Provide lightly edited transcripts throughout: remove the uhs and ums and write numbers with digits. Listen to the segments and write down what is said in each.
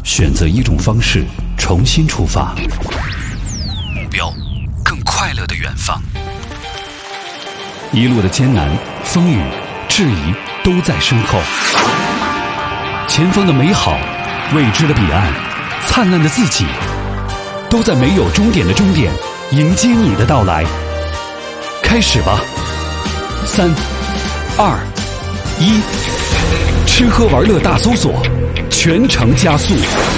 选择一种方式重新出发，目标更快乐的远方。一路的艰难、风雨、质疑都在身后，前方的美好、未知的彼岸、灿烂的自己，都在没有终点的终点迎接你的到来。开始吧，3、2、1，吃喝玩乐大搜索，全程加速。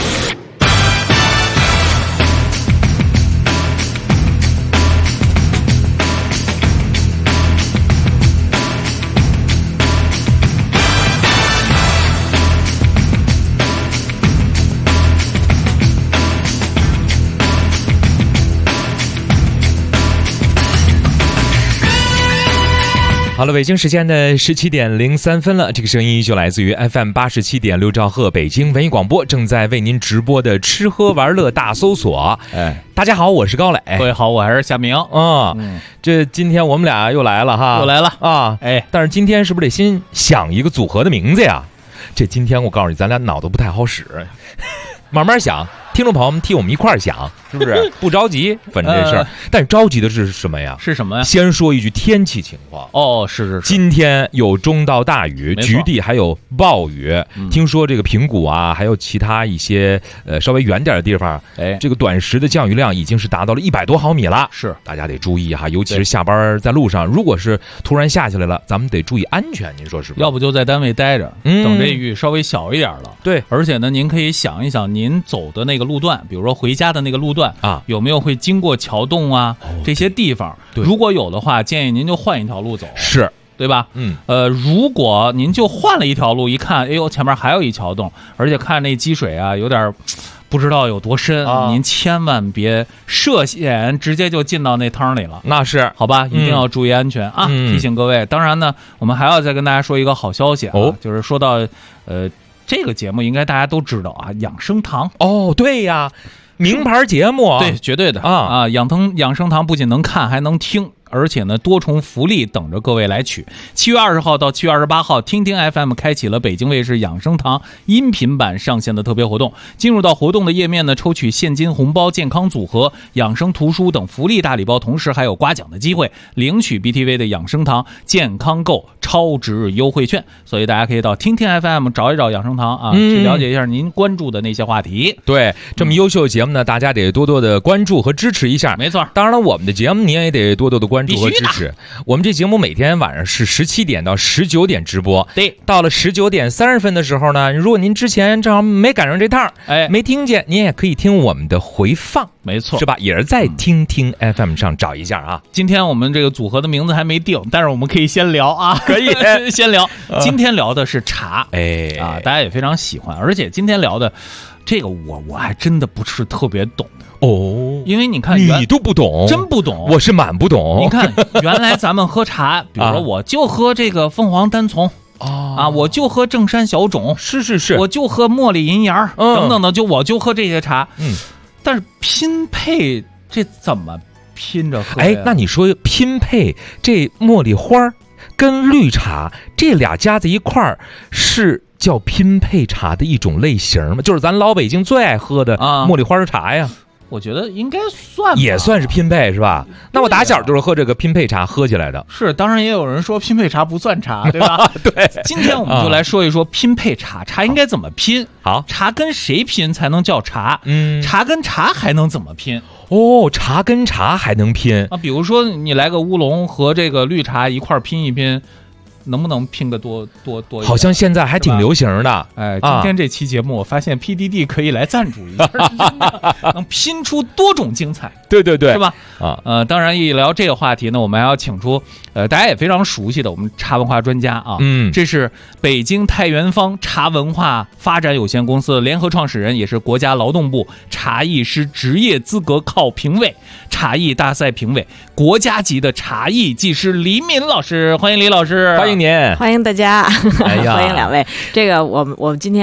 好了，北京时间的17点03分了。这个声音就来自于 FM 87.6兆赫北京文艺广播，正在为您直播的吃喝玩乐大搜索。大家好，我是高磊。 各位好，我还是夏明。 这今天我们俩又来了哈， 又来了啊！ 但是今天是不是得先想一个组合的名字呀？这今天我告诉你，咱俩脑子不太好使，慢慢想。听众朋友们替我们一块儿想，是不是？不着急，反正这事儿。但是着急的是什么呀？ 是什么呀？ 先说一句天气情况。 是。 今天有中到大雨，局地还有暴雨。听说这个平谷啊，还有其他一些稍微远点的地方，这个短时的降雨量已经是达到了100多毫米了。 是， 大家得注意哈，尤其是下班在路上，如果是突然下起来了，咱们得注意安全。您说是不是？ 要不就在单位待着，等这雨稍微小一点了。 对， 而且呢，您可以想一想，您走的那个路段，比如说回家的那个路段啊， 有没有会经过桥洞啊这些地方？如果有的话，建议您就换一条路走。 是。 对吧？如果您就换了一条路，一看，哎呦，前面还有一桥洞，而且看那积水啊，有点不知道有多深，您千万别涉险直接就进到那汤里了。那是，好吧，一定要注意安全啊！提醒各位。当然呢，我们还要再跟大家说一个好消息啊，就是说到这个节目应该大家都知道啊，养生堂。 对呀，名牌节目啊， 对，绝对的啊！养生堂不仅能看，还能听。而且呢，多重福利等着各位来取。7月20号到7月28号，听听 FM 开启了北京卫视养生堂音频版上线的特别活动。进入到活动的页面呢，抽取现金红包、健康组合、养生图书等福利大礼包，同时还有刮奖的机会，领取 BTV 的养生堂健康购超值优惠券。所以大家可以到听听 FM 找一找养生堂啊，去了解一下您关注的那些话题。 对，这么优秀的节目呢，大家得多多的关注和支持一下。 没错， 当然了，我们的节目您也得多多的关注和支持。我们这节目每天晚上是17点到19点直播。 对， 到了19点30分的时候呢，如果您之前正好没赶上这趟，没听见，您也可以听我们的回放。 没错， 是吧？也是在听听 FM 上找一下啊。 今天我们这个组合的名字还没定，但是我们可以先聊啊， 可以先聊。今天聊的是茶，大家也非常喜欢，而且今天聊的这个我还真的不是特别懂。因为你看你都不懂， 真不懂， 我是蛮不懂。 你看原来咱们喝茶，比如说我就喝这个凤凰单丛我就喝正山小种， 是， 我就喝茉莉银芽等等的，我就喝这些茶。但是拼配这怎么拼着喝呀？ 那你说拼配这茉莉花跟绿茶这俩加在一块儿是叫拼配茶的一种类型吗？就是咱老北京最爱喝的茉莉花茶呀。 我觉得应该算吧， 也算是拼配是吧？那我打小就是喝这个拼配茶喝起来的。 是，当然也有人说拼配茶不算茶，对吧？ 对。 今天我们就来说一说拼配茶，茶应该怎么拼？ 好， 茶跟谁拼才能叫茶？茶跟茶还能怎么拼？ 茶跟茶还能拼啊？比如说你来个乌龙和这个绿茶一块拼一拼。能不能拼个多一点？ 好像现在还挺流行的。 今天这期节目我发现 PDD 可以来赞助一下，能拼出多种精彩。 对， 是吧？当然一聊这个话题呢，我们还要请出大家也非常熟悉的我们茶文化专家啊。这是北京太原坊茶文化发展有限公司的联合创始人，也是国家劳动部茶艺师职业资格考评委、茶艺大赛评委、国家级的茶艺技师李敏老师。欢迎李老师。 欢迎您， 欢迎大家，欢迎两位。这个我们今天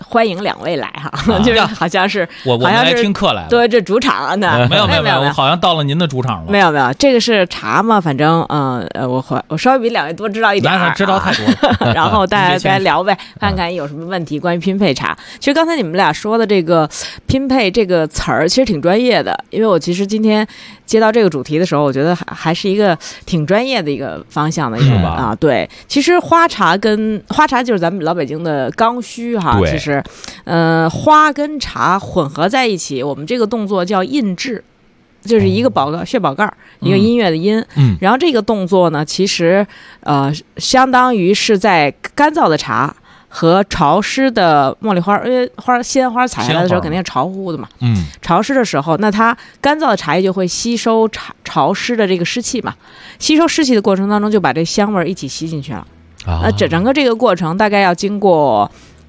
欢迎2位来哈，就是好像是我们来听课来了。 对，这主场呢？ 没有，我好像到了您的主场了。 没有，这个是茶嘛，反正我稍微比2位多知道一点， 知道太多了。 然后大家聊呗，看看有什么问题关于拼配茶。其实刚才你们俩说的这个拼配这个词儿，其实挺专业的，因为我其实今天接到这个主题的时候，我觉得还是一个挺专业的一个方向的一个啊。对，其实花茶就是咱们老北京的刚需哈，其实花跟茶混合在一起，我们这个动作叫印制，就是一个血宝盖，一个音乐的音。然后这个动作呢，其实相当于是在干燥的茶和潮湿的茉莉花，因为鲜花采下来的时候肯定是潮乎的嘛。潮湿的时候，那它干燥的茶叶就会吸收潮湿的这个湿气嘛，吸收湿气的过程当中就把这香味一起吸进去了。整个这个过程大概要经过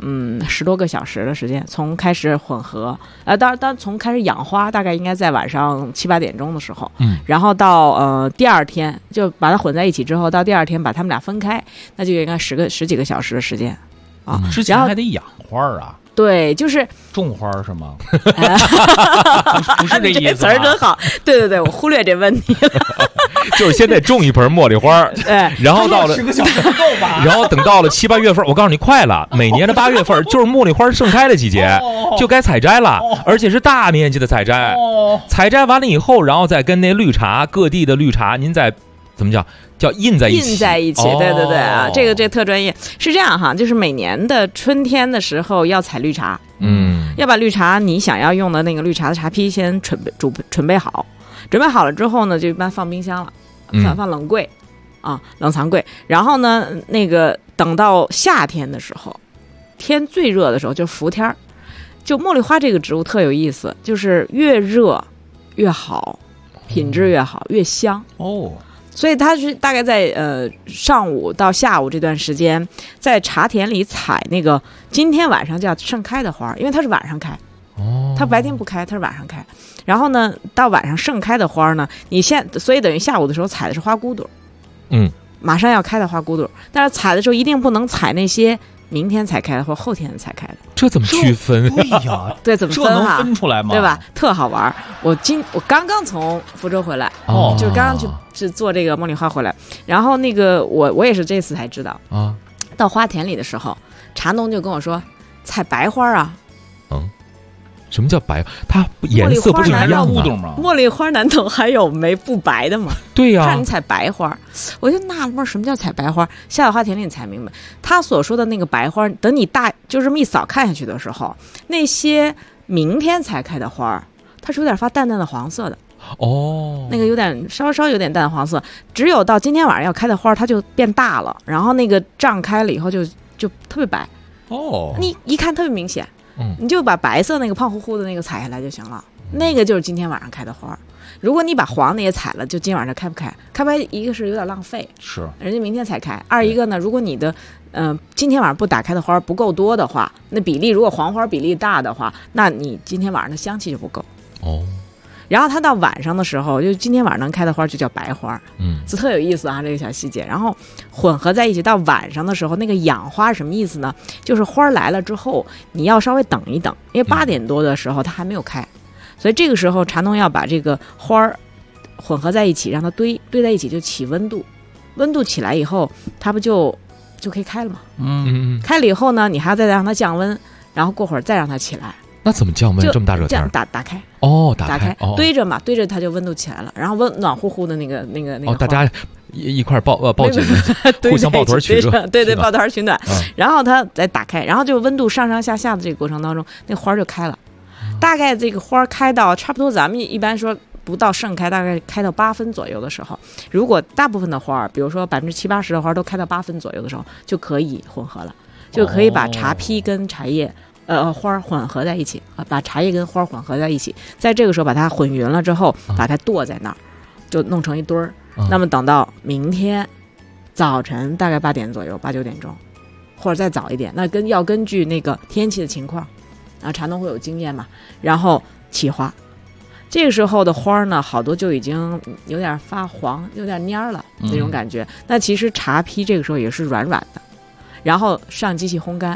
10多个小时的时间，从开始混合，当从开始养花，大概应该在晚上7、8点钟的时候，然后到第二天就把它混在一起之后，到第二天把它们俩分开，那就应该十几个小时的时间啊。 之前还得养花啊。 对，就是种花是吗？不是这意思。 这词儿真好，对，我忽略这问题了。 就是现在种一盆茉莉花，然后到了 10个小时不够吧？ 然后等到了7、8月份，我告诉你快了，每年的8月份就是茉莉花盛开的季节，就该采摘了，而且是大面积的采摘。采摘完了以后，然后再跟那绿茶，各地的绿茶，您再怎么叫印在一起？ 对啊，这特专业。是这样哈，就是每年的春天的时候要采绿茶，要把绿茶你想要用的那个绿茶的茶坯先准备好，准备好了之后呢，就一般放冰箱了，放冷柜啊，冷藏柜。然后呢，那个等到夏天的时候，天最热的时候，就伏天儿。就茉莉花这个植物特有意思，就是越热越好，品质越好，越香所以它是大概在上午到下午这段时间，在茶田里采那个今天晚上就要盛开的花，因为它是晚上开，它白天不开，它是晚上开。然后呢，到晚上盛开的花呢，所以等于下午的时候采的是花骨朵，马上要开的花骨朵，但是采的时候一定不能采那些明天才开的或后天才开的。 这怎么区分？ 对呀， 对，怎么分这能分出来吗？ 对吧？特好玩。我刚刚从福州回来，就是刚刚去做这个茉莉花回来，然后那个我也是这次才知道啊。到花田里的时候，茶农就跟我说采白花啊。 什么叫白？它颜色不是一样吗？ 茉莉花难道还有没不白的吗？ 对呀， 看你采白花，我就纳闷什么叫采白花。下到花田里你才明白，他所说的那个白花，等你就这么一扫看下去的时候，那些明天才开的花，它是有点发淡淡的黄色的。那个有点稍有点淡黄色，只有到今天晚上要开的花，它就变大了，然后那个胀开了以后就特别白。你一看特别明显。你就把白色那个胖乎乎的那个采下来就行了，那个就是今天晚上开的花。如果你把黄的也采了，就今晚上开不开？开白一个是有点浪费， 是人家明天才开；二一个呢，如果你的今天晚上不打开的花不够多的话，那比例如果黄花比例大的话，那你今天晚上的香气就不够。然后它到晚上的时候，就今天晚上能开的花就叫白花，这特有意思啊，这个小细节。然后混合在一起，到晚上的时候，那个养花什么意思呢？就是花来了之后，你要稍微等一等，因为8点多的时候它还没有开，所以这个时候茶农要把这个花混合在一起，让它堆在一起，就起温度，温度起来以后，它不就可以开了吗？开了以后呢，你还要再让它降温，然后过会儿再让它起来。 那怎么降温？这么大热天？ 打开打开，堆着嘛，堆着它就温度起来了，然后暖乎乎的那个大家一块抱紧，互相抱团取热， 对，抱团取暖。然后它再打开，然后就温度上下的这个过程当中，那花就开了。大概这个花开到差不多，咱们一般说不到盛开，大概开到8分左右的时候，如果大部分的花，比如说70%、80%的花都开到8分左右的时候，就可以混合了，就可以把茶坯跟茶叶。花混合在一起，把茶叶跟花混合在一起，在这个时候把它混匀了之后，把它剁在那儿，就弄成一堆儿。那么等到明天早晨大概8点左右，8、9点钟，或者再早一点，那要根据那个天气的情况，茶农会有经验嘛，然后起花。这个时候的花呢，好多就已经有点发黄，有点蔫了那种感觉。那其实茶坯这个时候也是软的，然后上机器烘干。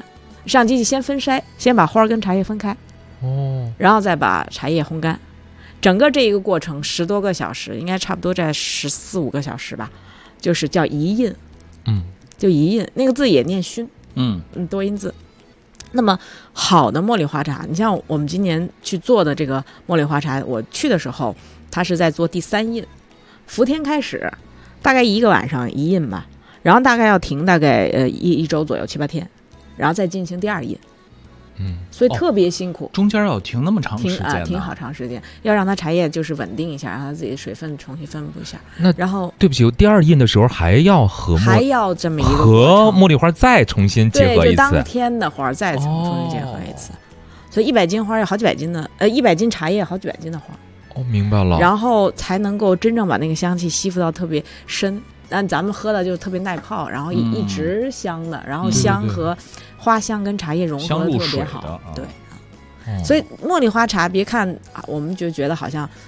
上机器先分筛，先把花跟茶叶分开，然后再把茶叶烘干。整个这一个过程10多个小时，应该差不多在14、15个小时吧，就是叫一印，就一印，那个字也念熏，多音字。那么好的茉莉花茶，你像我们今年去做的这个茉莉花茶，我去的时候，它是在做第3印，伏天开始，大概1个晚上一印吧，然后大概要停大概一周左右7、8天，然后再进行第2印。所以特别辛苦， 中间要停那么长时间， 停好长时间，要让它茶叶就是稳定一下，让它自己的水分重新分布一下。 那然后对不起，第2印的时候还要和这么一个和茉莉花再重新结合一次， 对，就当天的花再重新结合一次。所以100斤花要好几百斤的，100斤茶叶好几百斤的花。 明白了。 然后才能够真正把那个香气吸附到特别深。但咱们喝的就特别耐泡，然后一直香的，然后香和花香跟茶叶融合的特别好，对。所以茉莉花茶，别看我们就觉得好像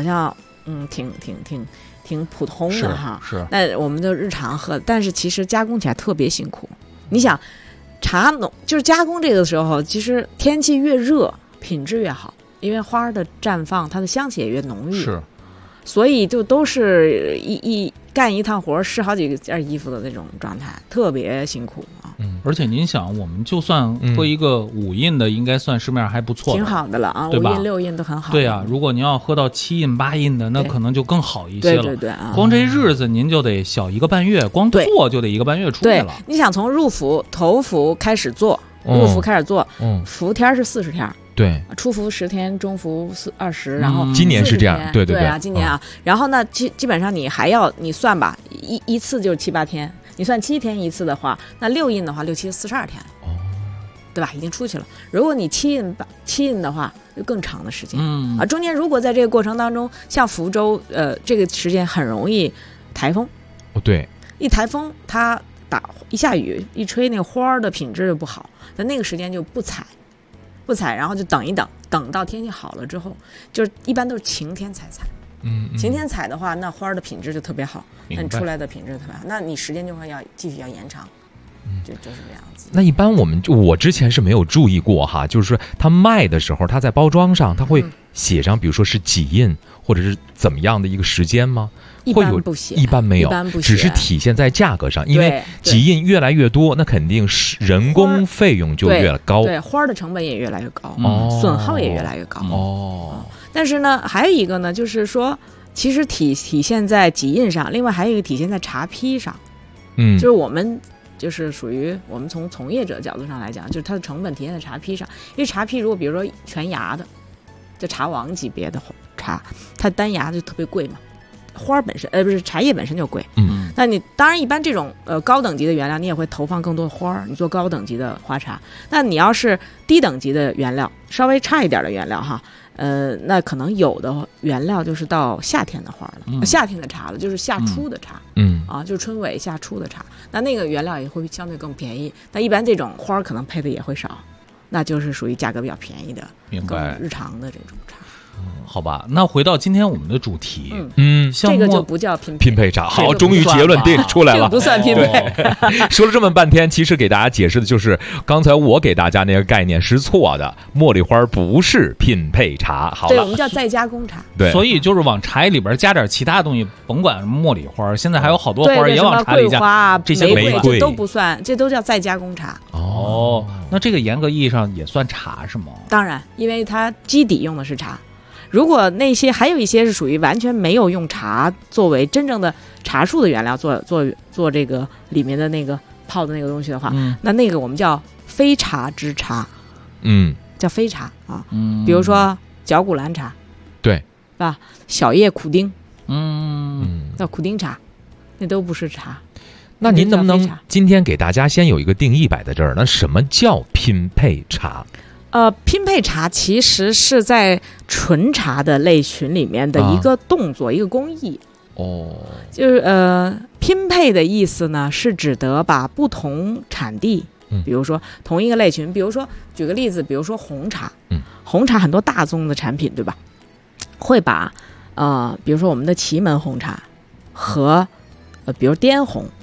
挺普通的哈， 是。 那我们就日常喝，但是其实加工起来特别辛苦。你想，茶农就是加工这个时候，其实天气越热，品质越好，因为花的绽放，它的香气也越浓郁。 是。 所以就都是干一趟活试好几件衣服的那种状态，特别辛苦啊。 而且您想，我们就算喝一个5印的，应该算市面上还不错， 挺好的了啊， 对吧？ 5印6印都很好。 对啊，如果您要喝到7印8印的，那可能就更好一些了。 对啊， 光这日子您就得小1个半月，光做就得1个半月出来了。 你想从入伏头伏开始做，入伏开始做，伏天是40天。 对， 初伏10天，中伏20，然后今年是这样，对啊，今年啊，然后呢，基本上你还要你算吧，一次就是7、8天，你算7天一次的话，那6印的话6、7、42天，对吧？已经出去了。如果你7印的话，就更长的时间，中间如果在这个过程当中，像福州，这个时间很容易台风， 对， 一台风它一下雨一吹，那个花的品质就不好，那那个时间就不采，然后就等一等，等到天气好了之后，就是一般都是晴天才采。晴天采的话，那花的品质就特别好，那你出来的品质特别好，那你时间就会继续要延长，就是这样子。 那一般我之前是没有注意过哈，就是说他卖的时候，他在包装上他会写上，比如说是几印或者是怎么样的一个时间吗？ 一般不写， 一般没有，只是体现在价格上，因为几印越来越多，那肯定是人工费用就越高， 对，花的成本也越来越高，损耗也越来越高。但是呢，还有一个呢，就是说，其实体现在几印上，另外还有一个体现在茶坯上，就是我们就是属于我们从业者角度上来讲，就是它的成本体现在茶坯上，因为茶坯如果比如说全芽的，就茶王级别的茶，它单芽就特别贵嘛。花本身不是茶叶本身就贵，那你当然一般这种高等级的原料，你也会投放更多的花，你做高等级的花茶。那你要是低等级的原料，稍微差一点的原料哈，那可能有的原料就是到夏天的花了，夏天的茶了，就是夏初的茶，就是春尾夏初的茶，那个原料也会相对更便宜。但一般这种花可能配的也会少，那就是属于价格比较便宜的，更日常的这种茶。 好吧，那回到今天我们的主题， 这个就不叫拼配茶。好，终于结论出来了， 这个不算拼配。 说了这么半天，其实给大家解释的就是刚才我给大家那个概念是错的，茉莉花不是拼配茶。好了， 对，我们叫再加工茶。 对， 所以就是往茶叶里边加点其他东西，甭管什么茉莉花，现在还有好多花也往茶里加， 桂花、 这些玫瑰这都不算，这都叫再加工茶。 那这个严格意义上也算茶是吗？ 当然，因为它基底用的是茶。如果那些还有一些是属于完全没有用茶作为真正的茶树的原料做这个里面的那个泡的那个东西的话，那个我们叫非茶之茶，叫非茶啊。比如说绞股蓝茶， 对， 是吧？小叶苦丁，叫苦丁茶，那都不是茶。 那您能不能今天给大家先有一个定义摆在这儿？那什么叫拼配茶？ 拼配茶其实是在纯茶的类群里面的一个动作，一个工艺。就是拼配的意思呢，是指得把不同产地，比如说同一个类群，比如说举个例子，比如说红茶，红茶很多大宗的产品，对吧？会把比如说我们的祁门红茶和比如滇红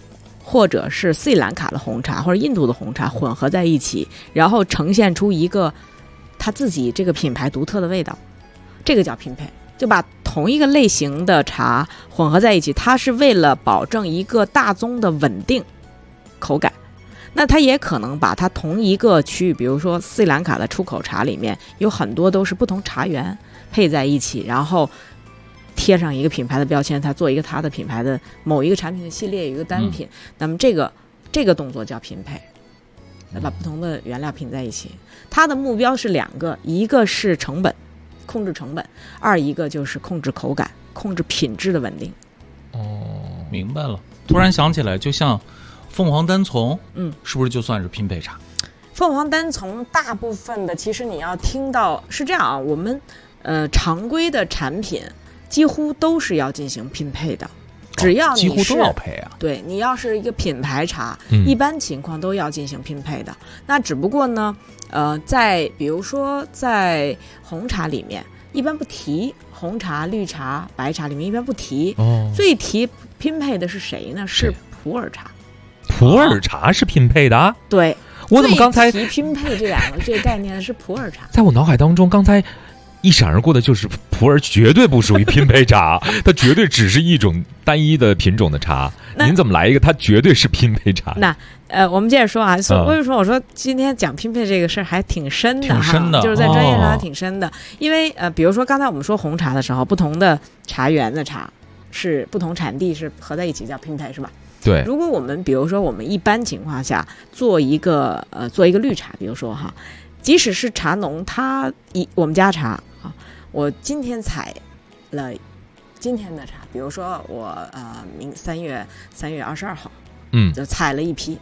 或者是斯里兰卡的红茶或者印度的红茶混合在一起，然后呈现出一个他自己这个品牌独特的味道，这个叫拼配。就把同一个类型的茶混合在一起，它是为了保证一个大宗的稳定口感。那它也可能把它同一个区域，比如说斯里兰卡的出口茶里面有很多都是不同茶园配在一起，然后贴上一个品牌的标签，它做一个它的品牌的某一个产品的系列，有一个单品。那么这个动作叫拼配，把不同的原料拼在一起。它的目标是2个，一个是成本，控制成本；一个就是控制口感，控制品质的稳定。 明白了。突然想起来，就像凤凰单丛，是不是就算是拼配茶？ 凤凰单丛大部分的，其实你要听到是这样啊，我们常规的产品几乎都是要进行拼配的，只要你是几乎都要配啊。 对，你要是一个品牌茶，一般情况都要进行拼配的。那只不过呢，比如说在红茶里面，一般不提红茶、绿茶、白茶里面一般不提。最提拼配的是谁呢？是普洱茶。 普洱茶是拼配的啊？ 对， 我怎么刚才提拼配这个概念的是普洱茶？ 在我脑海当中，刚才一闪而过的就是普洱绝对不属于拼配茶，它绝对只是一种单一的品种的茶。您怎么来一个它绝对是拼配茶？ 那我们接着说啊，为什么说我说今天讲拼配这个事儿还挺深的哈， 挺深的， 就是在专业上还挺深的。因为比如说刚才我们说红茶的时候，不同的茶园的茶是不同产地是合在一起叫拼配，是吧？ 对。 如果我们比如说我们一般情况下做一个绿茶，比如说哈，即使是茶农我们家茶啊，我今天采了今天的茶，比如说我3月22号，就采了一批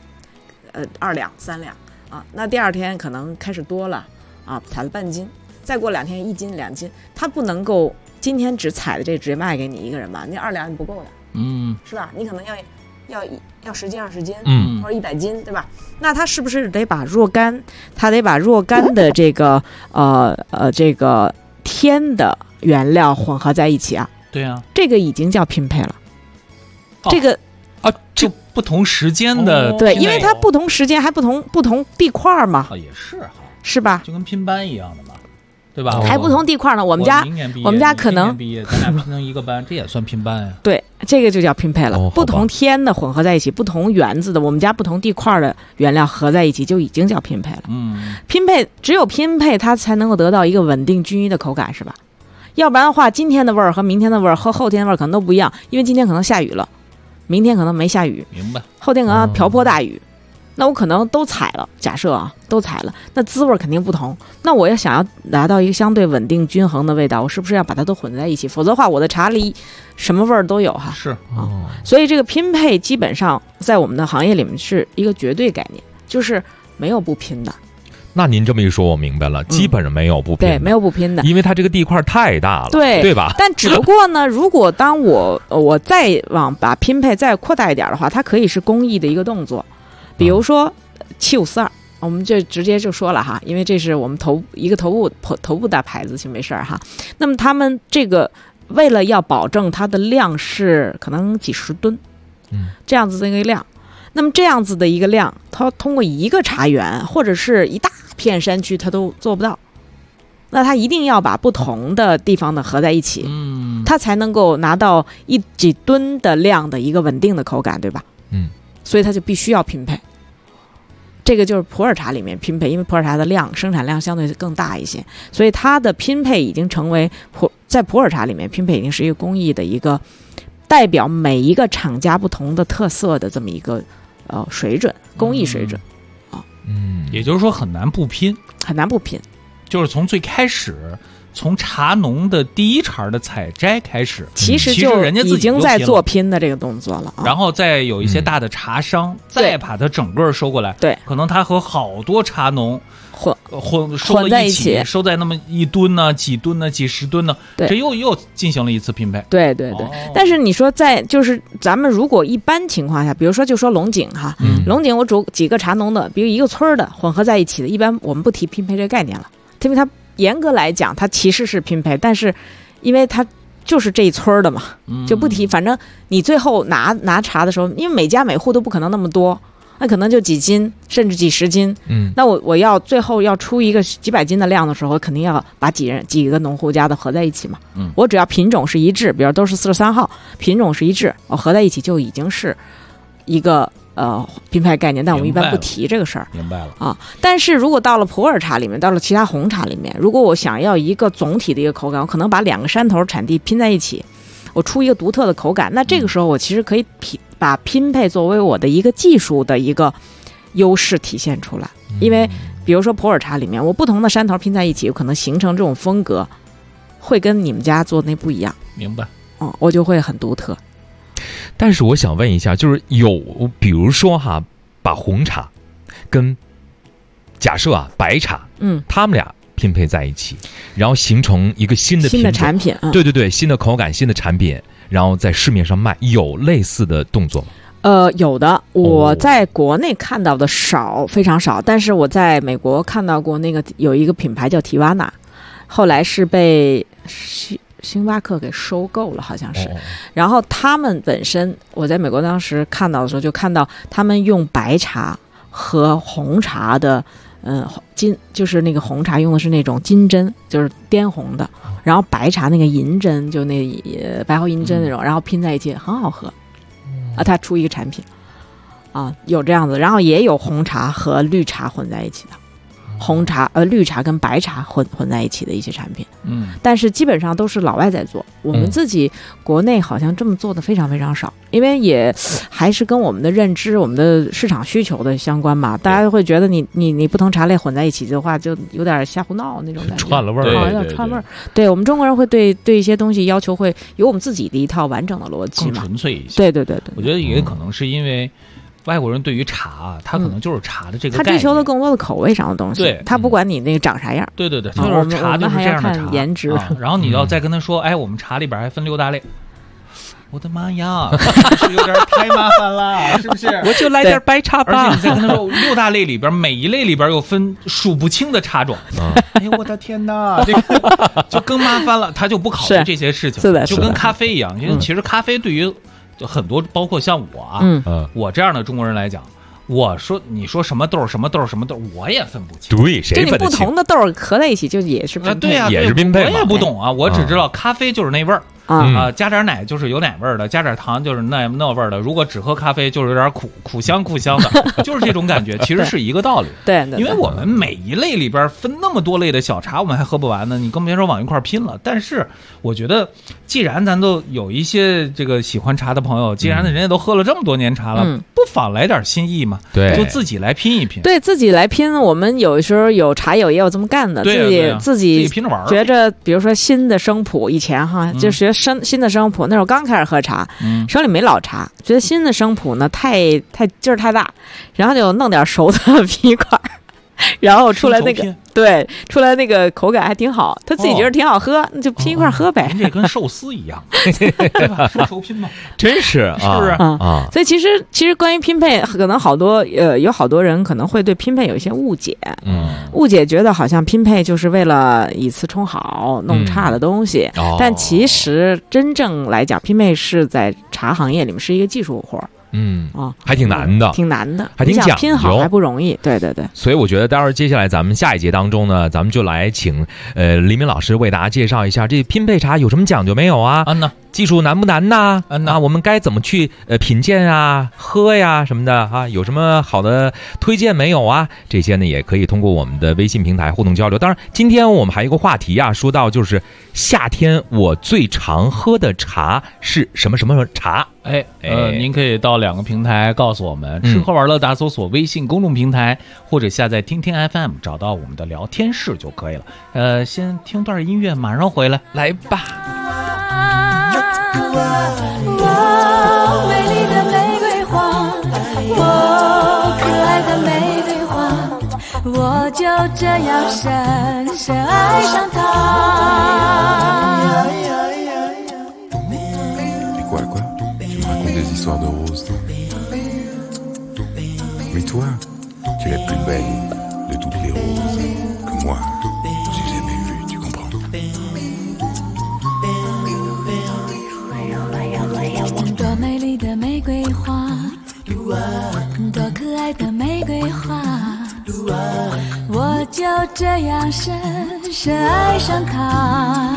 ，2两3两啊，那第二天可能开始多了啊，采了半斤，再过2天1斤2斤，它不能够今天只采的这直接卖给你一个人吧？那2两你不够的，是吧？你可能要10斤20斤，或者100斤，对吧？那它是不是得把若干的这个这个天的原料混合在一起啊？ 对啊， 这个已经叫拼配了。这个就不同时间的对，因为它不同时间还不同地块嘛， 也是哈， 是吧？ 就跟拼班一样的嘛，对吧？ 还不同地块呢。我们家可能毕业，咱俩拼成一个班，这也算拼班呀。 对，这个就叫拼配了。不同天的混合在一起，不同园子的，我们家不同地块的原料合在一起，就已经叫拼配了。拼配只有拼配，它才能够得到一个稳定均匀的口感，是吧？要不然的话，今天的味儿和明天的味儿和后天的味儿可能都不一样，因为今天可能下雨了，明天可能没下雨， 明白？ 后天可能瓢泼大雨，那我可能都采了，假设啊都采了，那滋味肯定不同。那我要想要达到一个相对稳定均衡的味道，我是不是要把它都混在一起？否则的话，我的茶里什么味儿都有哈。 是啊，所以这个拼配基本上在我们的行业里面是一个绝对概念，就是没有不拼的。 那您这么一说，我明白了，基本上没有不拼的， 对，没有不拼的， 因为它这个地块太大了， 对吧？ 但只不过呢，如果当我再把拼配再扩大一点的话，它可以是工艺的一个动作，比如说7542，我们就直接就说了哈，因为这是我们一个头部大牌子，其实没事儿哈。那么他们这个为了要保证它的量是可能几十吨，这样子的一个量。那么这样子的一个量，它通过一个茶园或者是一大片山区，它都做不到。那它一定要把不同的地方的合在一起，它才能够拿到几吨的量的一个稳定的口感，对吧？所以它就必须要拼配。这个就是普洱茶里面拼配，因为普洱茶的生产量相对更大一些，所以它的拼配已经成为在普洱茶里面拼配已经是一个工艺的一个代表每一个厂家不同的特色的这么一个水准，工艺水准啊。 也就是说很难不拼， 很难不拼， 就是从最开始。从茶农的第一茬的采摘开始， 其实就已经在做拼的这个动作了， 然后再有一些大的茶商，再把它整个收过来， 对， 可能他和好多茶农收在一起， 收在那么1吨呢、几吨呢、几十吨呢，这又进行了一次拼配， 对。但是你说就是咱们如果一般情况下，比如说就说龙井哈，龙井我煮几个茶农的，比如一个村的混合在一起的，一般我们不提拼配这个概念了，因为它严格来讲，它其实是拼配，但是因为它就是这一村的嘛，就不提。反正你最后拿茶的时候，因为每家每户都不可能那么多，那可能就几斤甚至几十斤。那我要最后要出一个几百斤的量的时候，我肯定要把几个农户家的合在一起嘛。我只要品种是一致，比如都是43号，品种是一致，我合在一起就已经是一个拼配概念，但我们一般不提这个事儿。 明白了啊。但是如果到了普洱茶里面，到了其他红茶里面，如果我想要一个总体的一个口感，我可能把2个山头产地拼在一起，我出一个独特的口感。那这个时候我其实可以把拼配作为我的一个技术的一个优势体现出来。因为比如说普洱茶里面，我不同的山头拼在一起，有可能形成这种风格，会跟你们家做的那不一样。 明白。 我就会很独特。 但是我想问一下，就是比如说哈，把红茶跟假设白茶，他们俩拼配在一起，然后形成一个新的产品， 对，新的口感、新的产品，然后在市面上卖，有类似的动作吗？ 有的，我在国内看到的少，非常少。但是我在美国看到过，那个有一个品牌叫提瓦纳，后来是被星巴克给收购了，好像是。然后他们本身，我在美国当时看到的时候，就看到他们用白茶和红茶的，就是那个红茶用的是那种金针，就是滇红的，然后白茶那个银针，就那白毫银针那种，然后拼在一起很好喝。它出一个产品，有这样子，然后也有红茶和绿茶混在一起的。红茶绿茶跟白茶混在一起的一些产品，但是基本上都是老外在做，我们自己国内好像这么做的非常非常少，因为也还是跟我们的认知、我们的市场需求的相关嘛。大家会觉得你不同茶类混在一起的话，就有点瞎胡闹那种感觉， 串了味儿， 有点串味儿。对，我们中国人会对一些东西要求会有我们自己的一套完整的逻辑嘛， 更纯粹一些。 对， 我觉得也可能是因为外国人对于茶，他可能就是茶的这个概念， 他追求的更多的口味上的东西， 对， 他不管你那个长啥样， 对，就是茶就是这样的茶， 颜值。 然后你要再跟他说，我们茶里边还分6大类，我的妈呀，是有点太麻烦了，是不是？ 我就来点白茶吧。 而且你再跟他说6大类里边，每一类里边又分数不清的茶种，哎呦我的天哪，这个就更麻烦了，他就不考虑这些事情， 是的， 就跟咖啡一样，因为其实咖啡对于很多，包括像我我这样的中国人来讲，你说什么豆什么豆什么豆，我也分不清。 对，谁分得清？ 就你不同的豆合在一起，就也是拼配。 对呀， 也是拼配。 我也不懂啊，我只知道咖啡就是那味儿加点奶就是有奶味儿的，加点糖就是那味儿的。如果只喝咖啡，就是有点苦香的，就是这种感觉，其实是一个道理。 对， 因为我们每一类里边分那么多类的小茶，我们还喝不完呢，你更别说往一块拼了。但是我觉得，既然咱都有一些这个喜欢茶的朋友，既然人家都喝了这么多年茶了，不妨来点新意嘛？ 对， 就自己来拼一拼。 对，自己来拼。我们有时候有茶友也有这么干的，自己拼着玩。 觉着，比如说新的生普，以前就学新的生普，那时候刚开始喝茶，手里没老茶，觉得新的生普呢太劲儿太大，然后就弄点熟的皮块，然后出来那个口感还挺好，他自己觉得挺好喝，那就拼一块喝呗。 这跟寿司一样，对吧？说熟拼嘛， 真是， 是不是啊？所以其实关于拼配，可能有好多人可能会对拼配有一些误解，误解觉得好像拼配就是为了以次充好、弄差的东西，但其实真正来讲，拼配是在茶行业里面是一个技术活。 还挺难的，还挺讲究， 拼好还不容易。对， 所以我觉得待会儿接下来咱们下一节当中呢，咱们就来请黎明老师为大家介绍一下这拼配茶有什么讲究没有啊？技术难不难呐？我们该怎么去品鉴啊、喝呀什么的啊？有什么好的推荐没有啊？这些呢也可以通过我们的微信平台互动交流。当然，今天我们还有一个话题啊，说到就是夏天我最常喝的茶是什么茶？ 您可以到2个平台告诉我们，吃喝玩乐大搜索微信公众平台，或者下载听听 FM 找到我们的聊天室就可以了。先听段音乐，马上回来，来吧。 美丽的玫瑰花，可爱的玫瑰花，我就这样深深爱上她。 Des histoires de roses. Mais toi, tu es la plus belle de toutes les roses que moi j'ai jamais vues, tu comprends? 就这样深深爱上他。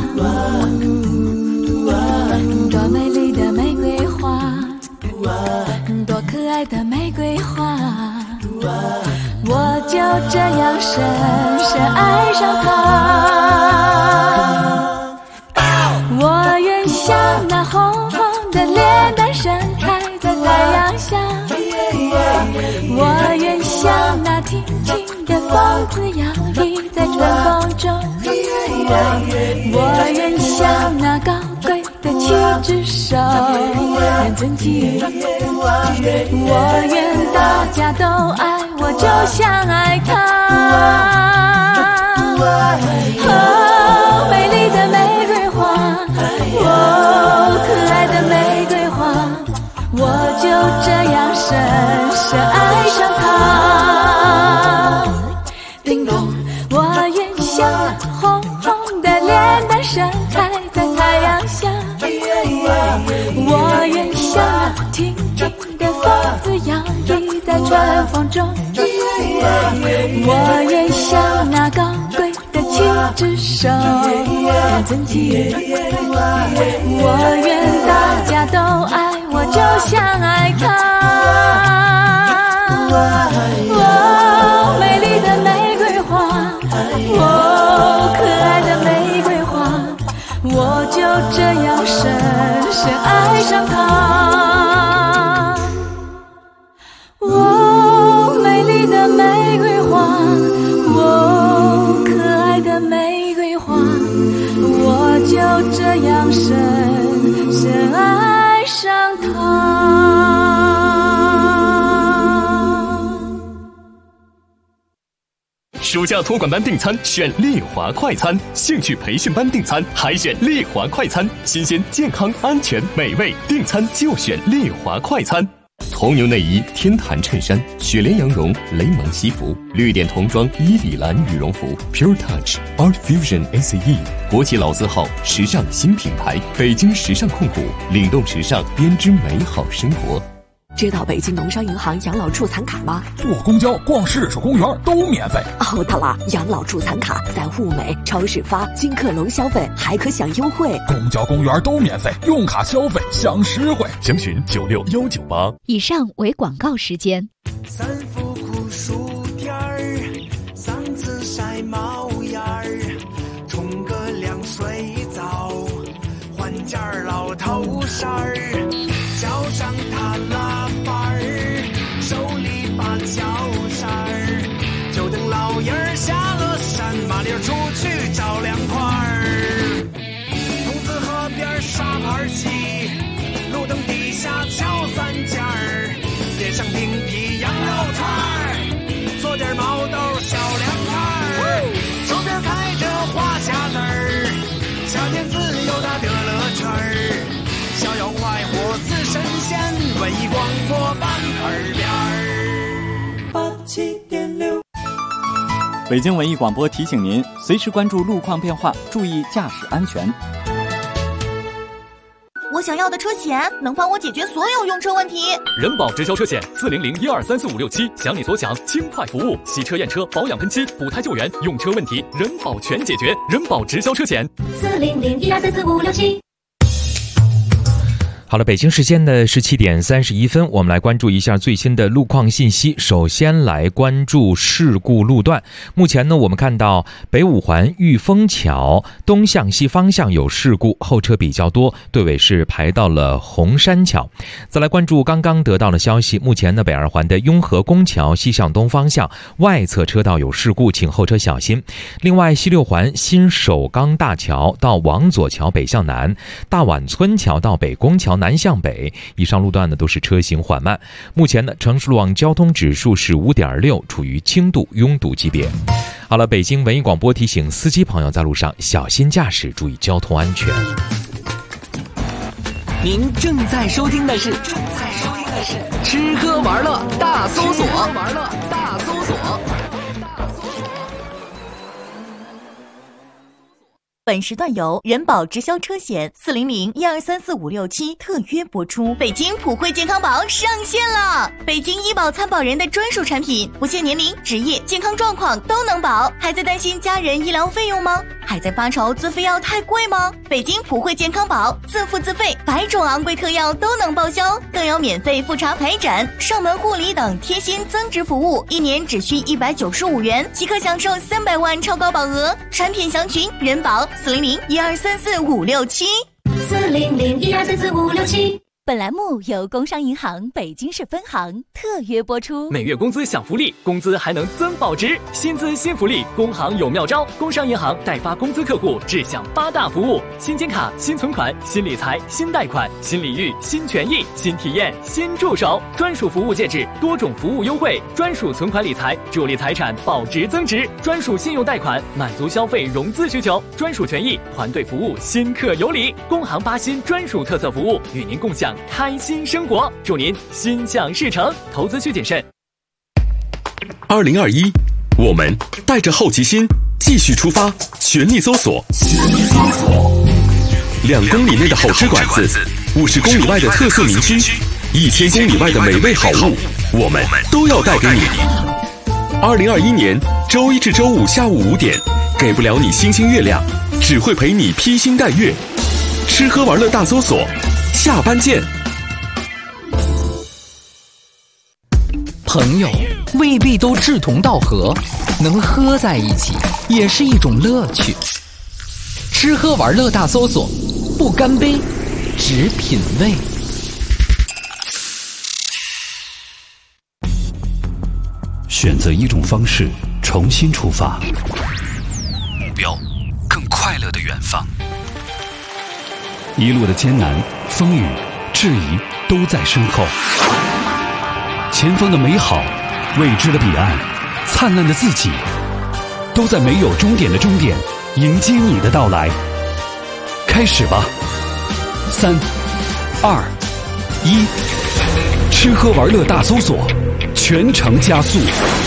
多美丽的玫瑰花，多可爱的玫瑰花，我就这样深深爱上他。我愿像那红红的脸蛋盛开在太阳下，我愿像那轻轻的风子摇曳在春风中，我愿像那高贵的七只手人尊敬，我愿大家都爱我就像爱他。哦，美丽的玫瑰花，哦，可爱的玫瑰花，我就这样深深爱上他。叮咚，我愿像那红红的脸蛋盛开在太阳下，我愿像那轻轻的风子摇曳在春风中，我愿像那高贵的七只手人尊敬，我愿大家都爱我就像爱他。哦，美丽的玫瑰花，哦，可爱的玫瑰花，我就这样深深爱上他。哦，美丽的玫瑰花，哦，可爱的玫瑰花，我就这样深深爱上他。 暑假托管班订餐选丽华快餐，兴趣培训班订餐还选丽华快餐，新鲜、健康、安全、美味，订餐就选丽华快餐。红牛内衣、天坛衬衫、雪莲羊绒、雷蒙西服、绿点童装、伊里兰羽绒服、Pure Touch、Art Fusion ACE， 国际老字号，时尚新品牌，北京时尚控股，领动时尚，编织美好生活。 知道北京农商银行养老助残卡吗？ 坐公交、逛市属公园都免费。 哦，对了，养老助残卡在物美、超市发，金客隆消费还可享优惠。 公交、公园都免费，用卡消费享实惠。 详询96198。 以上为广告时间。 三伏酷暑天儿，嗓子晒冒烟儿，冲个凉水澡，换件老头衫儿，脚上踏拉板儿，手里把脚扇儿，就等老爷儿下了山，麻溜出去找凉快儿。筒子河边沙盘棋，路灯底下敲三尖儿，点上冰皮羊肉串儿，做点毛豆小凉菜儿，手边开着花匣子儿，夏天自由的乐乐圈儿，逍遥快活似神仙，文艺广播班耳边儿87.6。 北京文艺广播提醒您，随时关注路况变化，注意驾驶安全。 我想要的车险能帮我解决所有用车问题。 人保直销车险40012345677，想你所想，轻快服务，洗车验车、保养喷漆、补胎救援，用车问题人保全解决。人保直销车险 40012345677。 好了，北京时间的17点31分，我们来关注一下最新的路况信息。首先来关注事故路段。目前呢，我们看到北五环玉峰桥东向西方向有事故，后车比较多，队尾是排到了红山桥。再来关注刚刚得到的消息，目前呢，北二环的雍和宫桥西向东方向外侧车道有事故，请后车小心。另外，西六环新首钢大桥到王左桥北向南，大宛村桥到北宫桥南向北，以上路段呢都是车行缓慢。目前呢，城市路网交通指数是5.6，处于轻度拥堵级别。好了，北京文艺广播提醒司机朋友在路上小心驾驶，注意交通安全。 您正在收听的是吃喝玩乐大搜索。 本时段由人保直销车险400-1234567特约播出。北京普惠健康宝上线了，北京医保参保人的专属产品，不限年龄、职业、健康状况都能保。还在担心家人医疗费用吗？还在发愁自费药太贵吗？北京普惠健康宝自付自费，100种昂贵特药都能报销，更有免费复查陪诊、上门护理等贴心增值服务，1年只需195元即可享受300万超高保额。产品详询人保400-1234567 400-1234567。 本栏目由工商银行北京市分行特约播出。 每月工资享福利，工资还能增保值，薪资新福利，工行有妙招。工商银行代发工资客户只享8大服务：新金卡、新存款、新理财、新贷款、新礼遇、新权益、新体验、新助手，专属服务介质，多种服务优惠，专属存款理财，助力财产保值增值，专属信用贷款，满足消费融资需求，专属权益，团队服务，新客有礼。工行8新专属特色服务，与您共享开心生活，祝您心想事成，投资需谨慎。 2021，我们带着好奇心继续出发，全力搜索。2公里内的好吃馆子，50公里外的特色名区，1000公里外的美味好物，我们都要带给你。2021年周一至周五下午5点，给不了你星星月亮，只会陪你披星戴月。吃喝玩乐大搜索，下班见。 朋友未必都志同道合，能喝在一起也是一种乐趣。吃喝玩乐大搜索，不干杯，只品味。 选择一种方式，重新出发，目标更快乐的远方。一路的艰难、风雨、质疑都在身后，前方的美好、未知的彼岸、灿烂的自己，都在没有终点的终点迎接你的到来。开始吧，3、2、1，吃喝玩乐大搜索，全程加速。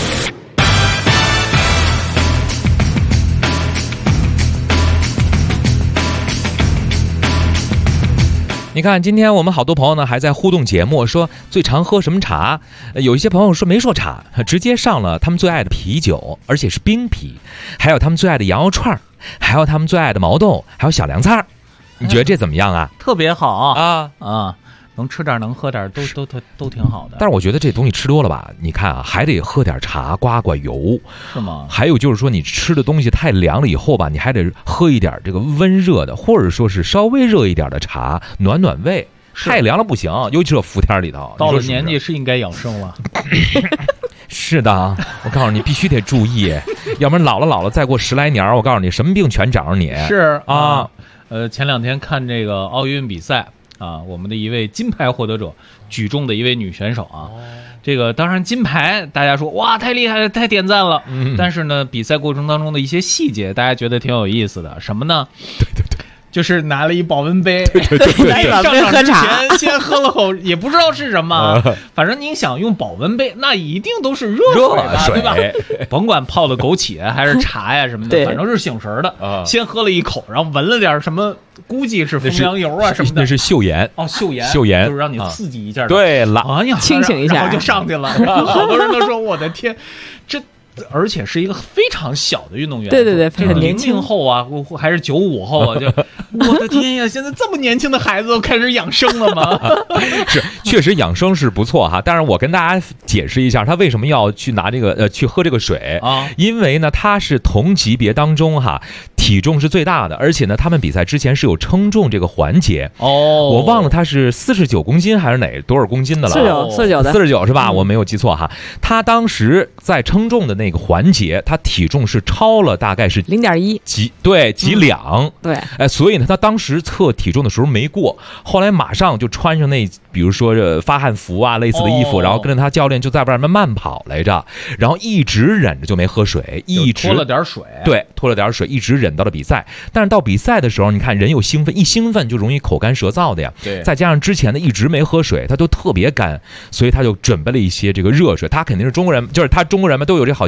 你看，今天我们好多朋友呢还在互动节目，说最常喝什么茶？有一些朋友说没说茶，直接上了他们最爱的啤酒，而且是冰啤，还有他们最爱的羊肉串，还有他们最爱的毛豆，还有小凉菜。你觉得这怎么样啊？ 特别好啊！ 能吃点能喝点都挺好的。 但是我觉得这东西吃多了吧，你看啊，还得喝点茶刮刮油， 是吗？ 还有就是说你吃的东西太凉了以后吧，你还得喝一点这个温热的，或者说是稍微热一点的茶，暖暖胃。太凉了不行，尤其是伏天里头。 到了年纪是应该养生了。 是的，我告诉你必须得注意，要不然老了再过10来年，我告诉你什么病全找着你。 是啊， 前2天看这个奥运比赛啊，我们的一位金牌获得者，举重的一位女选手啊，这个当然金牌大家说哇太厉害了，太点赞了，但是呢比赛过程当中的一些细节大家觉得挺有意思的。什么呢？对，就是拿了一保温杯， 上场之前先喝了口，也不知道是什么，反正你想用保温杯，那一定都是热水吧，对吧？甭管泡的枸杞还是茶呀什么的，反正是醒神的。先喝了一口，然后闻了点什么，估计是枫杨油啊什么的， 那是嗅盐哦，嗅盐就是让你刺激一下， 对了， 哎呀， 清醒一下， 然后就上去了。好多人都说我的天，这。而且是一个非常小的运动员， 对，很年轻后啊，还是95后啊，就我的天呀！现在这么年轻的孩子都开始养生了吗？ 是，确实养生是不错哈。但是我跟大家解释一下，他为什么要去拿这个去喝这个水啊？因为呢，他是同级别当中哈体重是最大的，而且呢，他们比赛之前是有称重这个环节哦。我忘了他是49公斤还是多少公斤的了？49是吧？我没有记错哈。他当时在称重的那个环节，他体重是超了大概是 0.1 几两， 对， 所以呢，他当时测体重的时候没过，后来马上就穿上那比如说发汗服啊类似的衣服，然后跟着他教练就在外面慢跑来着，然后一直忍着就没喝水，一直拖了点水， 对，拖了点水，一直忍到了比赛。但是到比赛的时候，你看人有兴奋，一兴奋就容易口干舌燥的呀， 对， 再加上之前的一直没喝水，他就特别干，所以他就准备了一些这个热水。他肯定是中国人，就是他中国人嘛都有这好习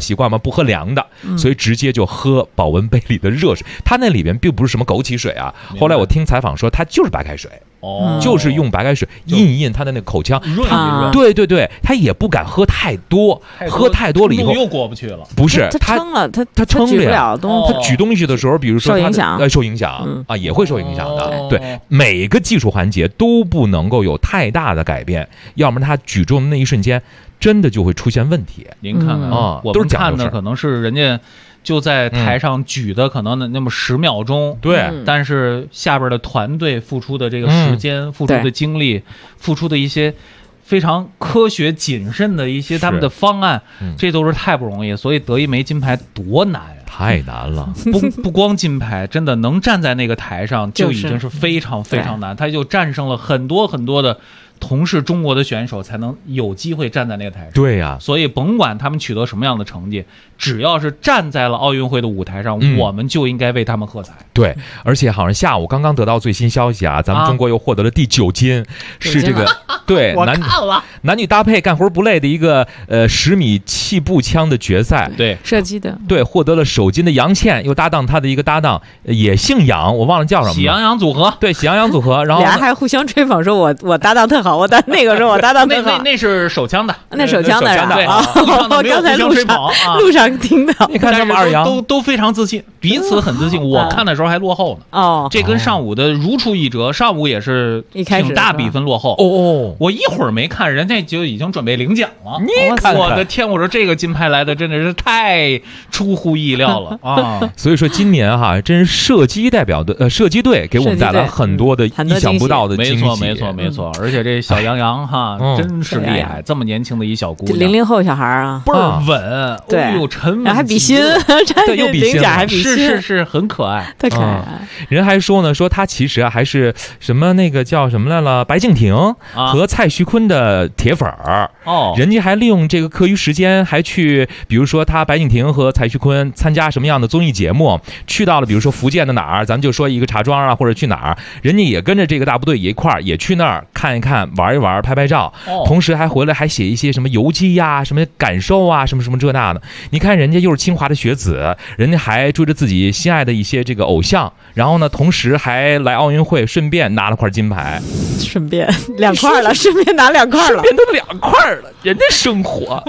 习惯嘛，不喝凉的，所以直接就喝保温杯里的热水。它那里边并不是什么枸杞水啊，后来我听采访说它就是白开水。就是用白开水印一印它的那个口腔， 润一润。 对对对，他也不敢喝太多，喝太多了以后又过不去了。 不是他撑了，他撑举不了东西， 他举东西的时候，比如说受影响啊，也会受影响的。对，每个技术环节都不能够有太大的改变，要么他举重的那一瞬间真的就会出现问题。 您看看啊，我们看的可能是人家。就在台上举的可能那么10秒钟， 对， 但是下边的团队付出的这个时间、付出的精力、付出的一些非常科学谨慎的一些他们的方案，这都是太不容易。所以得一枚金牌多难呀， 太难了。 不光金牌，真的能站在那个台上就已经是非常非常难。他就战胜了很多很多的同是中国的选手，才能有机会站在那个台上。 对呀， 所以甭管他们取得什么样的成绩，只要是站在了奥运会的舞台上，我们就应该为他们喝彩。 对，而且好像下午刚刚得到最新消息啊，咱们中国又获得了第9金，是这个对男女搭配干活不累的一个10米气步枪的决赛， 对射击的， 对，获得了首金的杨倩又搭档他的一个搭档也姓杨，我忘了叫什么， 喜羊羊组合， 对，喜羊羊组合，然后俩还互相吹捧说我搭档特好，我那个时候我搭档特好， 那是手枪的， 那手枪的对， 刚才路上听到， 你看他们二杨都非常自信，彼此很自信。我看的时候还落后呢，这跟上午的如出一辙，上午也是挺大比分落后。我一会儿没看，人家就已经准备领奖了。 你看， 我的天！我说这个金牌来的真的是太出乎意料了啊！ 所以说今年哈，真是射击队给我们带来很多的意想不到的惊喜。 没错。而且这小杨洋哈，真是厉害，这么年轻的一小姑娘 ，00后小孩啊， 倍儿稳， 对， 又沉稳， 还比心， 对，又比心， 还比心，是很可爱， 太可爱。 人还说呢，说他其实还是什么那个叫什么来了，白敬亭和蔡徐坤的铁粉儿人家还利用这个课余时间，还去比如说他白敬亭和蔡徐坤参加什么样的综艺节目，去到了比如说福建的哪儿，咱们就说一个茶庄啊，或者去哪儿，人家也跟着这个大部队一块儿也去那儿看一看、玩一玩、拍拍照，同时还回来还写一些什么游记呀、什么感受啊、什么什么这那的。你看人家又是清华的学子，人家还追着自己心爱的一些这个偶像，然后呢，同时还来奥运会，顺便拿了块金牌， 顺便2块了，顺便拿2块了， 顺便都2块了，人家生活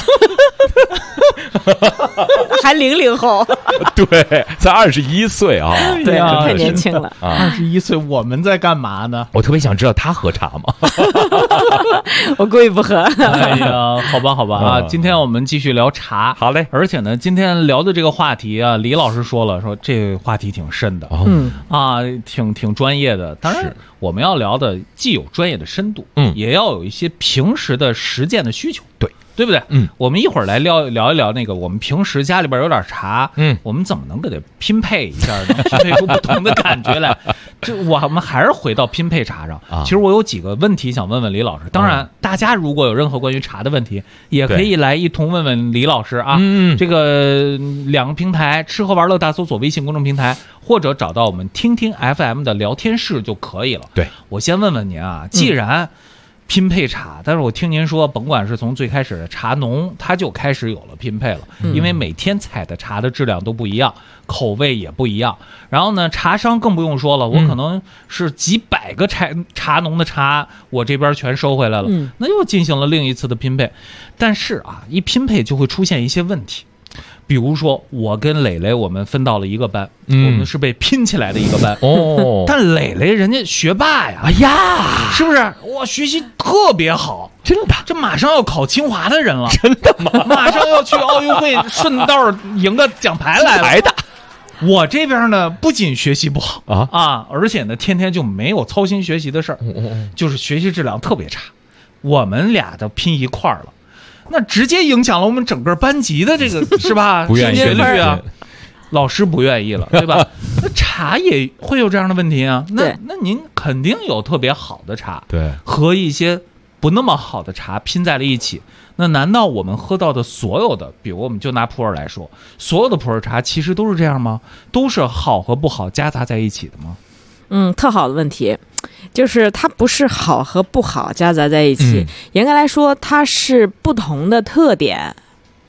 还00后， 对，才21岁啊， 对啊，太年轻了 ，21岁，我们在干嘛呢？ 我特别想知道他喝茶吗？ 我估计不喝。 哎呀，好吧啊，今天我们继续聊茶， 好嘞。 而且呢，今天聊的这个话题啊，李老师说了，说这个话题挺深的，挺专业的。当然，我们要聊的既有专业的深度，也要有一些平时的实践的需求，对不对？我们一会儿来聊一聊那个我们平时家里边有点茶，我们怎么能给它拼配一下，能拼配出不同的感觉来？这我们还是回到拼配茶上。其实我有几个问题想问问李老师。当然，大家如果有任何关于茶的问题，也可以来一同问问李老师啊。这个2个平台，吃喝玩乐大搜索微信公众平台，或者找到我们听听 FM 的聊天室就可以了。 对， 我先问问您啊，既然拼配茶，但是我听您说，甭管是从最开始的茶农，他就开始有了拼配了，因为每天采的茶的质量都不一样，口味也不一样。然后呢，茶商更不用说了，我可能是几百个茶农的茶，我这边全收回来了，那又进行了另一次的拼配。但是啊，一拼配就会出现一些问题。比如说，我跟磊磊我们分到了一个班，我们是被拼起来的一个班。但磊磊人家学霸呀， 哎呀， 是不是？哇，学习特别好， 真的， 这马上要考清华的人了， 真的吗？ 马上要去奥运会，顺道赢个奖牌来了。我这边呢，不仅学习不好而且呢，天天就没有操心学习的事儿，就是学习质量特别差。我们俩都拼一块儿了。那直接影响了我们整个班级的这个是吧？ 不愿意学率啊，老师不愿意了，对吧？那茶也会有这样的问题啊。那您肯定有特别好的茶， 对， 和一些不那么好的茶拼在了一起。那难道我们喝到的所有的，比如我们就拿普洱来说，所有的普洱茶其实都是这样吗？都是好和不好夹杂在一起的吗？ 特好的问题。就是它不是好和不好夹杂在一起，严格来说它是不同的特点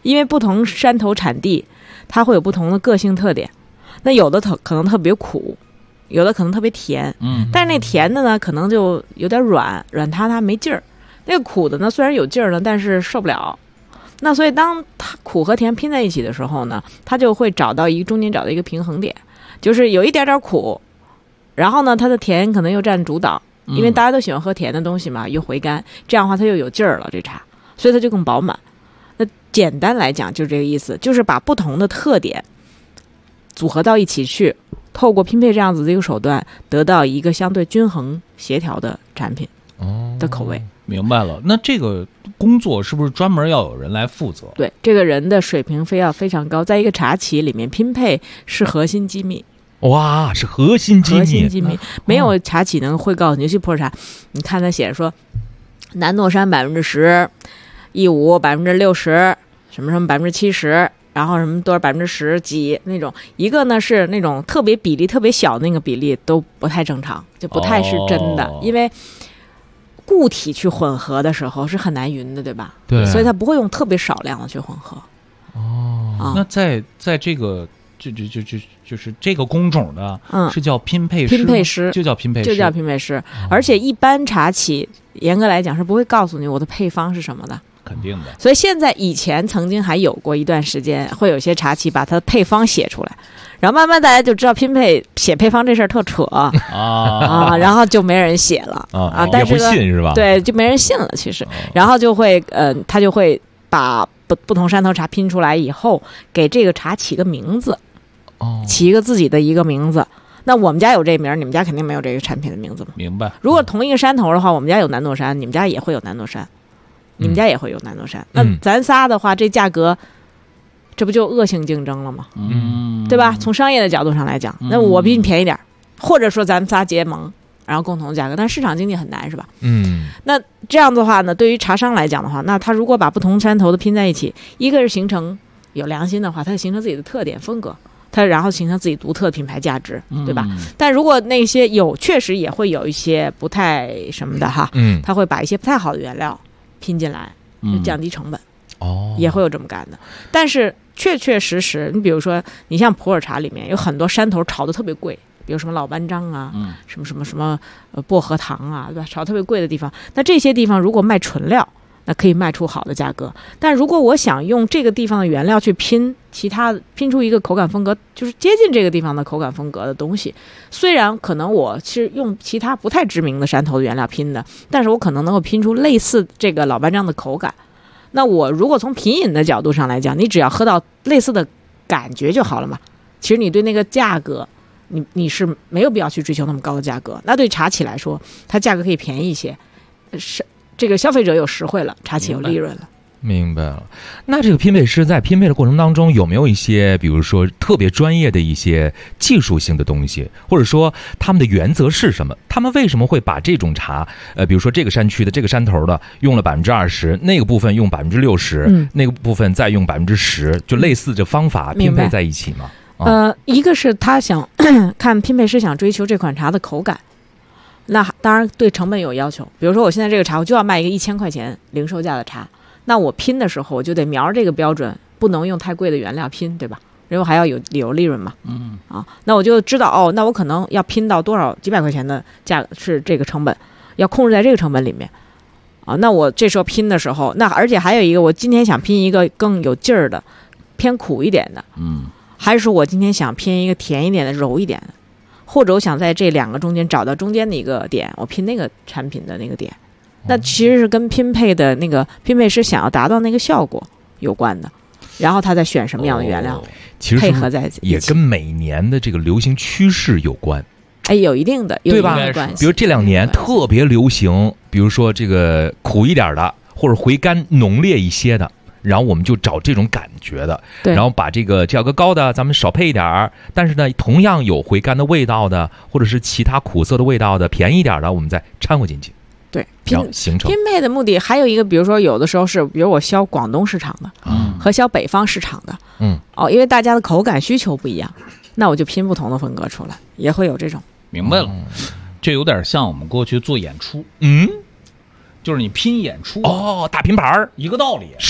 因为不同山头产地，它会有不同的个性特点。那有的可能特别苦，有的可能特别甜，但是那甜的呢，可能就有点软塌塌没劲儿。那个苦的呢，虽然有劲儿呢，但是受不了。那所以当它苦和甜拼在一起的时候呢，它就会中间找到一个平衡点，就是有一点点苦，然后呢，它的甜可能又占主导，因为大家都喜欢喝甜的东西嘛，又回甘，这样的话它又有劲儿了，这茶，所以它就更饱满。那简单来讲就是这个意思，就是把不同的特点组合到一起去，透过拼配这样子的一个手段，得到一个相对均衡协调的产品的口味。 明白了，那这个工作是不是专门要有人来负责？ 对，这个人的水平要非常高，在一个茶企里面，拼配是核心机密。 哇，是核心机密， 没有茶企能会告诉你，尤其普洱茶，你看他写着说，南诺山10%，义乌60%，什么70%。然后什么多少10%几那种，一个呢是那种特别比例特别小那个比例都不太正常，就不太是真的，因为固体去混合的时候是很难匀的，对吧？ 对， 所以它不会用特别少量的去混合。 那在这个就是这个工种的，是叫拼配师，就叫拼配师， 而且一般茶企严格来讲是不会告诉你我的配方是什么的。 肯定的， 所以现在以前曾经还有过一段时间，会有些茶企把它的配方写出来，然后慢慢大家就知道拼配写配方这事儿特扯然后就没人写了但是也不信是吧？ 对，就没人信了其实，然后就会他就会把不同山头茶拼出来以后，给这个茶起个名字，起一个自己的一个名字。那我们家有这名，你们家肯定没有这个产品的名字嘛？ 明白。 如果同一个山头的话，我们家有南诺山，你们家也会有南诺山。你们家也会有南诺山，那咱仨的话，这价格，这不就恶性竞争了吗？对吧？从商业的角度上来讲，那我比你便宜点，或者说咱们仨结盟，然后共同价格，但市场经济很难，是吧？那这样的话呢，对于茶商来讲的话，那他如果把不同山头的拼在一起，一个是形成有良心的话，它就形成自己的特点风格，它然后形成自己独特的品牌价值，对吧？但如果那些确实也会有一些不太什么的哈，他会把一些不太好的原料拼进来，就降低成本，也会有这么干的。但是确实，你比如说，你像普洱茶里面有很多山头炒的特别贵，比如什么老班章啊，什么薄荷糖啊，对吧？炒特别贵的地方，那这些地方如果卖纯料，那可以卖出好的价格。但如果我想用这个地方的原料去拼出一个口感风格，就是接近这个地方的口感风格的东西，虽然可能我是用其他不太知名的山头的原料拼的，但是我可能能够拼出类似这个老班章的口感。那我如果从品饮的角度上来讲，你只要喝到类似的感觉就好了嘛。其实你对那个价格，你是没有必要去追求那么高的价格。那对茶企来说，它价格可以便宜一些，是这个消费者有实惠了，茶企有利润了。 明白了。那这个拼配师在拼配的过程当中，有没有一些比如说特别专业的一些技术性的东西，或者说他们的原则是什么？他们为什么会把这种茶比如说这个山区的这个山头的用了20%，那个部分用60%，那个部分再用10%，就类似的方法拼配在一起吗？ 一个是他想看拼配师想追求这款茶的口感，那当然对成本有要求。比如说我现在这个茶我就要卖一个1000块钱零售价的茶，那我拼的时候我就得瞄着这个标准，不能用太贵的原料拼，对吧？因为还要有利润嘛。那我就知道那我可能要拼到多少几百块钱的价格是这个成本，要控制在这个成本里面那我这时候拼的时候，那而且还有一个，我今天想拼一个更有劲儿的偏苦一点的，还是说我今天想拼一个甜一点的柔一点的，或者我想在这两个中间找到中间的一个点，我拼那个产品的那个点，那其实是跟拼配的那个拼配师想要达到那个效果有关的，然后他再选什么样的原料配合在一起， 也跟每年的这个流行趋势有关。 有一定的对吧？ 关系。 比如这2年特别流行，比如说这个苦一点的，或者回甘浓烈一些的，然后我们就找这种感觉的，然后把这个价格高的咱们少配一点，但是呢同样有回甘的味道的，或者是其他苦涩的味道的便宜一点的，我们再掺和进去。 对， 形成拼配的目的还有一个，比如说有的时候是，比如我销广东市场的，和销北方市场的，因为大家的口感需求不一样，那我就拼不同的风格出来，也会有这种。 明白了，这有点像我们过去做演出，就是你拼演出大拼盘一个道理是。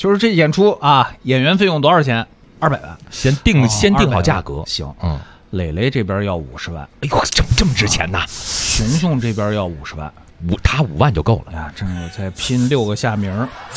就是这演出啊，演员费用多少钱？200万， 先定好价格。 行，磊磊这边要50万， 哎呦，这么值钱呐！ 熊熊这边要50万， 他5万就够了呀。正我再拼6个下名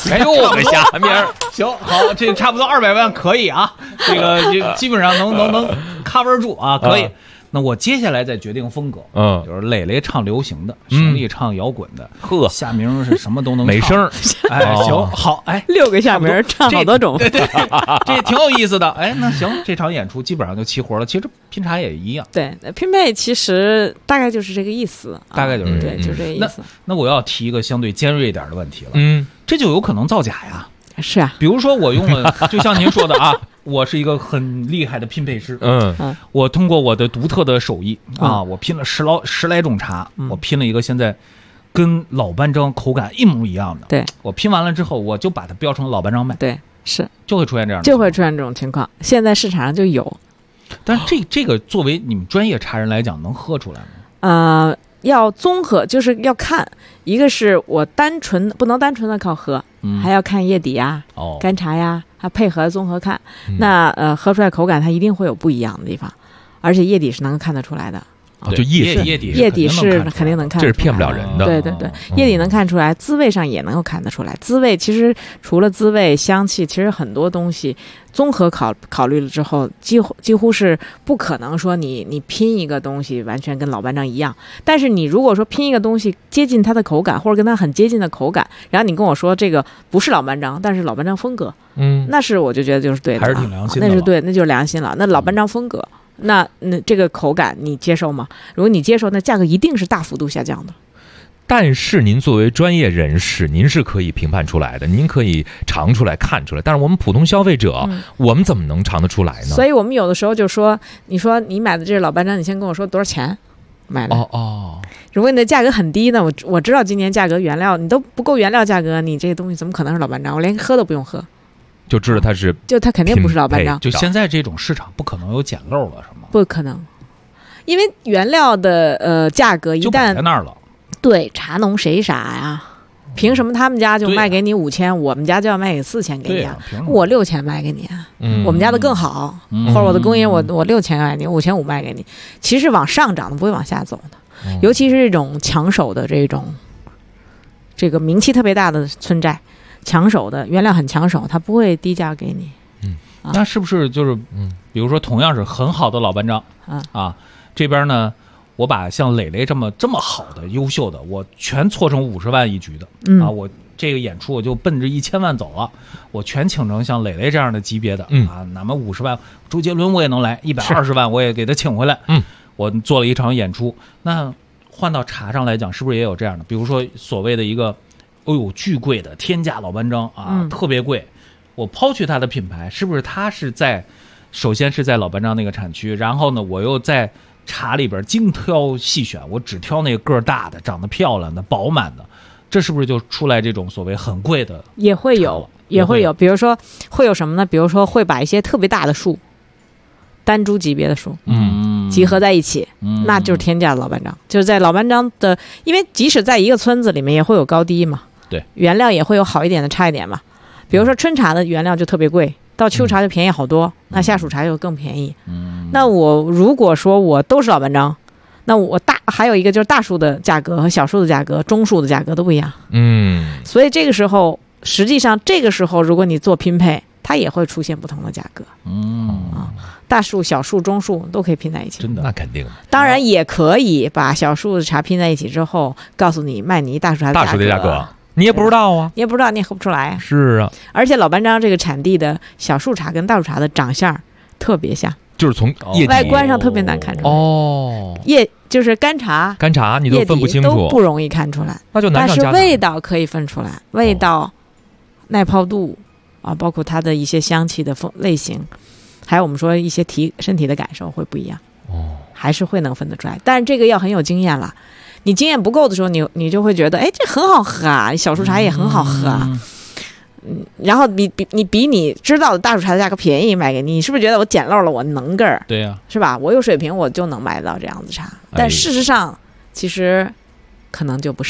，6个下名， 行，好，这差不多200万可以啊，这基本上能 cover 住啊，可以。那我接下来再决定风格，就是磊磊唱流行的，熊丽唱摇滚的，夏明是什么都能唱， 美声， 哎，行，好，哎 ，6个夏明唱好多种， 对，这也挺有意思的，哎，那行，这场演出基本上就齐活了，其实拼茶也一样， 对，拼配其实大概就是这个意思， 大概就是对，就这个意思。 那我要提一个相对尖锐一点的问题了，这就有可能造假呀。 是啊， 比如说我用了，就像您说的啊，我是一个很厉害的拼配师，我通过我的独特的手艺啊，我拼了十来种茶，我拼了一个现在跟老班章口感一模一样的， 对， 我拼完了之后，我就把它标成老班章卖， 对，是就会出现这样的， 就会出现这种情况，现在市场上就有。 但是这个作为你们专业茶人来讲，能喝出来吗？ 要综合，就是要看，一个是我不能单纯的靠喝，还要看叶底呀、干茶呀，还配合综合看。那喝出来口感它一定会有不一样的地方，而且叶底是能看得出来的。 就叶底是肯定能看出来， 这是骗不了人的。 对对对，叶底能看出来，滋味上也能够看得出来。滋味其实除了滋味、香气，其实很多东西综合考虑了之后，几乎是不可能说你拼一个东西完全跟老班章一样。但是你如果说拼一个东西接近它的口感，或者跟它很接近的口感，然后你跟我说这个不是老班章，但是老班章风格，那是我就觉得就是对的， 还是挺良心的， 那是对，那就是良心了。那老班章风格。那这个口感你接受吗？如果你接受，那价格一定是大幅度下降的。 但是您作为专业人士，您是可以评判出来的，您可以尝出来、看出来。但是我们普通消费者，我们怎么能尝得出来呢？ 所以我们有的时候就说，你说你买的这是老班章，你先跟我说多少钱买的。如果你的价格很低呢，我知道今年价格原料你都不够原料价格，你这个东西怎么可能是老班章？我连喝都不用喝。 就知道它是， 就它肯定不是老班章。 就现在这种市场不可能有捡漏了，是吗？ 不可能，因为原料的价格一旦就摆在那儿了。 对，茶农谁傻呀？凭什么他们家就卖给你5000，我们家就要卖给4000给你啊？我6000卖给你，我们家的更好，或者我的工艺我6000卖给你，5500卖给你。其实往上涨的不会往下走的，尤其是这种抢手的这个名气特别大的村寨。抢手的原料很抢手，它不会低价给你。 那是不是就是比如说同样是很好的老班章这边呢，我把像磊磊这么好的、优秀的，我全搓成50万一局的我这个演出我就奔着1000万走了，我全请成像磊磊这样的级别的哪怕50万，周杰伦我也能来，120万我也给他请回来。我做了一场演出，那换到茶上来讲，是不是也有这样的？比如说所谓的一个。巨贵的天价老班章特别贵。我抛去它的品牌，是不是它是首先是在老班章那个产区，然后呢，我又在茶里边精挑细选，我只挑那个个儿大的、长得漂亮的、饱满的，这是不是就出来这种所谓很贵的？ 也会有，比如说会有什么呢？比如说会把一些特别大的树，单株级别的树，集合在一起，那就是天价的老班章。就是在老班章的，因为即使在一个村子里面也会有高低嘛。 对， 原料也会有好一点的差一点嘛。比如说春茶的原料就特别贵，到秋茶就便宜好多，那夏暑茶就更便宜。那我如果说我都是老班章，那我还有一个就是大树的价格和小树的价格、中树的价格都不一样。所以这个时候，实际上这个时候如果你做拼配，它也会出现不同的价格。大树、小树、中树都可以拼在一起。 真的，那肯定。 当然也可以把小树的茶拼在一起之后，告诉你卖你大树茶的价格。 你也不知道啊， 你也不知道，你也喝不出来。 是啊， 而且老班章这个产地的小树茶跟大树茶的长相特别像， 就是从叶底外观上特别难看出来。就是干茶你都分不清楚， 都不容易看出来。 那就难上加难。 但是味道可以分出来，味道、耐泡度包括它的一些香气的类型，还有我们说一些身体的感受会不一样。还是会能分得出来，但是这个要很有经验了。你经验不够的时候，你就会觉得，哎，这很好喝啊，小树茶也很好喝啊。然后比你知道的大树茶的价格便宜卖给你，你是不是觉得我捡漏了，我能个儿？ 对呀， 是吧？我有水平，我就能买到这样子茶。但事实上，其实可能就不是。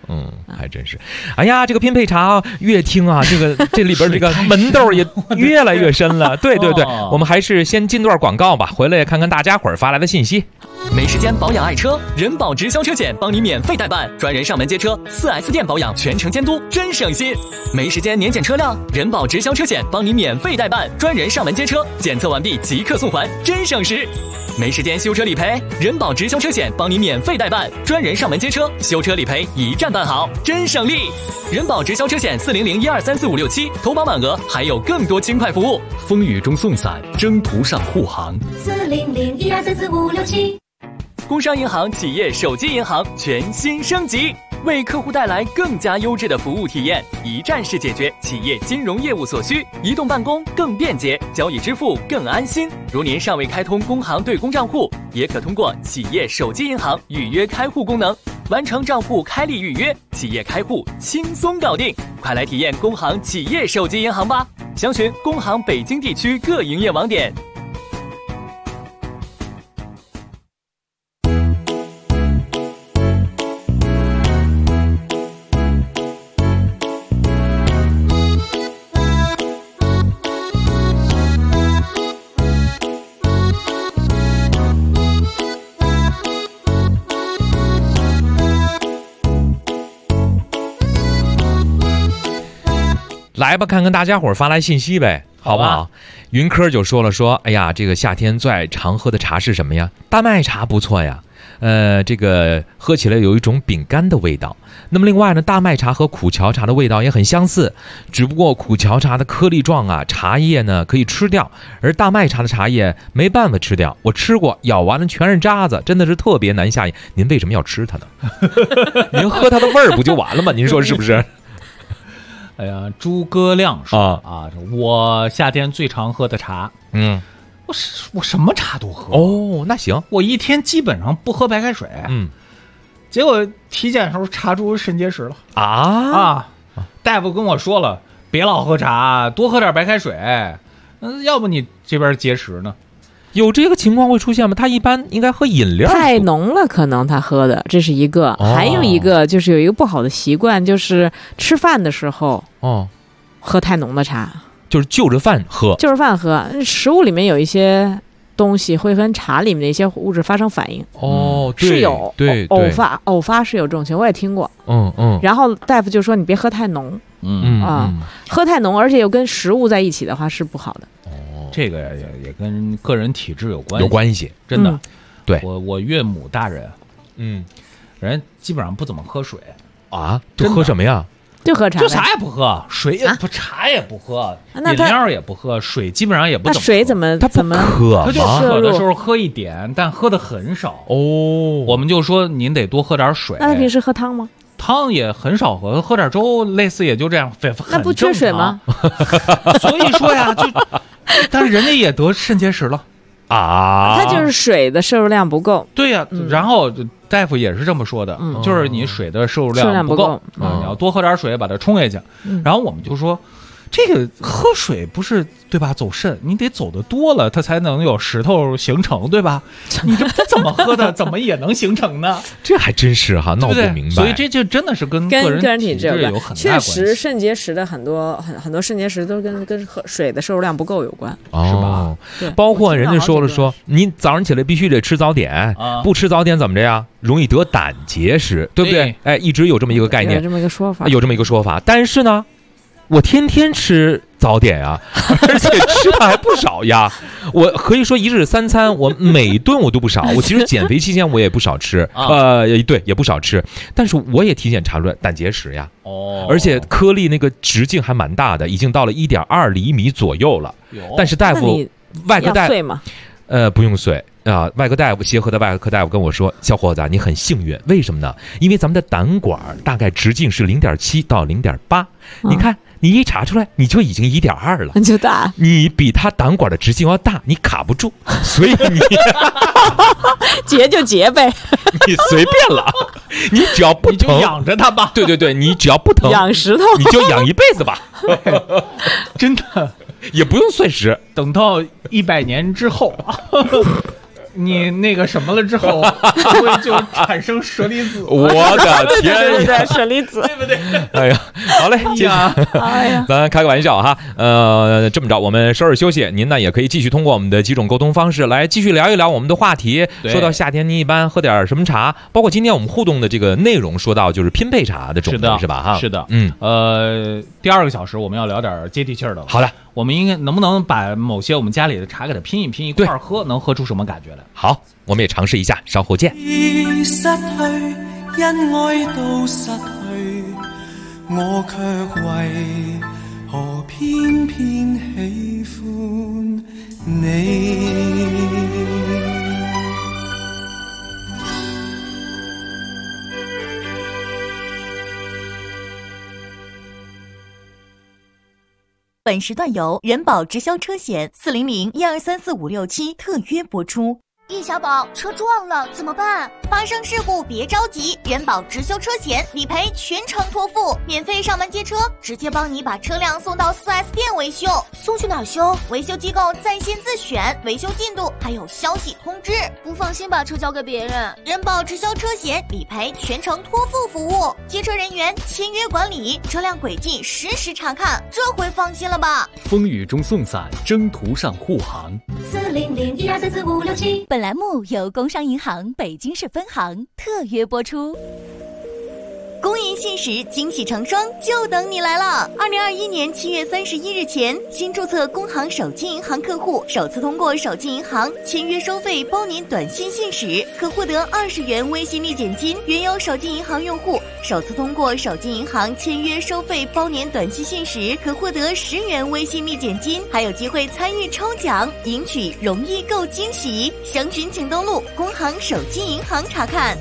还真是。哎呀，这个拼配茶越听啊，这里边这个门道也越来越深了。对，我们还是先进段广告吧，回来看看大家伙儿发来的信息。 没时间保养爱车，人保直销车险帮你免费代办，专人上门接车，4S 店保养全程监督，真省心。没时间年检车辆，人保直销车险帮你免费代办，专人上门接车，检测完毕即刻送还，真省时。没时间修车理赔，人保直销车险帮你免费代办，专人上门接车，修车理赔一站办好，真省力。人保直销车险40012345667，投保满额还有更多轻快服务。 风雨中送伞，征途上护航。 40012345667。 工商银行企业手机银行全新升级，为客户带来更加优质的服务体验，一站式解决企业金融业务所需，移动办公更便捷，交易支付更安心。如您尚未开通工行对公账户，也可通过企业手机银行预约开户功能，完成账户开立预约，企业开户轻松搞定。快来体验工行企业手机银行吧！详询工行北京地区各营业网点。 来吧，看看大家伙发来信息呗，好不好？云科就说了，哎呀，这个夏天最爱常喝的茶是什么呀？大麦茶不错呀，这个喝起来有一种饼干的味道。那么另外呢，大麦茶和苦荞茶的味道也很相似，只不过苦荞茶的颗粒状啊，茶叶呢可以吃掉，而大麦茶的茶叶没办法吃掉。我吃过，咬完了全是渣子，真的是特别难下咽。您为什么要吃它呢？您喝它的味儿不就完了吗？您说是不是？ 哎呀，诸葛亮说我夏天最常喝的茶，我什么茶都喝。 哦，那行， 我一天基本上不喝白开水。结果体检的时候查出肾结石了大夫跟我说了，别老喝茶，多喝点白开水。要不你这边结石呢？ 有这个情况会出现吗？他一般应该喝饮料， 太浓了，可能他喝的，这是一个。还有一个就是有一个不好的习惯，就是吃饭的时候喝太浓的茶， 就是就着饭喝， 食物里面有一些东西会跟茶里面的一些物质发生反应。是有， 对， 偶发是有这种情况，我也听过。然后大夫就说你别喝太浓，喝太浓，而且又跟食物在一起的话是不好的。 这个也跟个人体质有关系， 真的。 对， 我岳母大人，人基本上不怎么喝水啊，就喝什么呀？ 就喝茶， 就啥也不喝，水也不，茶也不喝，饮料也不喝，水基本上也不怎么喝。 那水怎么喝？ 他就渴的时候喝一点，但喝的很少。我们就说您得多喝点水。 那他平时喝汤吗？ 汤也很少喝点粥，类似也就这样， 那不缺水吗？ 所以说呀，但是人家也得肾结石了他就是水的摄入量不够。 对呀，然后大夫也是这么说的，就是你水的摄入量不够，你要多喝点水把它冲下去。然后我们就说，这个喝水不是对吧？走肾，你得走得多了，它才能有石头形成，对吧？你这不怎么喝的，怎么也能形成呢？ 这还真是闹不明白。 所以这就真的是跟个人体质有很大关系。 确实，肾结石的很多肾结石都跟水的摄入量不够有关，是吧？ 对，包括人家说了，你早上起来必须得吃早点，不吃早点怎么着呀？容易得胆结石，对不对？哎，一直有这么一个概念， 有这么一个说法，但是呢，我天天吃早点啊，而且吃的还不少呀。我可以说一日3餐，我每顿我都不少。我其实减肥期间我也不少吃，对，也不少吃。但是我也体检查出来胆结石呀。而且颗粒那个直径还蛮大的，已经到了1.2厘米左右了。但是大夫，外科大夫不用碎。外科大夫，协和的外科大夫跟我说，小伙子，你很幸运，为什么呢？因为咱们的胆管大概直径是0.7到0.8，你看你一查出来，你就已经1.2了， 就大， 你比他胆管的直径要大，你卡不住，所以你结就结呗， 你随便了，你只要不疼， 你就养着它吧。 对，你只要不疼， 养石头， 你就养一辈子吧， 真的。 也不用碎石， 等到100年之后， 你那个什么了之后，会就产生舍利子。 我的天呀， 舍利子， 对不对？ 哎呀，好嘞， 哎呀， 咱开个玩笑哈。这么着，我们稍事休息，您呢也可以继续通过我们的几种沟通方式来继续聊一聊我们的话题。说到夏天，你一般喝点什么茶？包括今天我们互动的这个内容，说到就是拼配茶的种类，是吧？哈， 是的，第2个小时我们要聊点接地气儿的了。 好的， 我们应该能不能把某些我们家里的茶给它拼一拼一块儿喝，能喝出什么感觉来？ 好，我们也尝试一下，稍后见。 失去，因愛到失去，我卻為何偏偏喜歡你？ 本时段由人保直销车险400-1234567特约播出。 易小宝，车撞了怎么办？ 发生事故别着急，人保直销车险理赔全程托付，免费上门接车，直接帮你把车辆送到4S 店维修。 送去哪儿修？ 维修机构在线自选，维修进度还有消息通知。 不放心把车交给别人。 人保直销车险理赔全程托付服务，接车人员签约管理，车辆轨迹实时查看，这回放心了吧？ 风雨中送伞，征途上护航。 400-1234567。 本栏目由工商银行北京市分行特约播出。 公银信实，惊喜成双，就等你来了！2021年7月31日前，新注册工行手机银行客户首次通过手机银行签约收费包年短信信使，可获得20元微信立减金；原有手机银行用户首次通过手机银行签约收费包年短信信使，可获得10元微信立减金，还有机会参与抽奖，赢取容易购惊喜。详询请登录工行手机银行查看。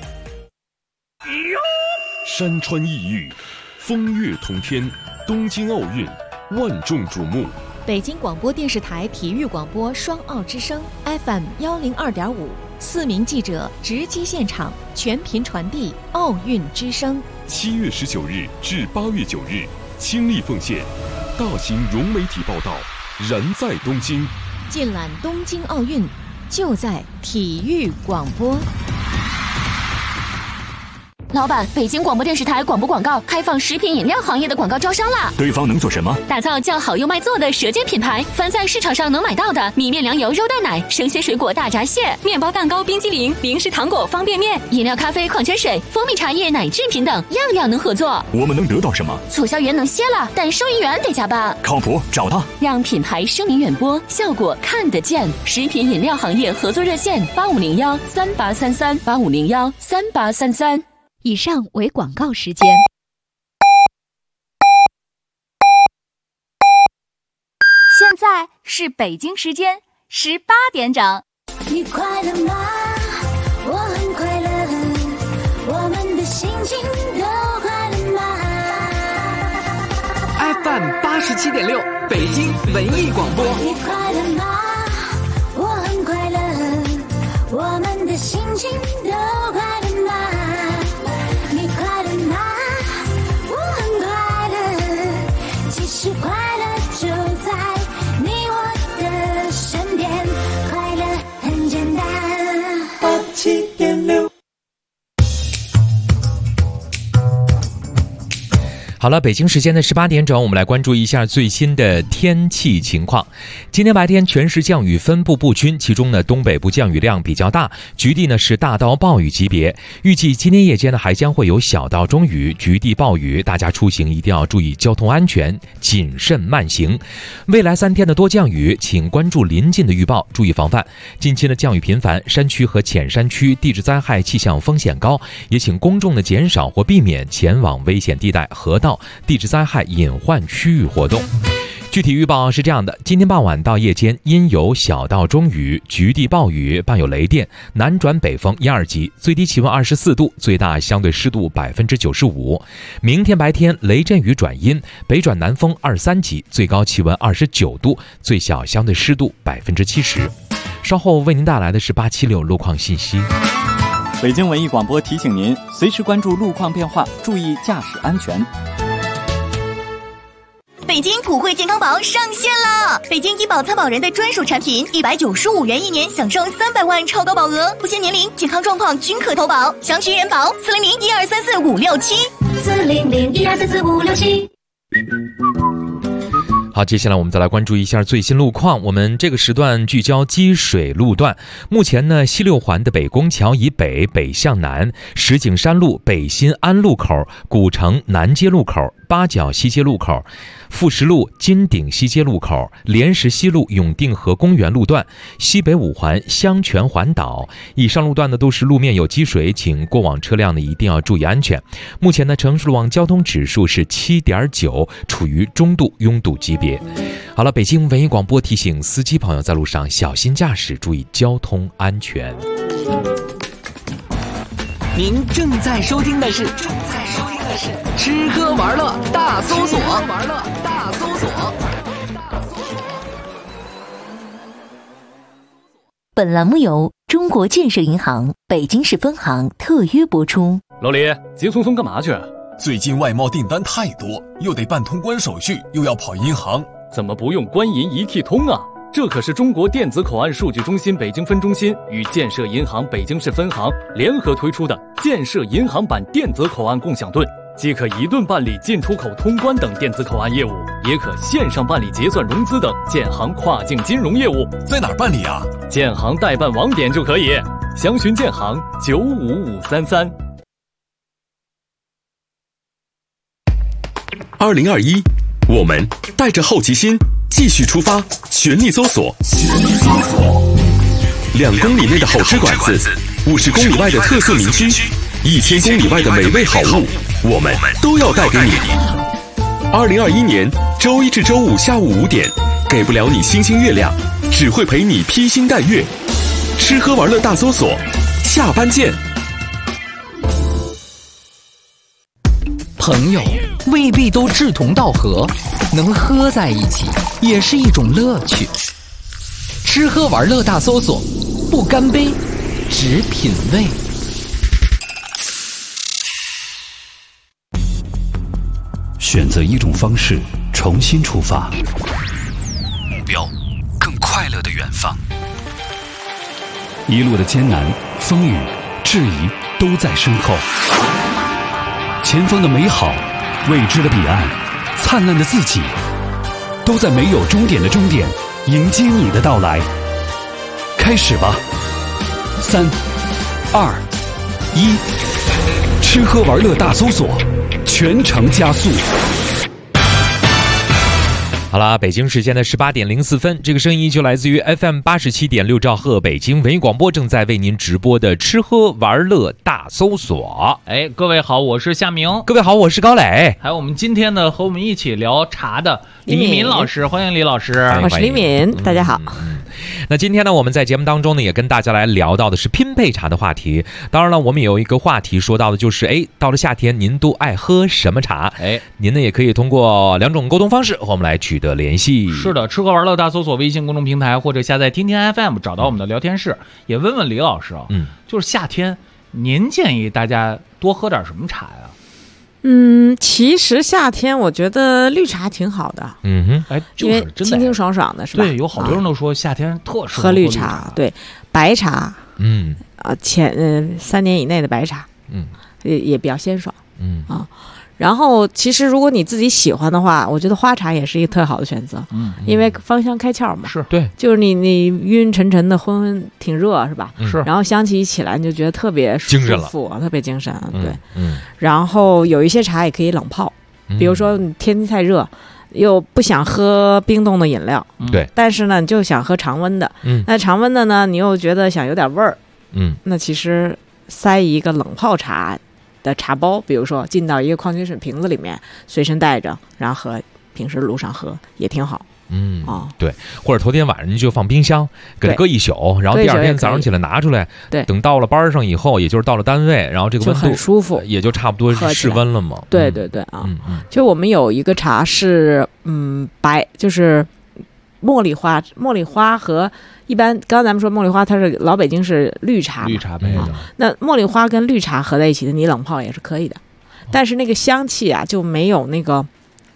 山川异域，风月同天，东京奥运万众瞩目。 北京广播电视台体育广播双奥之声 FM 102.5，4名记者直击现场，全频传递奥运之声。 7月19日至8月9日，倾力奉献，大型融媒体报道，燃在东京。 尽览东京奥运，就在体育广播。 老板，北京广播电视台广播广告开放食品饮料行业的广告招商啦！ 对方能做什么？ 打造叫好又卖座的舌尖品牌，凡在市场上能买到的米面粮油肉蛋奶、生鲜水果大闸蟹、面包蛋糕、冰激凌、零食糖果、方便面、饮料咖啡、矿泉水、蜂蜜茶叶、奶制品等，样样能合作。 我们能得到什么？ 促销员能歇了，但收银员得加班。 靠谱，找他， 让品牌声名远播，效果看得见。食品饮料行业合作热线8501383385013833。 以上为广告时间。 现在是北京时间18点整。 你快乐吗？我很快乐，我们的心情都快乐吗 ？FM 87.6，北京文艺广播。 你快乐吗？我很快乐，我们的心情都快乐吗？你快乐吗？我很快乐，其实快乐就在你我的身边，快乐很简单。87.6。 好了，北京时间的18点整，我们来关注一下最新的天气情况。今天白天全市降雨分布不均，其中呢东北部降雨量比较大，局地呢是大到暴雨级别。预计今天夜间呢还将会有小到中雨，局地暴雨，大家出行一定要注意交通安全，谨慎慢行。未来3天的多降雨，请关注临近的预报，注意防范。近期的降雨频繁，山区和浅山区地质灾害气象风险高，也请公众的减少或避免前往危险地带、河道、地质灾害隐患区域活动。具体预报是这样的：今天傍晚到夜间阴有小到中雨，局地暴雨，伴有雷电，南转北风1、2级，最低气温24度，最大相对湿度95%。明天白天雷阵雨转阴，北转南风2、3级，最高气温29度，最小相对湿度70%。稍后为您带来的是876路况信息。 北京文艺广播提醒您，随时关注路况变化，注意驾驶安全。 北京普惠健康宝上线了！北京医保参保人的专属产品，195元一年享受300万超高保额，不限年龄、健康状况均可投保。详询人保400-1234-567。400-1234-567。 好，接下来我们再来关注一下最新路况。我们这个时段聚焦积水路段。目前呢，西六环的北宫桥以北北向南，石景山路北新安路口、古城南街路口、八角西街路口、富石路金鼎西街路口、莲石西路永定河公园路段、西北五环香泉环岛以上路段呢，都是路面有积水，请过往车辆呢一定要注意安全。目前呢，城市路网交通指数是7.9，处于中度拥堵级别。好了，北京文艺广播提醒司机朋友在路上小心驾驶，注意交通安全。 您正在收听的是吃喝玩乐大搜索。 本栏目由中国建设银行北京市分行特约播出。 老李，急匆匆干嘛去？ 最近外贸订单太多，又得办通关手续，又要跑银行， 怎么不用官银一体通啊？这可是中国电子口岸数据中心北京分中心与建设银行北京市分行联合推出的建设银行版电子口岸共享盾，既可一盾办理进出口通关等电子口岸业务，也可线上办理结算融资等建行跨境金融业务。 在哪儿办理啊？ 建行代办网点就可以，详询建行95533。 2021，我们带着好奇心继续出发，全力搜索。2公里内的好吃馆子，50公里外的特色民区，1000公里外的美味好物，我们都要带给你。2021年周一至周五下午5点，给不了你星星月亮，只会陪你披星戴月。吃喝玩乐大搜索，下班见。 朋友未必都志同道合，能喝在一起也是一种乐趣。吃喝玩乐大搜索，不干杯，只品味。 选择一种方式，重新出发，目标更快乐的远方。一路的艰难、风雨、质疑都在身后，前方的美好，未知的彼岸，灿烂的自己，都在没有终点的终点迎接你的到来。开始吧，3、2、1，吃喝玩乐大搜索，全程加速。 好了，北京时间的18点04分，这个声音就来自于 FM 87.6兆赫北京文艺广播正在为您直播的吃喝玩乐大搜索。 哎，各位好，我是夏明。 各位好，我是高磊。 还有我们今天呢，和我们一起聊茶的李敏老师，欢迎李老师。 我是李敏，大家好。 那今天呢，我们在节目当中呢，也跟大家来聊到的是拼配茶的话题。当然了，我们有一个话题说到的就是，到了夏天，您都爱喝什么茶？您呢也可以通过2种沟通方式和我们来取得联系。 是的，吃喝玩乐大搜索微信公众平台，或者下载听听 FM 找到我们的聊天室，也问问李老师啊，就是夏天，您建议大家多喝点什么茶呀？ 其实夏天我觉得绿茶挺好的， 就是因为清清爽爽的，是吧？ 对，有好多人都说夏天特适合喝绿茶，对，白茶，3年以内的白茶，也比较鲜爽，然后其实如果你自己喜欢的话，我觉得花茶也是一个特好的选择，因为芳香开窍嘛， 是对， 就是你晕沉沉的昏挺热是吧？ 是， 然后香气一起来你就觉得特别舒服，特别精神，对，然后有一些茶也可以冷泡，比如说你天气太热，又不想喝冰冻的饮料， 对， 但是呢你就想喝常温的，那常温的呢你又觉得想有点味儿，那其实塞一个冷泡茶的茶包，比如说进到一个矿泉水瓶子里面，随身带着，然后平时路上喝也挺好。 对，或者头天晚上你就放冰箱，给它搁一宿，然后第二天早上起来拿出来， 对， 等到了班上以后，也就是到了单位，然后这个温度很舒服， 也就差不多是室温了嘛。 对就我们有一个茶是就是茉莉花和一般刚刚咱们说茉莉花，它是老北京是绿茶配的， 那茉莉花跟绿茶合在一起的，你冷泡也是可以的，但是那个香气啊就没有那个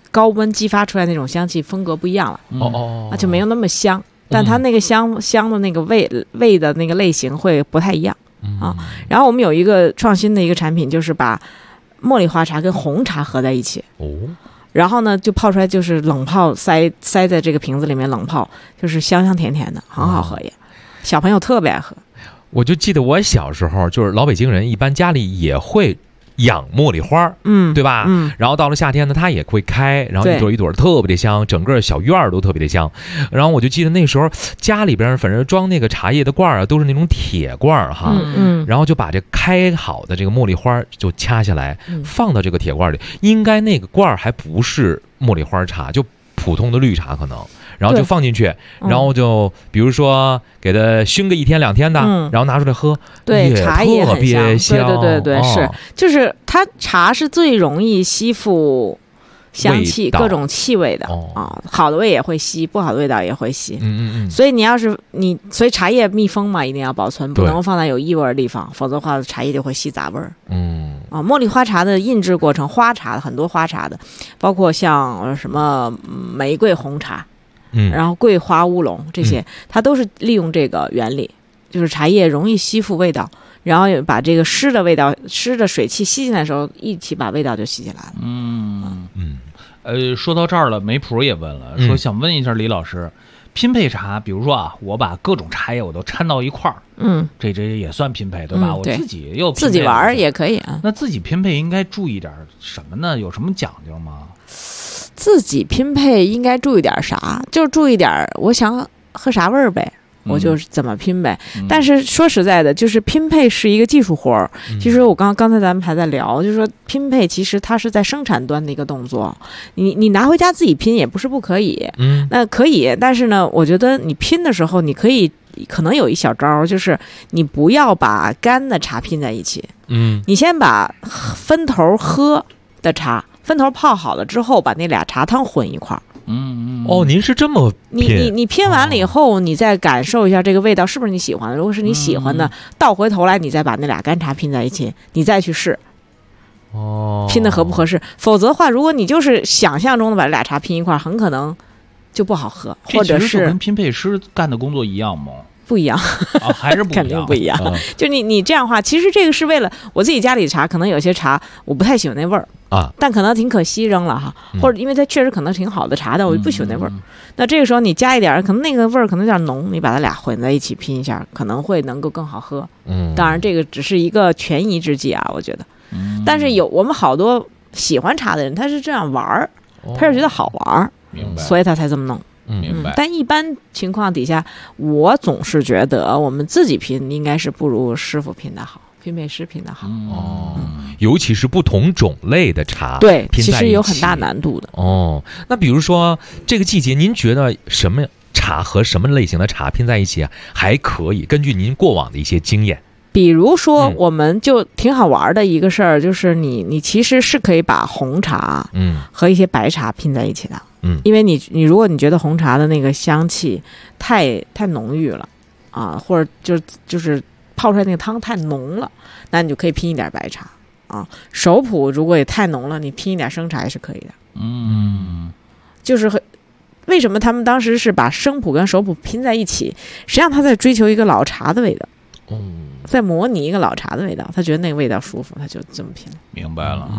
高温激发出来那种香气风格不一样了，就没有那么香，但它那个香的那个味的那个类型会不太一样啊。然后我们有一个创新的一个产品，就是把茉莉花茶跟红茶合在一起，然后呢就泡出来，就是冷泡塞在这个瓶子里面冷泡，就是香香甜甜的，很好喝也，小朋友特别爱喝。 我就记得我小时候，就是老北京人一般家里也会养茉莉花，对吧？然后到了夏天呢，它也会开，然后一朵一朵特别的香，整个小院都特别的香。然后我就记得那时候家里边反正装那个茶叶的罐啊，都是那种铁罐哈，然后就把这开好的这个茉莉花就掐下来，放到这个铁罐里。应该那个罐还不是茉莉花茶，就普通的绿茶可能。然后就放进去，然后就比如说给它熏个1天2天的，然后拿出来喝， 对，茶叶特别香， 对，是，就是它茶是最容易吸附香气各种气味的好的味也会吸，不好的味道也会吸，所以所以茶叶密封嘛，一定要保存，不能放在有异味的地方，否则的话茶叶就会吸杂味儿。茉莉花茶的印制过程，花茶的很多花茶的，包括像什么玫瑰红茶。然后桂花乌龙这些，它都是利用这个原理，就是茶叶容易吸附味道，然后把这个湿的味道、湿的水汽吸进来的时候，一起把味道就吸进来了。说到这儿了，梅普也问了，说想问一下李老师，拼配茶，比如说啊，我把各种茶叶我都掺到一块儿，这也算拼配对吧？我自己又自己玩也可以啊。 那自己拼配应该注意点什么呢？有什么讲究吗？ 自己拼配应该注意点啥？就是注意点我想喝啥味儿呗，我就是怎么拼呗。但是说实在的，就是拼配是一个技术活儿。其实我刚才咱们还在聊，就是说拼配其实它是在生产端的一个动作。你拿回家自己拼也不是不可以，那可以。但是呢，我觉得你拼的时候，你可能有一小招，就是你不要把干的茶拼在一起。你先把分头喝的茶。分头泡好了之后，把那俩茶汤混一块儿。 您是这么拼？你拼完了以后，你再感受一下这个味道是不是你喜欢的。如果是你喜欢的，倒回头来你再把那俩干茶拼在一起，你再去试。拼的合不合适？否则的话，如果你就是想象中的把这俩茶拼一块儿，很可能就不好喝，或者是跟拼配师干的工作一样吗？ 不一样还是不一样， 肯定不一样。就你这样的话，其实这个是为了我自己家里的茶，可能有些茶我不太喜欢那味儿但可能挺可惜扔了哈，或者因为它确实可能挺好的茶，但我就不喜欢那味儿。那这个时候你加一点，可能那个味儿可能有点浓，你把它俩混在一起拼一下，可能会能够更好喝。当然这个只是一个权宜之计啊，我觉得。但是我们好多喜欢茶的人，他是这样玩儿，他是觉得好玩儿，所以他才这么弄。 明白。 但一般情况底下，我总是觉得我们自己拼应该是不如师傅拼的好，拼配师拼的好。 尤其是不同种类的茶， 对，其实有很大难度的。 那比如说这个季节，您觉得什么茶和什么类型的茶拼在一起还可以？根据您过往的一些经验。 比如说，我们就挺好玩的一个事儿，就是你其实是可以把红茶，和一些白茶拼在一起的，因为你如果你觉得红茶的那个香气太浓郁了啊，或者就是泡出来那个汤太浓了，那你就可以拼一点白茶啊。熟普如果也太浓了，你拼一点生茶也是可以的。就是为什么他们当时是把生普跟熟普拼在一起？实际上他在追求一个老茶的味道。在模拟一个老茶的味道，他觉得那个味道舒服，他就这么拼了。 明白了。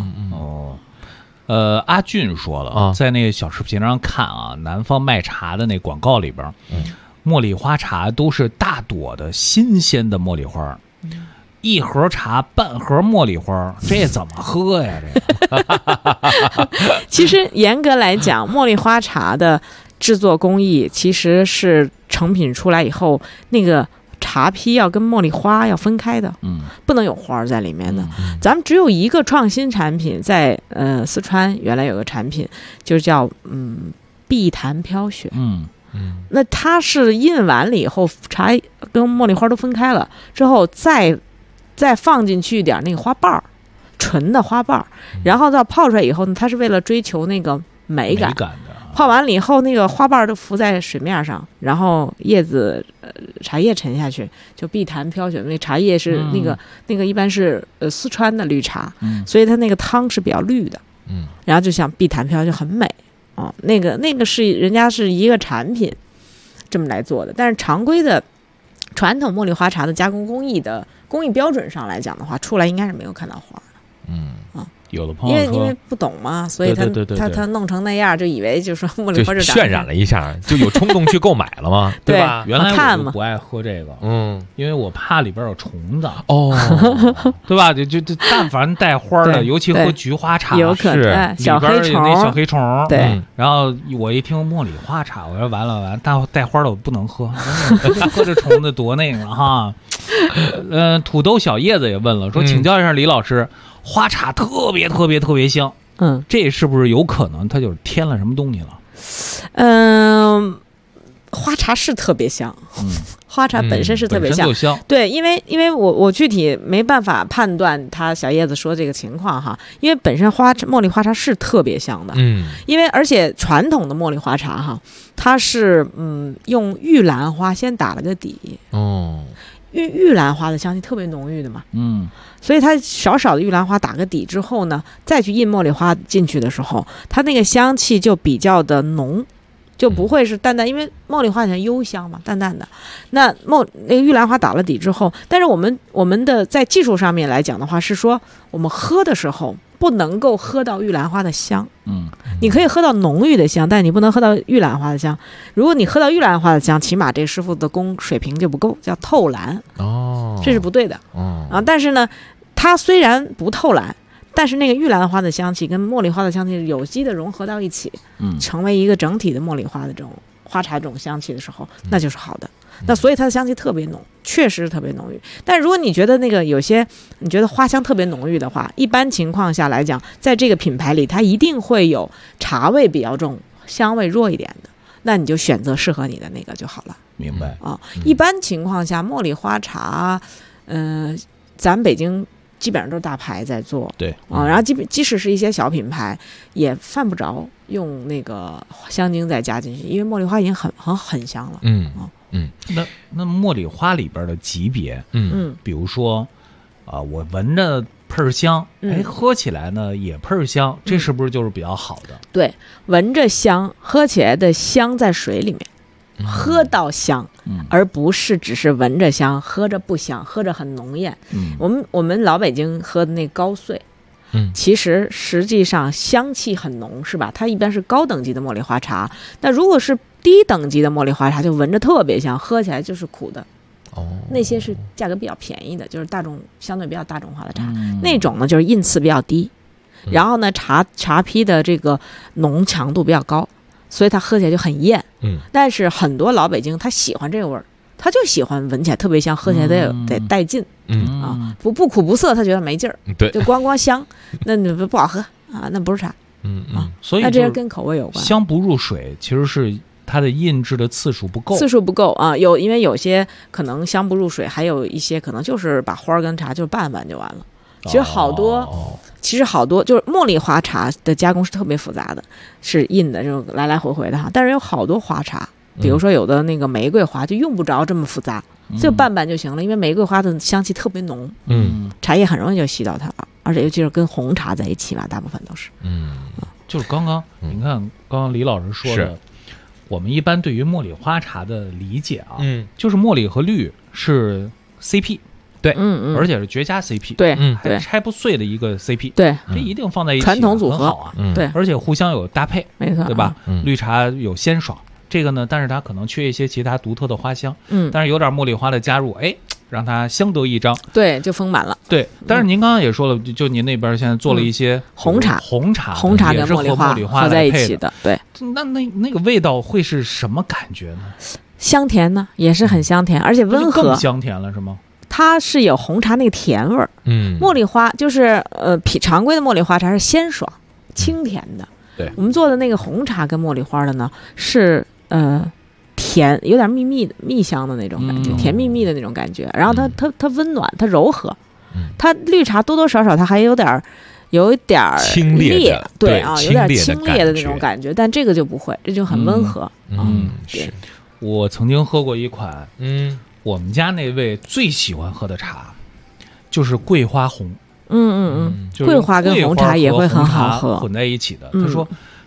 阿俊说了，在那个小视频上看啊，南方卖茶的那广告里边，茉莉花茶都是大朵的新鲜的茉莉花，一盒茶半盒茉莉花，这怎么喝呀？这其实严格来讲，茉莉花茶的制作工艺其实是成品出来以后那个。茶坯要跟茉莉花要分开的，不能有花在里面的。咱们只有一个创新产品，在四川原来有个产品，就叫碧潭飘雪。那它是印完了以后，茶跟茉莉花都分开了之后，再放进去一点那个花瓣儿，纯的花瓣儿，然后再泡出来以后呢，它是为了追求那个美感的。泡完了以后，那个花瓣都浮在水面上，然后叶子茶叶沉下去，就碧潭飘雪。那茶叶是那个一般是四川的绿茶，所以它那个汤是比较绿的，然后就像碧潭飘就很美。 哦，那个是人家是一个产品这么来做的，但是常规的传统茉莉花茶的加工工艺标准上来讲的话，出来应该是没有看到花的。 有的朋友说因为不懂嘛，所以他弄成那样，就以为就说茉莉花就渲染了一下，就有冲动去购买了嘛，对吧？ 原来我就不爱喝这个，因为我怕里边有虫子对吧？就但凡带花的，尤其喝菊花茶， 有可能里边有那小黑虫， 对。 然后我一听茉莉花茶，我说完了，带花的我不能喝，喝这虫子多那个哈。土豆小叶子也问了，说请教一下李老师。花茶特别特别特别香，这是不是有可能它就是添了什么东西了？ 花茶是特别香，花茶本身是特别香， 对，因为我具体没办法判断他小叶子说这个情况哈，因为本身茉莉花茶是特别香的，因为而且传统的茉莉花茶哈，它是用玉兰花先打了个底，玉兰花的香气特别浓郁的嘛，所以它少少的玉兰花打个底之后呢，再去印茉莉花进去的时候，它那个香气就比较的浓，就不会是淡淡，因为茉莉花像幽香嘛，淡淡的。那个玉兰花打了底之后，但是我们的在技术上面来讲的话，是说我们喝的时候不能够喝到玉兰花的香，你可以喝到浓郁的香，但你不能喝到玉兰花的香。如果你喝到玉兰花的香，起码这师傅的工水平就不够，叫透蓝，这是不对的，但是呢，它虽然不透蓝，但是那个玉兰花的香气跟茉莉花的香气有机的融合到一起，成为一个整体的茉莉花的这种花茶这种香气的时候，那就是好的。那所以它的香气特别浓，确实是特别浓郁。但如果你觉得那个有些你觉得花香特别浓郁的话，一般情况下来讲，在这个品牌里，它一定会有茶味比较重、香味弱一点的，那你就选择适合你的那个就好了。 明白啊？一般情况下，茉莉花茶，咱北京基本上都是大牌在做， 对啊，然后即使是一些小品牌，也犯不着用那个香精再加进去，因为茉莉花已经很香了。 那茉莉花里边的级别，比如说我闻着喷香，喝起来呢也喷香，这是不是就是比较好的？ 对，闻着香，喝起来的香在水里面，喝到香，而不是只是闻着香，喝着不香，喝着很浓艳。我们老北京喝的那高碎，其实际上香气很浓，是吧？它一般是高等级的茉莉花茶，那如果是低等级的茉莉花茶，就闻着特别香，喝起来就是苦的。那些是价格比较便宜的，就是相对比较大众化的茶，那种呢就是印次比较低，然后呢茶坯的这个浓强度比较高，所以它喝起来就很艳。但是很多老北京他喜欢这个味儿，他就喜欢闻起来特别香，喝起来得带劲。不苦不涩，他觉得没劲儿。 对， 就光香，那你不好喝啊，那不是茶。 所以那这是跟口味有关。 香不入水，其实是它的印制的次数不够啊，因为有些可能香不入水，还有一些可能就是把花跟茶就拌就完了。其实好多就是茉莉花茶的加工是特别复杂的，是印的就来来回回的哈。但是有好多花茶，比如说有的那个玫瑰花就用不着这么复杂，就拌就行了，因为玫瑰花的香气特别浓，茶叶很容易就吸到它了，而且尤其是跟红茶在一起嘛，大部分都是。 就是刚刚你看，刚刚李老师说的。我们一般对于茉莉花茶的理解啊，就是茉莉和绿是 CP， 对， 而且是绝佳 CP， 对， 还拆不碎的一个 CP， 对， 这一定放在一起， 传统组合很好啊， 对， 而且互相有搭配， 没错， 对吧？绿茶有鲜爽，这个呢，但是它可能缺一些其他独特的花香，但是有点茉莉花的加入，让它相得益彰， 对，就丰满了。 对，但是您刚刚也说了，就您那边现在做了一些红茶跟茉莉花合在一起的，对。 那个味道会是什么感觉呢？ 香甜呢，也是很香甜，而且温和。 更香甜了是吗？ 它是有红茶那个甜味儿。茉莉花就是常规的茉莉花茶是鲜爽、清甜的。 对， 我们做的那个红茶跟茉莉花的呢是甜，有点蜜香的那种感觉，甜蜜蜜的那种感觉。然后它温暖，它柔和。它绿茶多多少少它还有点清冽， 对啊，有点清冽的那种感觉，但这个就不会，这就很温和。 是我曾经喝过一款，我们家那位最喜欢喝的茶就是桂花红。 桂花跟红茶也会很好喝， 混在一起的。他说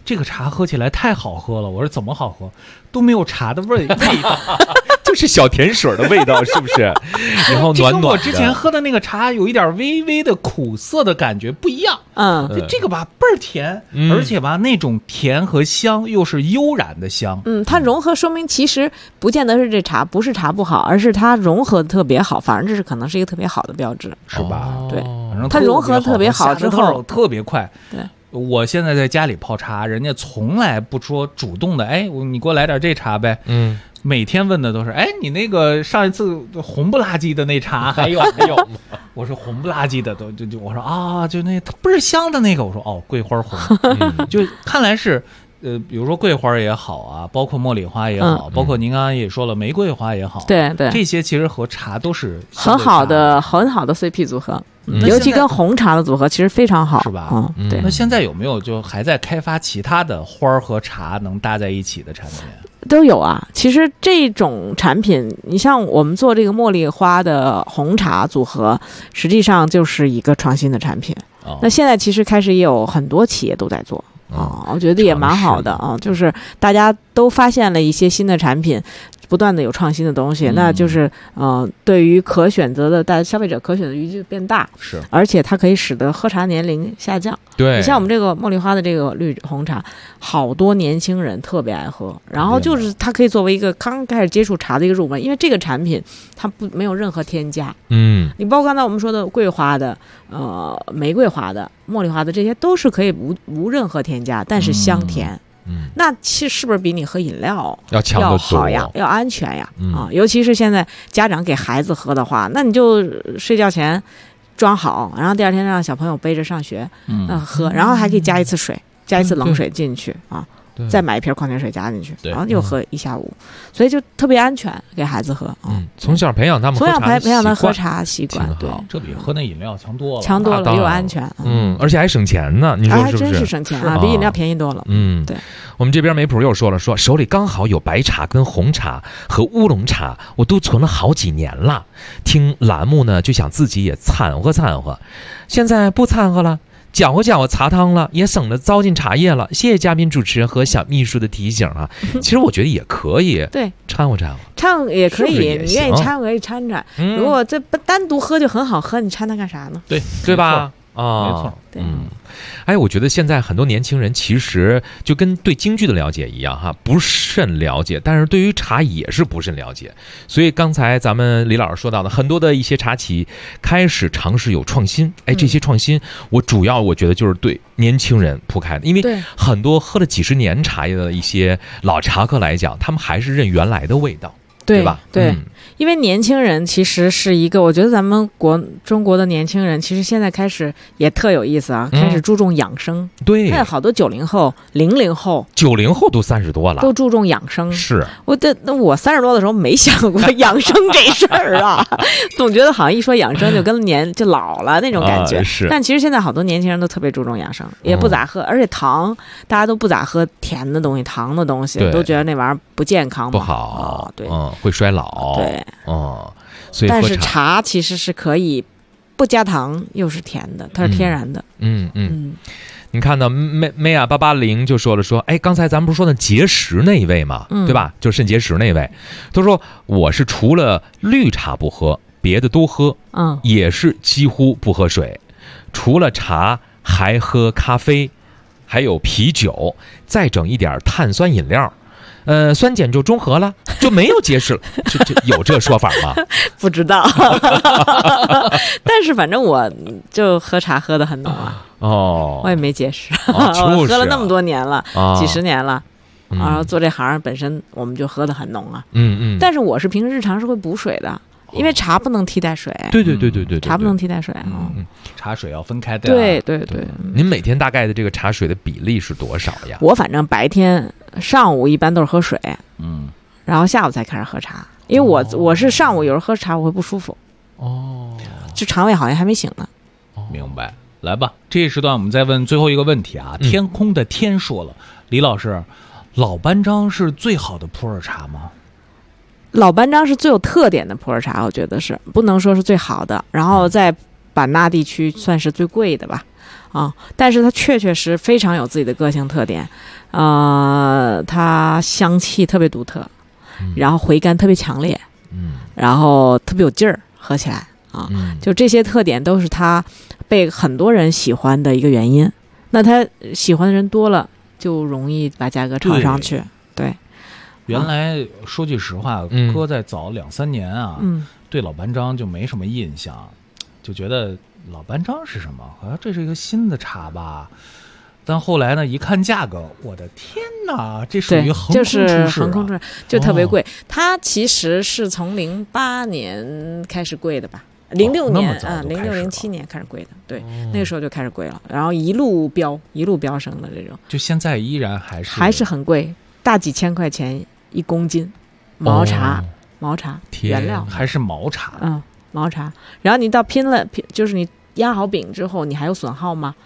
这个茶喝起来太好喝了。我说怎么好喝？都没有茶的味道， 就是小甜水的味道，是不是？然后暖暖的。 跟我之前喝的那个茶有一点微微的苦涩的感觉不一样。这个吧倍儿甜，而且吧那种甜和香又是悠然的香。 它融合说明其实不见得是这茶不是茶不好，而是它融合的特别好，反正这是可能是一个特别好的标志， 是吧？ 对，它融合特别好之后特别快。 对。 我现在在家里泡茶，人家从来不说主动的，你给我来点这茶呗。每天问的都是，你那个上一次红不拉几的那茶还有？我说红不拉几的都就我说啊，就那倍儿香的那个，我说哦，桂花红，就看来是。比如说桂花也好啊，包括茉莉花也好，包括您刚刚也说了玫瑰花也好， 对， 这些其实和茶都是很好的 CP 组合，尤其跟红茶的组合其实非常好， 是吧？ 对。 那现在有没有就还在开发其他的花和茶能搭在一起的产品？ 都有啊，其实这种产品，你像我们做这个茉莉花的红茶组合，实际上就是一个创新的产品。那现在其实开始也有很多企业都在做。我觉得也蛮好的啊，就是大家都发现了一些新的产品，不断的有创新的东西，那就是对于可选择的消费者可选择余地变大， 是， 而且它可以使得喝茶年龄下降。 对， 你像我们这个茉莉花的这个绿红茶，好多年轻人特别爱喝，然后就是它可以作为一个刚开始接触茶的一个入门，因为这个产品它没有任何添加。你包括刚才我们说的桂花的、玫瑰花的、茉莉花的，这些都是可以无任何添加，但是香甜。那其实是不是比你喝饮料要强得多， 要好呀，要安全呀？尤其是现在家长给孩子喝的话，那你就睡觉前装好，然后第二天让小朋友背着上学，喝，然后还可以加一次水，加一次冷水进去啊。再买一瓶矿泉水加进去，然后又喝一下午，所以就特别安全，给孩子喝。 从小培养他们从小培养他喝茶习惯，对， 这比喝那饮料强多了， 强多了又安全， 而且还省钱呢。你说是不是？ 还真是省钱啊，比饮料便宜多了。对。 我们这边梅普又说手里刚好有白茶跟红茶和乌龙茶，我都存了好几年了。听栏目呢，就想自己也掺和，现在不掺和了。搅和茶汤了，也省了糟践茶叶了。谢谢嘉宾主持人和小秘书的提醒啊！其实我觉得也可以， 对， 掺和也可以，你愿意掺可以掺。如果这不单独喝就很好喝，你掺它干啥呢？ 对吧？ 没错， 对。 我觉得现在很多年轻人其实就跟对京剧的了解一样哈，不甚了解，但是对于茶也是不甚了解。所以刚才咱们李老师说到的，很多的一些茶企开始尝试有创新，这些创新我觉得就是对年轻人铺开的，因为很多喝了几十年茶叶的一些老茶客来讲，他们还是认原来的味道。对吧？ 对，因为年轻人其实是一个，我觉得咱们中国的年轻人其实现在开始也特有意思啊，开始注重养生。 对， 现在好多90后、00后、 90后都30多了， 都注重养生。 是， 我30多的时候没想过养生这事儿啊，总觉得好像一说养生就跟就老了那种感觉。 是， 但其实现在好多年轻人都特别注重养生，也不咋喝，而且糖大家都不咋喝甜的东西、糖的东西，都觉得那玩意儿不健康嘛， 不好。 对。 会衰老， 对， 所以但是茶其实是可以不加糖，又是甜的，它是天然的。 你看到妹啊880就说，刚才咱们不是说那结石那一位嘛，对吧？就是肾结石那位，他说我是除了绿茶不喝，别的都喝，也是几乎不喝水，除了茶还喝咖啡，还有啤酒，再整一点碳酸饮料。酸碱就中和了，就没有结石了。这有这说法吗？ 不知道，但是反正我就喝茶喝得很浓啊。我也没结石，我喝了那么多年了，几十年了，然后做这行本身我们就喝得很浓啊。但是我是平时日常是会补水的。因为茶不能替代水， 对， 茶不能替代水茶水要分开的。 对。 您每天大概的这个茶水的比例是多少呀？ 我反正白天上午一般都是喝水，然后下午才开始喝茶，因为我是上午有时候喝茶我会不舒服，就肠胃好像还没醒呢。 明白，来吧，这一时段我们再问最后一个问题啊。天空的天说了，李老师，老班章是最好的普洱茶吗？ 老班章是最有特点的普洱茶，我觉得是不能说是最好的。然后在版纳地区算是最贵的吧，但是它确实非常有自己的个性特点，它香气特别独特，然后回甘特别强烈，然后特别有劲儿，喝起来就这些特点都是它被很多人喜欢的一个原因。那它喜欢的人多了，就容易把价格炒上去。对， 原来说句实话，哥在早2-3年啊，对老班章就没什么印象，就觉得老班章是什么？好像这是一个新的茶吧。但后来呢，一看价格，我的天哪，这属于横空出世， 就是横空出世，就特别贵。它其实是从08年开始贵的吧，06年06、07年开始贵的，对，那个时候就开始贵了，然后一路飙升的这种。 就现在依然还是很贵，大几千块钱1公斤，毛茶原料还是毛茶， 毛茶。然后你到拼了，就是你压好饼之后，你还有损耗吗？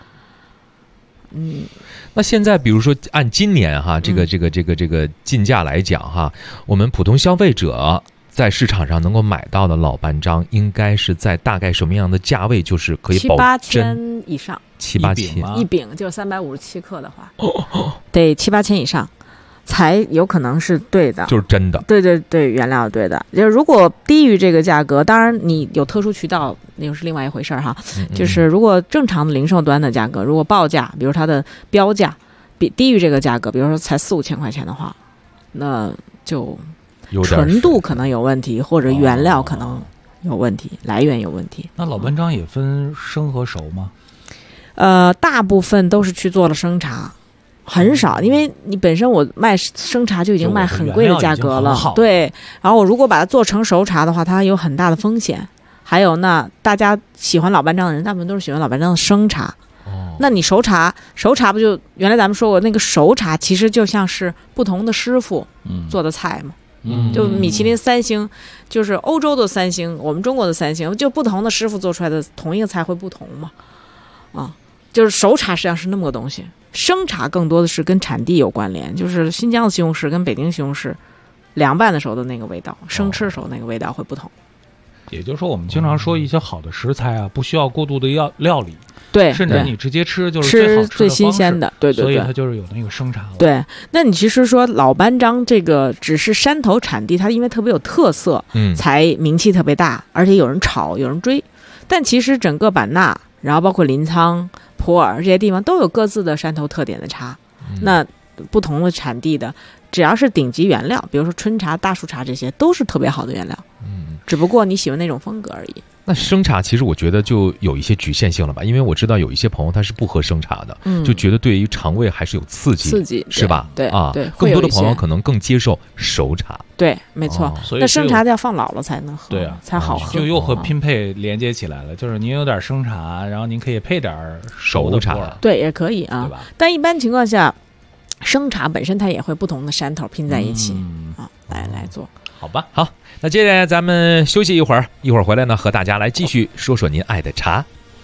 那现在比如说按今年哈，这个进价来讲哈，我们普通消费者在市场上能够买到的老班章，应该是在大概什么样的价位，就是可以保证7-8千以上 ，7-8千一饼就357克的话，得7-8千以上才有可能是对的， 就是真的。 对，原料对的。就是如果低于这个价格，当然你有特殊渠道，那又是另外一回事哈。就是如果正常的零售端的价格，如果报价，比如它的标价比低于这个价格，比如说才4-5千块钱的话，那就纯度可能有问题，或者原料可能有问题，来源有问题。 那老班章也分生和熟吗？ 大部分都是去做了生茶。很少，因为你本身我卖生茶就已经卖很贵的价格了，对。然后我如果把它做成熟茶的话，它有很大的风险。还有那大家喜欢老班章的人，大部分都是喜欢老班章的生茶。那你熟茶不就原来咱们说过那个熟茶，其实就像是不同的师傅做的菜嘛。就米其林3星，就是欧洲的3星，我们中国的3星，就不同的师傅做出来的同一个菜会不同嘛。就是熟茶实际上是那么个东西。生茶更多的是跟产地有关联，就是新疆的西红柿跟北京西红柿凉拌的时候的那个味道，生吃的时候那个味道会不同。 也就是说，我们经常说一些好的食材啊，不需要过度的料理， 对， 甚至你直接吃就是最好吃的最新鲜的，对， 所以它就是有那个生茶了。 对，那你其实说老班章这个只是山头产地，它因为特别有特色，才名气特别大，而且有人炒，有人追。但其实整个版纳，然后包括临沧、普洱这些地方都有各自的山头特点的茶，那不同的产地的，只要是顶级原料，比如说春茶、大树茶，这些都是特别好的原料。只不过你喜欢那种风格而已。 那生茶其实我觉得就有一些局限性了吧，因为我知道有一些朋友他是不喝生茶的，就觉得对于肠胃还是有刺激，是吧？ 对啊，对， 更多的朋友可能更接受熟茶。 对，没错。那生茶要放老了才能喝， 对啊， 才好喝。 就又和拼配连接起来了，就是您有点生茶，然后您可以配点熟的茶， 对，也可以啊。 对吧？ 但一般情况下，生茶本身它也会不同的山头拼在一起来做。 好吧， 好，那接下来咱们休息一会儿回来呢，和大家来继续说说您爱的茶。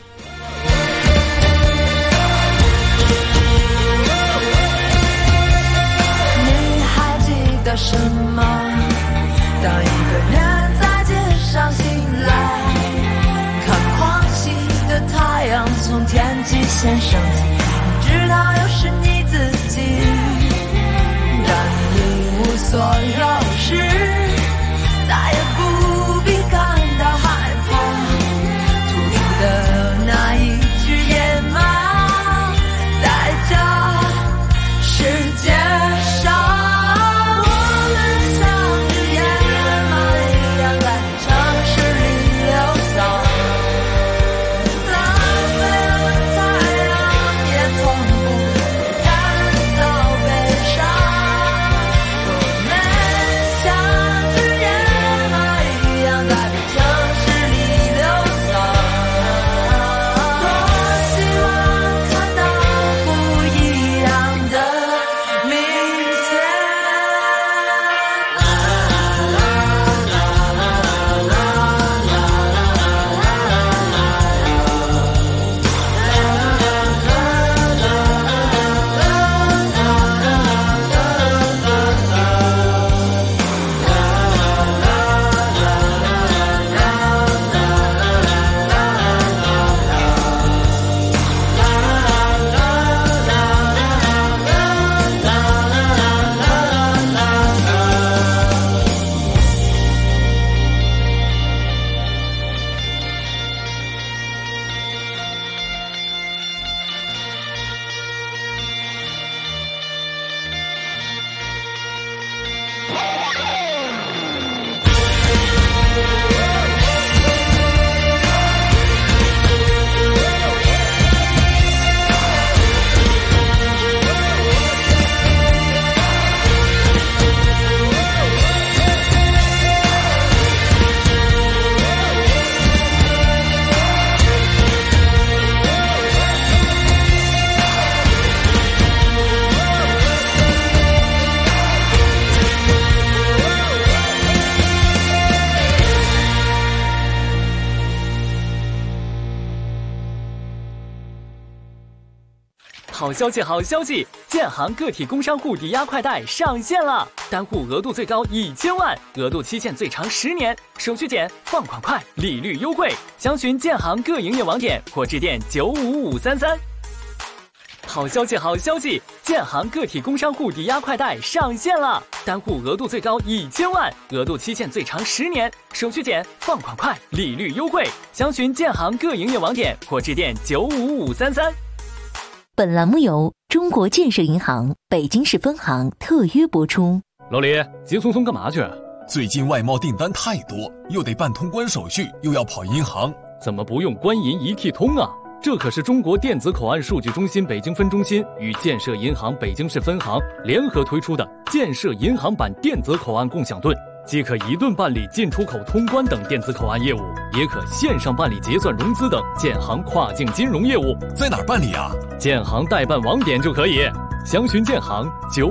你还记得什么？当一个人在街上醒来，看狂喜的太阳从天际线升起，你知道又是你自己，但你一无所有时，再也不必感到害怕，突出的那一只野马，在这世界上，我们像只野马一样在城市里流浪，浪费了太阳， 好消息，好消息！建行个体工商户抵押快贷上线了，单户额度最高1000万，额度期限最长10年，手续简，放款快，利率优惠。详询建行各营业网点或致电95533。好消息，好消息！建行个体工商户抵押快贷上线了，单户额度最高1000万，额度期限最长10年，手续简，放款快，利率优惠。详询建行各营业网点或致电95533。 本栏目由中国建设银行北京市分行特约播出。 老李，急匆匆干嘛去？最近外贸订单太多，又得办通关手续，又要跑银行， 怎么不用官银一体通啊？这可是中国电子口岸数据中心北京分中心与建设银行北京市分行联合推出的建设银行版电子口岸共享盾，既可一盾办理进出口通关等电子口岸业务，也可线上办理结算融资等建行跨境金融业务。 在哪儿办理啊？ 建行代办网点就可以，详询建行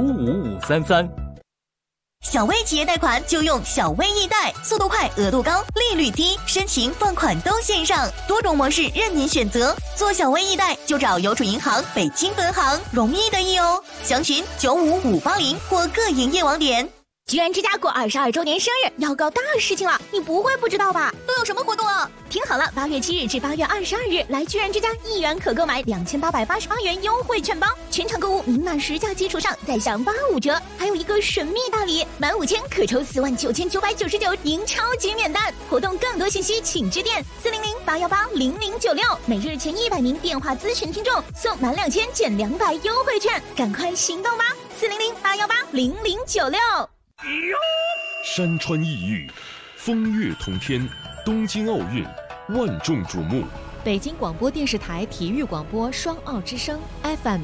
95533。 小微企业贷款就用小微易贷，速度快，额度高，利率低，申请放款都线上，多种模式任您选择。做小微易贷就找邮储银行北京分行，容易得意哦。详询95580或各营业网点。 居然之家过22周年生日，要搞大事情了，你不会不知道吧？ 都有什么活动啊？ 听好了，8月7日至8月22日，来居然之家1元可购买2888元优惠券包，全场购物明码实价基础上再享85折，还有一个神秘大礼，满5000可抽49999赢超级免单。活动更多信息请致电400-818-0096，每日前100名电话咨询听众送满2000减200优惠券，赶快行动吧！400-818-0096。 山川异域，风月同天，东京奥运万众瞩目。 北京广播电视台体育广播双奥之声 FM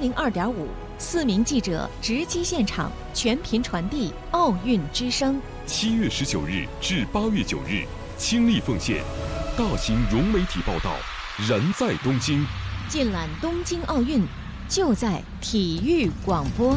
102.5，4名记者直击现场，全频传递奥运之声。 7月19日至8月9日，倾力奉献，大型融媒体报道，燃在东京， 尽览东京奥运，就在体育广播。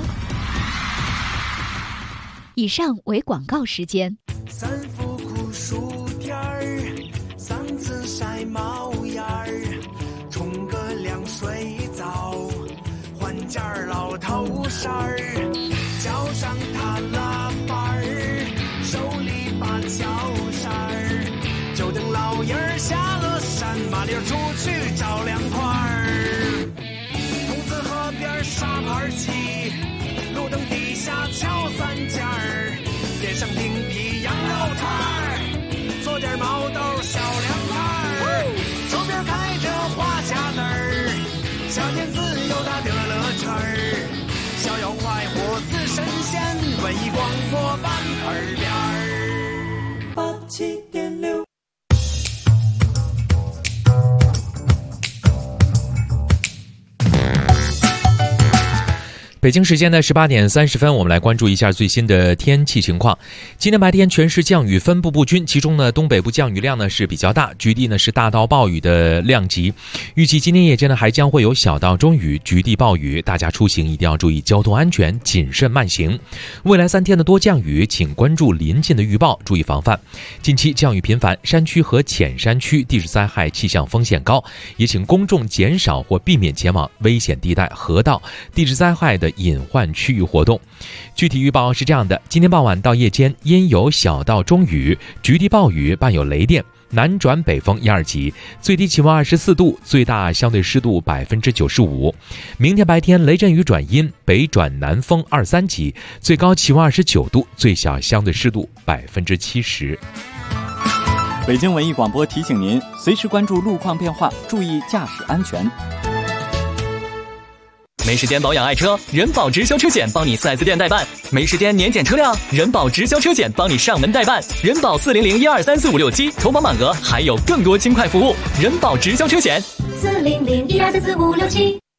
以上为广告时间。 三伏酷暑天儿，嗓子晒冒烟儿，冲个凉水澡，换件老头衫儿，脚上踏拉板儿，手里把脚扇儿，就等老爷儿下了山，麻溜出去找凉快儿。筒子河边沙盘棋，路灯底下敲三尖儿，点上冰皮羊肉串儿，做点毛豆小凉菜儿，手边开着花匣子儿，小天自由打得乐趣儿，逍遥快活似神仙，文艺广播伴耳边儿87.6。 北京时间的18点30分，我们来关注一下最新的天气情况。今天白天全市降雨分布不均，其中呢东北部降雨量呢是比较大，局地呢是大到暴雨的量级。预计今天夜间呢还将会有小到中雨，局地暴雨，大家出行一定要注意交通安全，谨慎慢行。未来3天的多降雨，请关注临近的预报，注意防范。近期降雨频繁，山区和浅山区地质灾害气象风险高，也请公众减少或避免前往危险地带、河道、地质灾害的隐患区域活动。具体预报是这样的：今天傍晚到夜间阴有小到中雨，局地暴雨伴有雷电，南转北风1、2级，最低气温24度，最大相对湿度95%。明天白天雷阵雨转阴，北转南风2、3级，最高气温29度，最小相对湿度70%。 北京文艺广播提醒您，随时关注路况变化，注意驾驶安全。 没时间保养爱车，人保直销车险帮你 4S 店代办；没时间年检车辆，人保直销车险帮你上门代办。人保400-1234567，投保满额还有更多轻快服务。人保直销车险 400-1234567。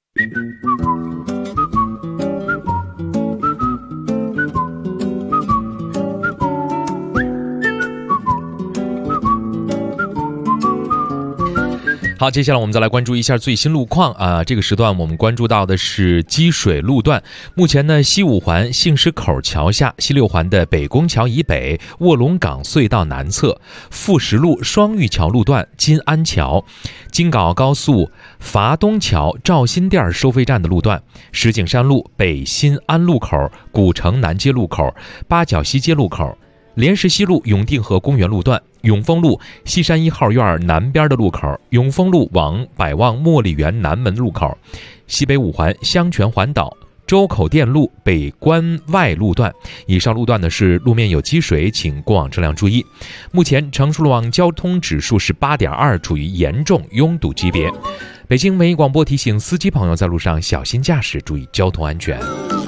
好，接下来我们再来关注一下最新路况啊。这个时段我们关注到的是积水路段。目前呢，西5环杏石口桥下、西6环的北宫桥以北、卧龙岗隧道南侧、富石路双玉桥路段、金安桥、京港澳高速筏东桥赵新店收费站的路段、石景山路北新安路口、古城南街路口、八角西街路口、莲石西路永定河公园路段、永丰路西山1号院南边的路口、永丰路往百望茉莉园南门路口、西北5环香泉环岛周口店路北关外路段。以上路段呢是路面有积水，请过往车辆注意。目前成熟路网交通指数是8.2，处于严重拥堵级别。北京文艺广播提醒司机朋友在路上小心驾驶，注意交通安全。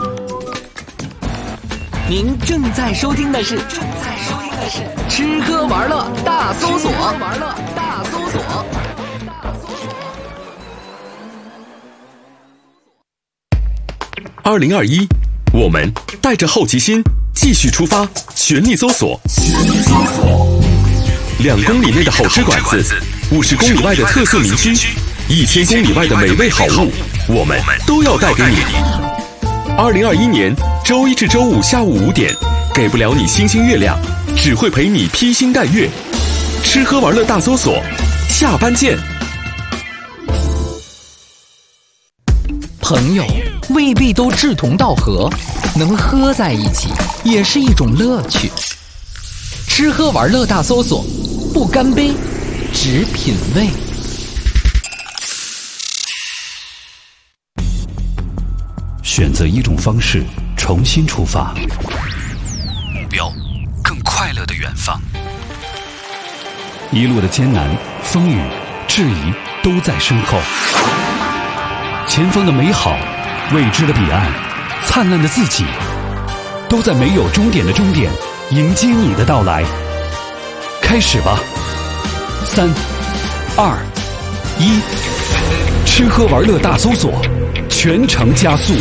您正在收听的是吃喝玩乐大搜索。 2021，我们带着好奇心继续出发，全力搜索。2公里内的好吃馆子，50公里外的特色名区，1000公里外的美味好物，我们都要带给你。2021年周一至周五下午5点，给不了你星星月亮，只会陪你披星戴月。吃喝玩乐大搜索，下班见。 朋友未必都志同道合，能喝在一起也是一种乐趣。吃喝玩乐大搜索，不干杯，只品味。 选择一种方式，重新出发，目标更快乐的远方。一路的艰难、风雨、质疑都在身后，前方的美好、未知的彼岸、灿烂的自己，都在没有终点的终点迎接你的到来。开始吧，3、2、1，吃喝玩乐大搜索，全程加速。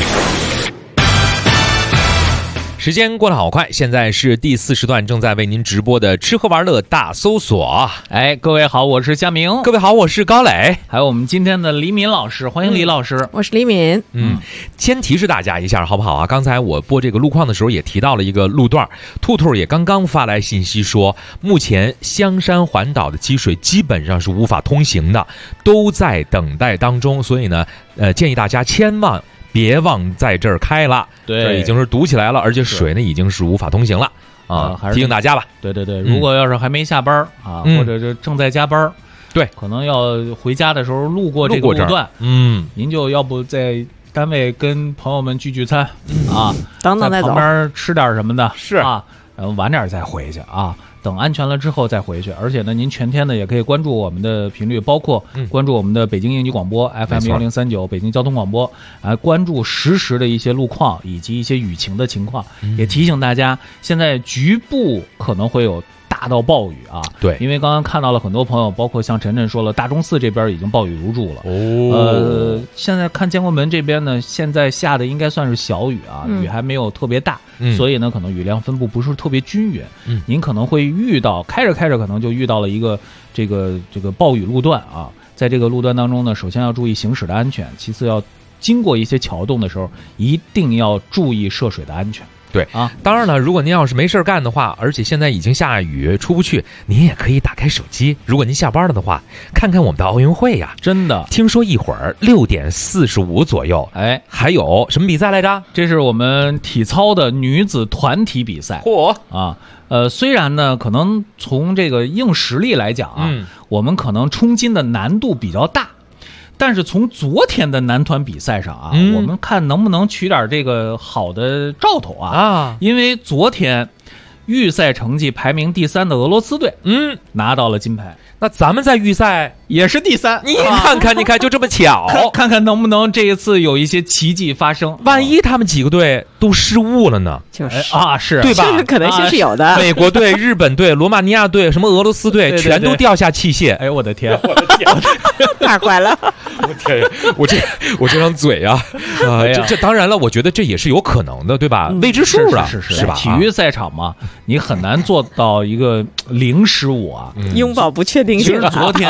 时间过得好快，现在是第4时段，正在为您直播的吃喝玩乐大搜索。 哎，各位好，我是佳明。 各位好，我是高磊。 还有我们今天的李敏老师，欢迎李老师。 我是李敏。 先提示大家一下好不好啊？刚才我播这个路况的时候也提到了一个路段，兔兔也刚刚发来信息说，目前香山环岛的积水基本上是无法通行的，都在等待当中，所以呢，建议大家千万别往在这儿开了， 对， 这已经是堵起来了，而且水呢已经是无法通行了啊！提醒大家吧。 对，如果要是还没下班啊，或者是正在加班， 对， 可能要回家的时候路过这个路段，您就要不在单位跟朋友们聚餐啊， 等等再走， 旁边吃点什么的， 是啊，然后晚点再回去啊。等安全了之后再回去，而且呢，您全天呢也可以关注我们的频率，包括关注我们的北京应急广播 FM1039、北京交通广播，关注实时的一些路况以及一些雨情的情况，也提醒大家，现在局部可能会有大到暴雨啊， 对， 因为刚刚看到了很多朋友，包括像晨晨说了，大钟寺这边已经暴雨如注了。现在看建国门这边呢，现在下的应该算是小雨啊，雨还没有特别大，所以呢，可能雨量分布不是特别均匀。您可能会遇到开着可能就遇到了一个这个暴雨路段啊，在这个路段当中呢，首先要注意行驶的安全，其次要经过一些桥洞的时候，一定要注意涉水的安全。 对啊，当然了，如果您要是没事干的话，而且现在已经下雨出不去，您也可以打开手机。如果您下班了的话，看看我们的奥运会呀， 真的， 听说一会儿6点45左右， 哎， 还有什么比赛来着？ 这是我们体操的女子团体比赛。 嚯啊！虽然呢，可能从这个硬实力来讲啊，我们可能冲金的难度比较大。但是从昨天的男团比赛上啊，我们看能不能取点这个好的兆头啊！因为昨天预赛成绩排名第3的俄罗斯队，拿到了金牌。 那咱们在预赛也是第3， 你看，就这么巧， 看看能不能这一次有一些奇迹发生。 万一他们几个队都失误了呢？ 就是是对吧？ 这个可能性是有的。 美国队、日本队、罗马尼亚队、什么俄罗斯队，全都掉下器械。 哎，我的天， 太坏了！ 我天，我这张嘴啊，这当然了，我觉得这也是有可能的，对吧？未知数啊， 是吧？ 体育赛场嘛，你很难做到一个零失误啊， 拥抱不确定性。 其实昨天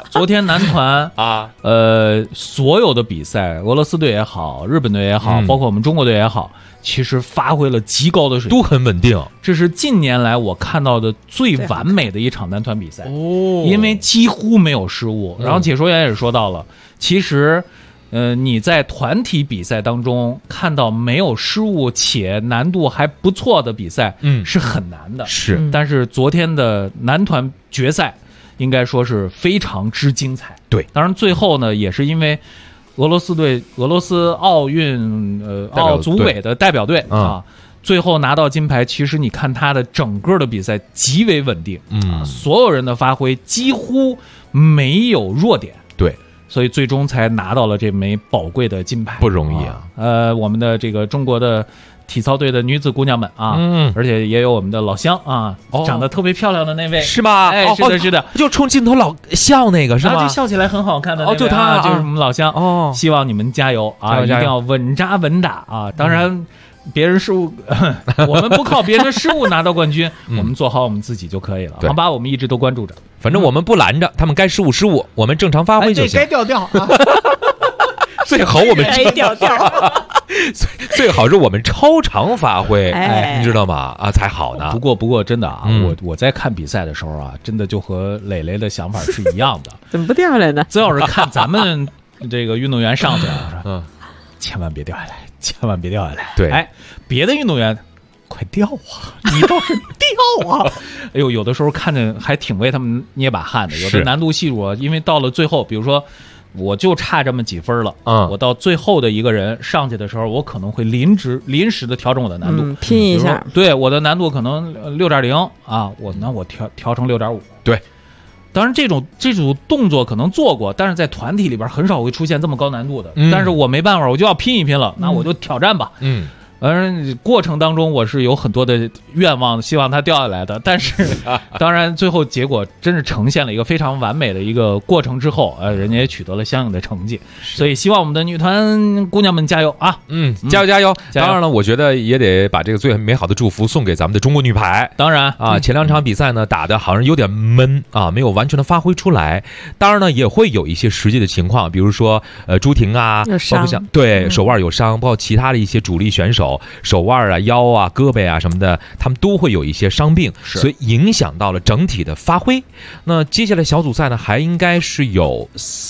昨天男团啊， 所有的比赛，俄罗斯队也好，日本队也好，包括我们中国队也好，其实发挥了极高的水平， 都很稳定。 这是近年来我看到的最完美的一场男团比赛哦，因为几乎没有失误。然后解说员也说到了，其实。你在团体比赛当中看到没有失误且难度还不错的比赛，是很难的。 是， 但是昨天的男团决赛应该说是非常之精彩。 对， 当然最后呢，也是因为俄罗斯奥运奥组委的代表队啊，最后拿到金牌。其实你看他的整个的比赛极为稳定，所有人的发挥几乎没有弱点。 对。 所以最终才拿到了这枚宝贵的金牌， 不容易啊！ 我们的这个中国的体操队的女子姑娘们啊，而且也有我们的老乡啊，长得特别漂亮的那位， 是吗？ 哎，是的，是的， 就冲镜头老笑那个是吗？ 就笑起来很好看的那位， 就他， 就是我们老乡哦。希望你们加油啊！一定要稳扎稳打啊！当然。别人失误，我们不靠别人的失误拿到冠军，我们做好我们自己就可以了。好吧，我们一直都关注着， 反正我们不拦着他们，该失误失误，我们正常发挥就行。 该调调， 最好我们调调， 最好是我们超常发挥，你知道吗？啊，才好呢。 不过真的啊，我在看比赛的时候啊，真的就和磊磊的想法是一样的。 怎么不掉下来呢？ 最要是看咱们这个运动员上去了，千万别掉下来。千万别掉下来！ 对， 哎，别的运动员，快掉啊！你倒是掉啊！哎呦，有的时候看着还挺为他们捏把汗的。有的难度系数啊，因为到了最后，比如说，我就差这么几分了，我到最后的一个人上去的时候，我可能会临时的调整我的难度， 拼一下。 对，我的难度可能6.0啊，我调成6.5。 对。 当然，这种动作可能做过，但是在团体里边很少会出现这么高难度的。但是我没办法，我就要拼一拼了，那我就挑战吧。过程当中我是有很多的愿望，希望它掉下来的。但是，当然最后结果真是呈现了一个非常完美的一个过程之后，人家也取得了相应的成绩。所以希望我们的女团姑娘们加油啊！ 加油！当然了，我觉得也得把这个最美好的祝福送给咱们的中国女排。 当然啊，前2场比赛呢打的好像有点闷啊，没有完全的发挥出来。当然呢，也会有一些实际的情况，比如说朱婷啊，包括像手腕有伤，包括其他的一些主力选手。手腕啊、腰啊、胳膊啊什么的，他们都会有一些伤病，所以影响到了整体的发挥。那接下来小组赛呢，还应该是有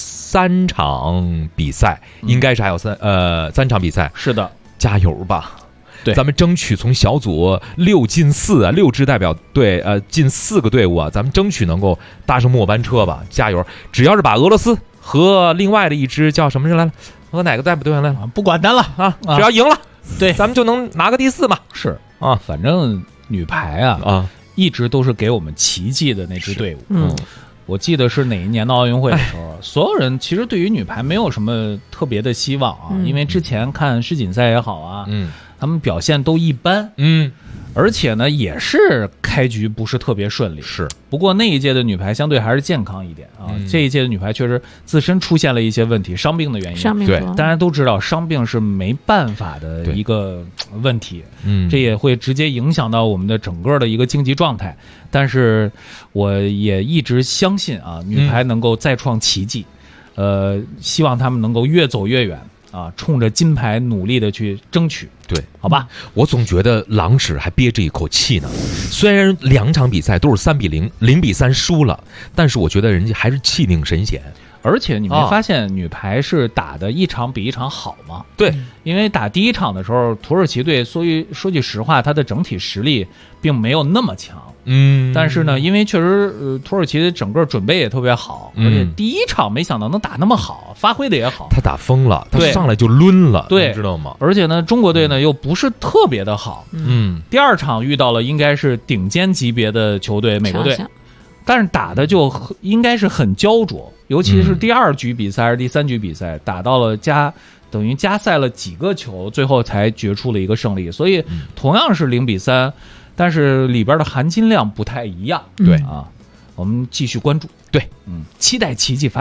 3场比赛，应该是还有3场比赛。 是的， 加油吧！ 对， 咱们争取从小组6进4啊，6支代表队进4个队伍啊，咱们争取能够搭上末班车吧！加油！只要是把俄罗斯和另外的一支叫什么人来了，和哪个代表队员来了， 不管他了啊， 只要赢了。 对， 咱们就能拿个第4嘛。 是啊，反正女排啊，一直都是给我们奇迹的那支队伍。我记得是哪一年的奥运会的时候，所有人其实对于女排没有什么特别的希望啊，因为之前看世锦赛也好啊，他们表现都一般。而且呢，也是开局不是特别顺利。 是， 不过那一届的女排相对还是健康一点啊。这一届的女排确实自身出现了一些问题，伤病的原因。 对， 大家都知道，伤病是没办法的一个问题。这也会直接影响到我们的整个的一个竞技状态。但是我也一直相信啊，女排能够再创奇迹。希望他们能够越走越远。啊，冲着金牌努力的去争取， 对， 好吧。 我总觉得郎史还憋着一口气呢。虽然2场比赛都是3比0、0比3输了，但是我觉得人家还是气定神闲。 而且你没发现女排是打的一场比一场好吗？ 对， 因为打第1场的时候，土耳其队说句实话，它的整体实力并没有那么强。但是呢，因为确实土耳其的整个准备也特别好，而且第1场没想到能打那么好，发挥的也好。 他打疯了，他上来就抡了， 对， 你知道吗？ 而且呢，中国队呢又不是特别的好。第2场遇到了应该是顶尖级别的球队美国队，但是打的就应该是很焦灼，尤其是第2局比赛还是第3局比赛，打到了等于加赛了几个球，最后才决出了一个胜利。所以同样是0比3。但是里边的含金量不太一样， 对啊，我们继续关注， 对， 期待奇迹发生。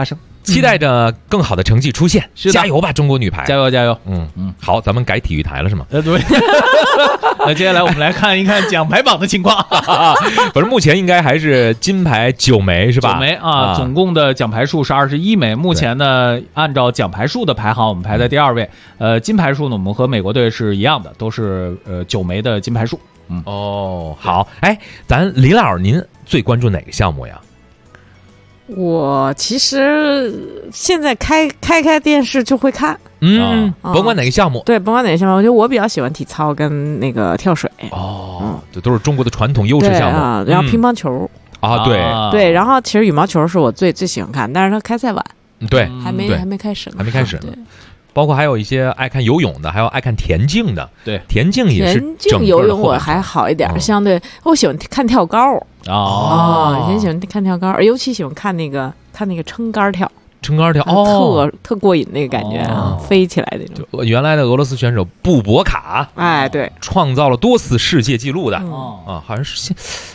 期待着更好的成绩出现，加油吧，中国女排！ 加油加油！ 好，咱们改体育台了是吗？ 对。那接下来我们来看一看奖牌榜的情况。 反正目前应该还是金牌9枚是吧？9 枚啊，总共的奖牌数是21枚。目前呢，按照奖牌数的排行，我们排在第2位。金牌数呢，我们和美国队是一样的，都是9枚的金牌数。 好，咱李老师您最关注哪个项目呀？ 我其实现在开电视就会看， 甭管哪个项目， 对，甭管哪个项目，我觉得我比较喜欢体操跟那个跳水， 这都是中国的传统优势项目。 然后乒乓球对，然后其实羽毛球是我最喜欢看，但是它开赛晚， 对， 还没开始呢， 对。包括还有一些爱看游泳的，还有爱看田径的。 对， 田径也是。 田径游泳我还好一点，相对我喜欢看跳高。以前喜欢看跳高，尤其喜欢看那个撑杆跳。撑杆跳特过瘾那个感觉啊，飞起来那种。 原来的俄罗斯选手布博卡， 对， 创造了多次世界纪录的好像是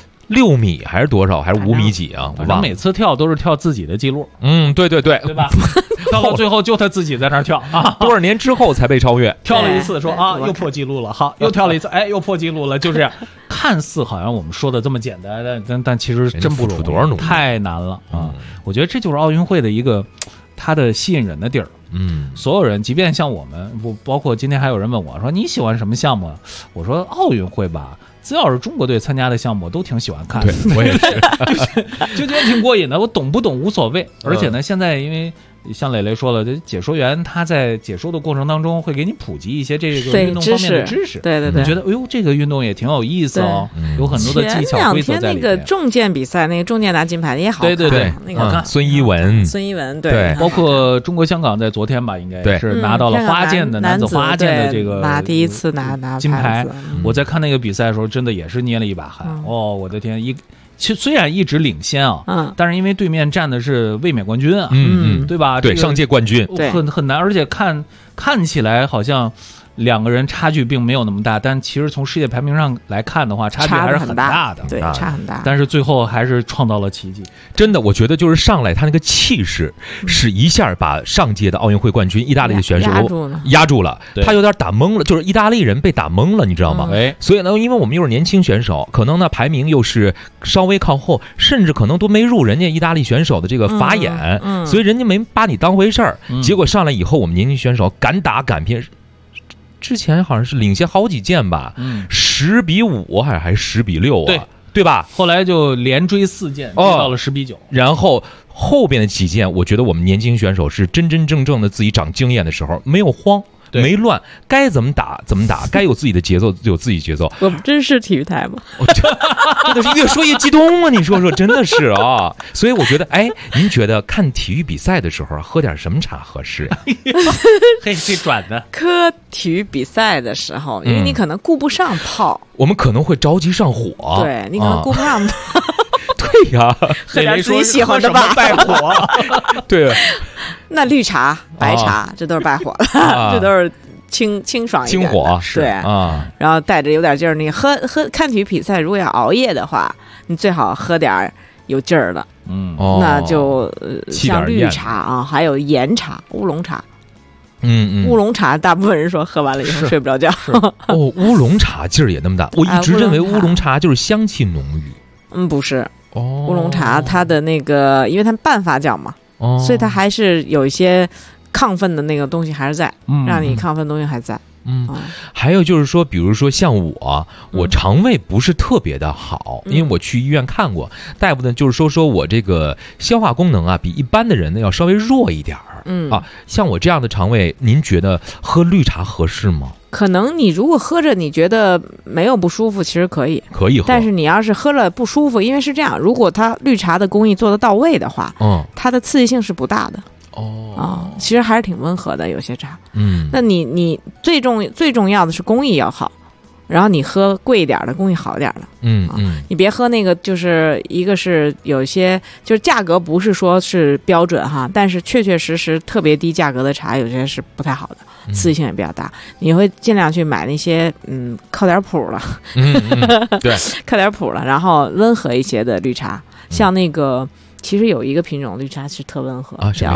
6米还是多少，还是5米几啊？ 反正每次跳都是跳自己的记录。 对吧？ 跳到最后就他自己在那儿跳啊， 多少年之后才被超越？ 跳了一次说又破纪录了，好，又跳了一次，又破纪录了，就这样。看似好像我们说的这么简单，但其实真不容易， 多少努力， 太难了啊！我觉得这就是奥运会的一个它的吸引人的地儿。所有人，即便像我们，包括今天还有人问我说你喜欢什么项目？我说奥运会吧。只要是中国队参加的项目，我都挺喜欢看的。 对，我也是， 就觉得挺过瘾的。我懂不懂无所谓，而且呢，现在因为像磊磊说了，这解说员他在解说的过程当中会给你普及一些这个运动方面的知识。 对， 你觉得这个运动也挺有意思哦，有很多的技巧规则在里面。 前2天那个重剑比赛，那个重剑拿金牌的也好看。 对， 那个孙一文， 对， 包括中国香港在昨天吧，应该是拿到了花剑的男子花剑的这个第一次拿金牌。我在看那个比赛的时候，真的也是捏了一把汗。我的天！虽然一直领先但是因为对面站的是卫冕冠军啊，对吧？ 对，上届冠军， 很难，而且看起来好像2个人差距并没有那么大，但其实从世界排名上来看的话，差距还是很大的， 对，差很大。 但是最后还是创造了奇迹。 真的，我觉得就是上来他那个气势，是一下把上届的奥运会冠军意大利的选手压住了，他有点打懵了，就是意大利人被打懵了，你知道吗？所以呢，因为我们又是年轻选手，可能呢排名又是稍微靠后，甚至可能都没入人家意大利选手的这个法眼，所以人家没把你当回事儿。结果上来以后，我们年轻选手敢打敢拼。之前好像是领先好几件吧，10比5还是10比6啊？对吧？ 后来就连追4件，追到了10比9。 然后后边的几件，我觉得我们年轻选手是真真正正的自己长经验的时候，没有慌。没乱，该怎么打怎么打，该有自己的节奏有自己节奏。 我们真是体育台吗？ 真的是越说越激动啊！你说真的是啊！所以我觉得，您觉得看体育比赛的时候喝点什么茶合适呀？ 嘿，这转的。 喝体育比赛的时候，因为你可能顾不上泡， 我们可能会着急上火。 对，你可能顾不上泡。 对呀， 喝点自己喜欢的吧。 败火。 对。 那绿茶、白茶，这都是败火了，这都是清爽一点的。 清火， 对然后带着有点劲儿，你喝看体育比赛，如果要熬夜的话，你最好喝点有劲儿的。那就像绿茶还有岩茶、乌龙茶。乌龙茶大部分人说喝完了以后睡不着觉。 乌龙茶劲儿也那么大，我一直认为乌龙茶就是香气浓郁。 不是。乌龙茶它的那个，因为它半发酵嘛。所以它还是有一些亢奋的那个东西还是在，让你亢奋的东西还在。 还有就是说，比如说像我肠胃不是特别的好，因为我去医院看过，大夫呢就是说我这个消化功能啊比一般的人呢要稍微弱一点像我这样的肠胃，您觉得喝绿茶合适吗？ 可能你如果喝着你觉得没有不舒服，其实可以喝， 但是你要是喝了不舒服，因为是这样，如果它绿茶的工艺做得到位的话，它的刺激性是不大的。其实还是挺温和的，有些茶。那你最重要的是工艺要好，然后你喝贵一点的，工艺好一点的。你别喝那个，就是一个是有些就是价格不是说是标准但是确确实实特别低价格的茶，有些是不太好的。刺激性也比较大，你会尽量去买那些靠点谱了， 对， 靠点谱了，然后温和一些的绿茶，像那个其实有一个品种绿茶是特温和，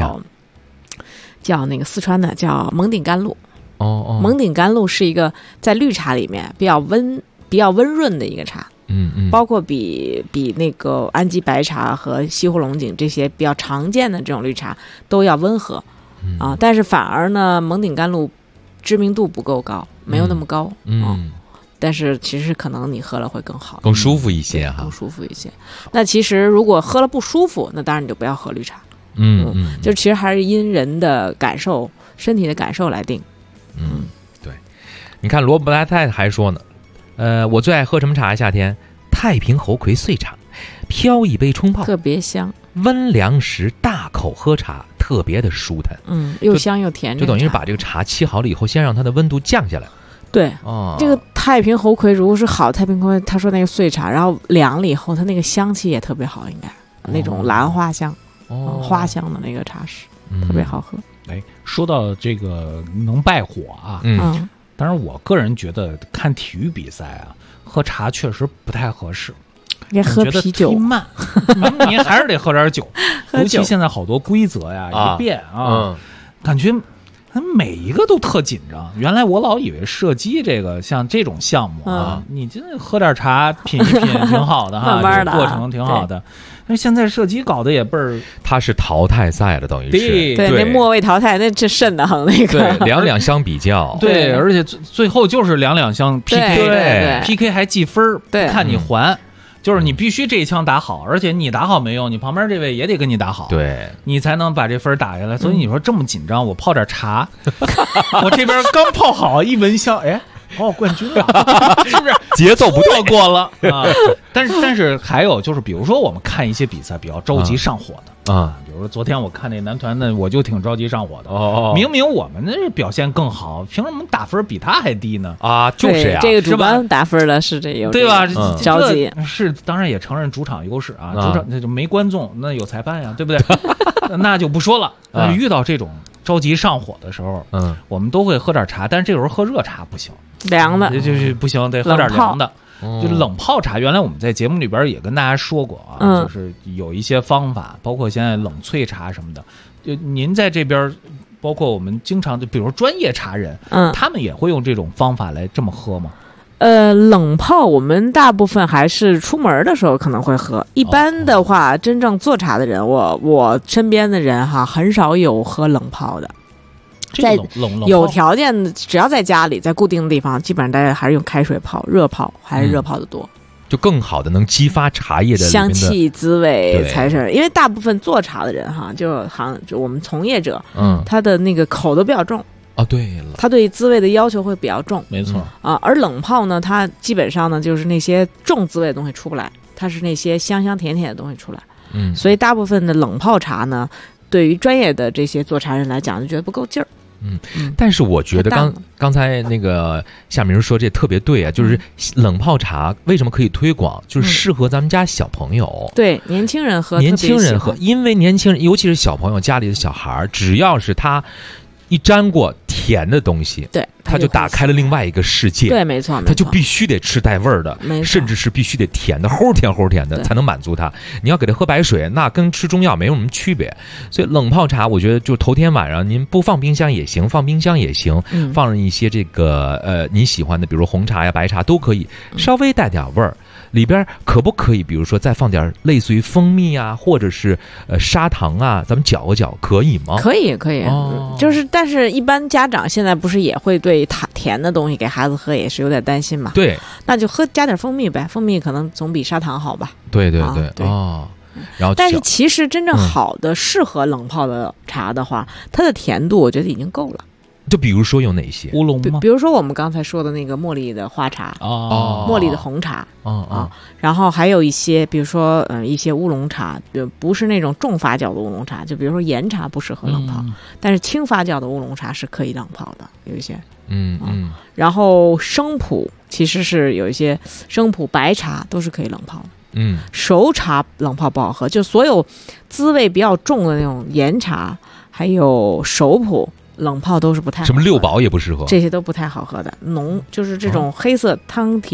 叫那个四川的叫蒙顶甘露。蒙顶甘露是一个在绿茶里面比较温润的一个茶。包括比那个安吉白茶和西湖龙井这些比较常见的这种绿茶都要温和但是反而呢，蒙顶甘露知名度不够高，没有那么高但是其实可能你喝了会更好， 更舒服一些哈， 更舒服一些。那其实如果喝了不舒服，那当然你就不要喝绿茶。就其实还是因人的感受、身体的感受来定。 对。你看罗伯太太还说呢。我最爱喝什么茶？夏天太平猴魁碎茶，飘一杯冲泡， 特别香。 温凉时大口喝茶，特别的舒坦。 又香又甜， 就等于是把这个茶沏好了以后，先让它的温度降下来。 对，这个太平猴魁如果是好太平猴魁，他说那个碎茶，然后凉了以后，它那个香气也特别好，应该那种兰花香，花香的那个茶是特别好喝。 说到这个能败火啊，当然，我个人觉得看体育比赛啊，喝茶确实不太合适。 应该喝啤酒慢，你还是得喝点酒。尤其现在好多规则呀一变感觉每一个都特紧张。原来我老以为射击这个像这种项目你真的喝点茶品一品挺好的哈， 慢慢的过程挺好的。但是现在射击搞得也倍儿， 它是淘汰赛了，等于是对那末位淘汰，那这瘆得慌那个。 对，两相比较， 对，而且最后就是两相 PK 还计分，看你还。就是你必须这一枪打好，而且你打好没用，你旁边这位也得跟你打好， 对， 你才能把这分打下来。所以你说这么紧张，我泡点茶，我这边刚泡好，一闻香，冠军了，是不是节奏不对过了啊？但是还有就是，比如说我们看一些比赛比较着急上火的比如说昨天我看那男团的，我就挺着急上火的。明明我们那表现更好，凭什么打分比他还低呢？ 就是呀， 这个主办打分的是这有对吧？ 着急是，当然也承认主场优势啊，主场那就没观众，那有裁判呀，对不对？那就不说了。遇到这种着急上火的时候，我们都会喝点茶，但是这时候喝热茶不行， 凉的就是不行，得喝点凉的。就冷泡茶，原来我们在节目里边也跟大家说过就是有一些方法，包括现在冷萃茶什么的。就您在这边，包括我们经常就比如专业茶人，他们也会用这种方法来这么喝吗？ 冷泡我们大部分还是出门的时候可能会喝，一般的话，真正做茶的人，我身边的人很少有喝冷泡的。在有条件的，只要在家里，在固定的地方，基本上大家还是用开水泡、热泡，还是热泡的多， 就更好的能激发茶叶的香气、滋味才是。因为大部分做茶的人就我们从业者，他的那个口都比较重。 对了， 他对滋味的要求会比较重， 没错而冷泡呢，它基本上呢就是那些重滋味的东西出不来，它是那些香香甜甜的东西出来。所以大部分的冷泡茶呢，对于专业的这些做茶人来讲，就觉得不够劲儿。 但是我觉得刚才那个夏明说这特别对啊，就是冷泡茶为什么可以推广，就是适合咱们家小朋友， 对年轻人喝， 因为年轻人尤其是小朋友家里的小孩，只要是他一沾过甜的东西， 对， 他就打开了另外一个世界。 对，没错， 他就必须得吃带味儿的，甚至是必须得甜的，齁甜的才能满足他。你要给他喝白水，那跟吃中药没有什么区别。所以冷泡茶，我觉得就头天晚上您不放冰箱也行，放冰箱也行，放上一些这个你喜欢的，比如红茶呀、白茶都可以，稍微带点味儿。里边可不可以比如说再放点类似于蜂蜜啊，或者是砂糖啊，咱们搅个搅，可以吗？ 可以就是但是一般家长现在不是也会对甜的东西给孩子喝也是有点担心嘛， 对， 那就加点蜂蜜呗，蜂蜜可能总比砂糖好吧。 对然后但是其实真正好的适合冷泡的茶的话，它的甜度我觉得已经够了。 就比如说有哪些乌龙吗？ 比如说我们刚才说的那个茉莉的花茶，茉莉的红茶，然后还有一些，比如说一些乌龙茶，不是那种重发酵的乌龙茶，就比如说岩茶不适合冷泡，但是轻发酵的乌龙茶是可以冷泡的，有一些，然后生普其实是有一些生普白茶都是可以冷泡的。熟茶冷泡不好喝，就所有滋味比较重的那种岩茶，还有熟普。冷泡都是不太好喝的， 什么六宝也不适合， 这些都不太好喝的，就是这种黑色汤体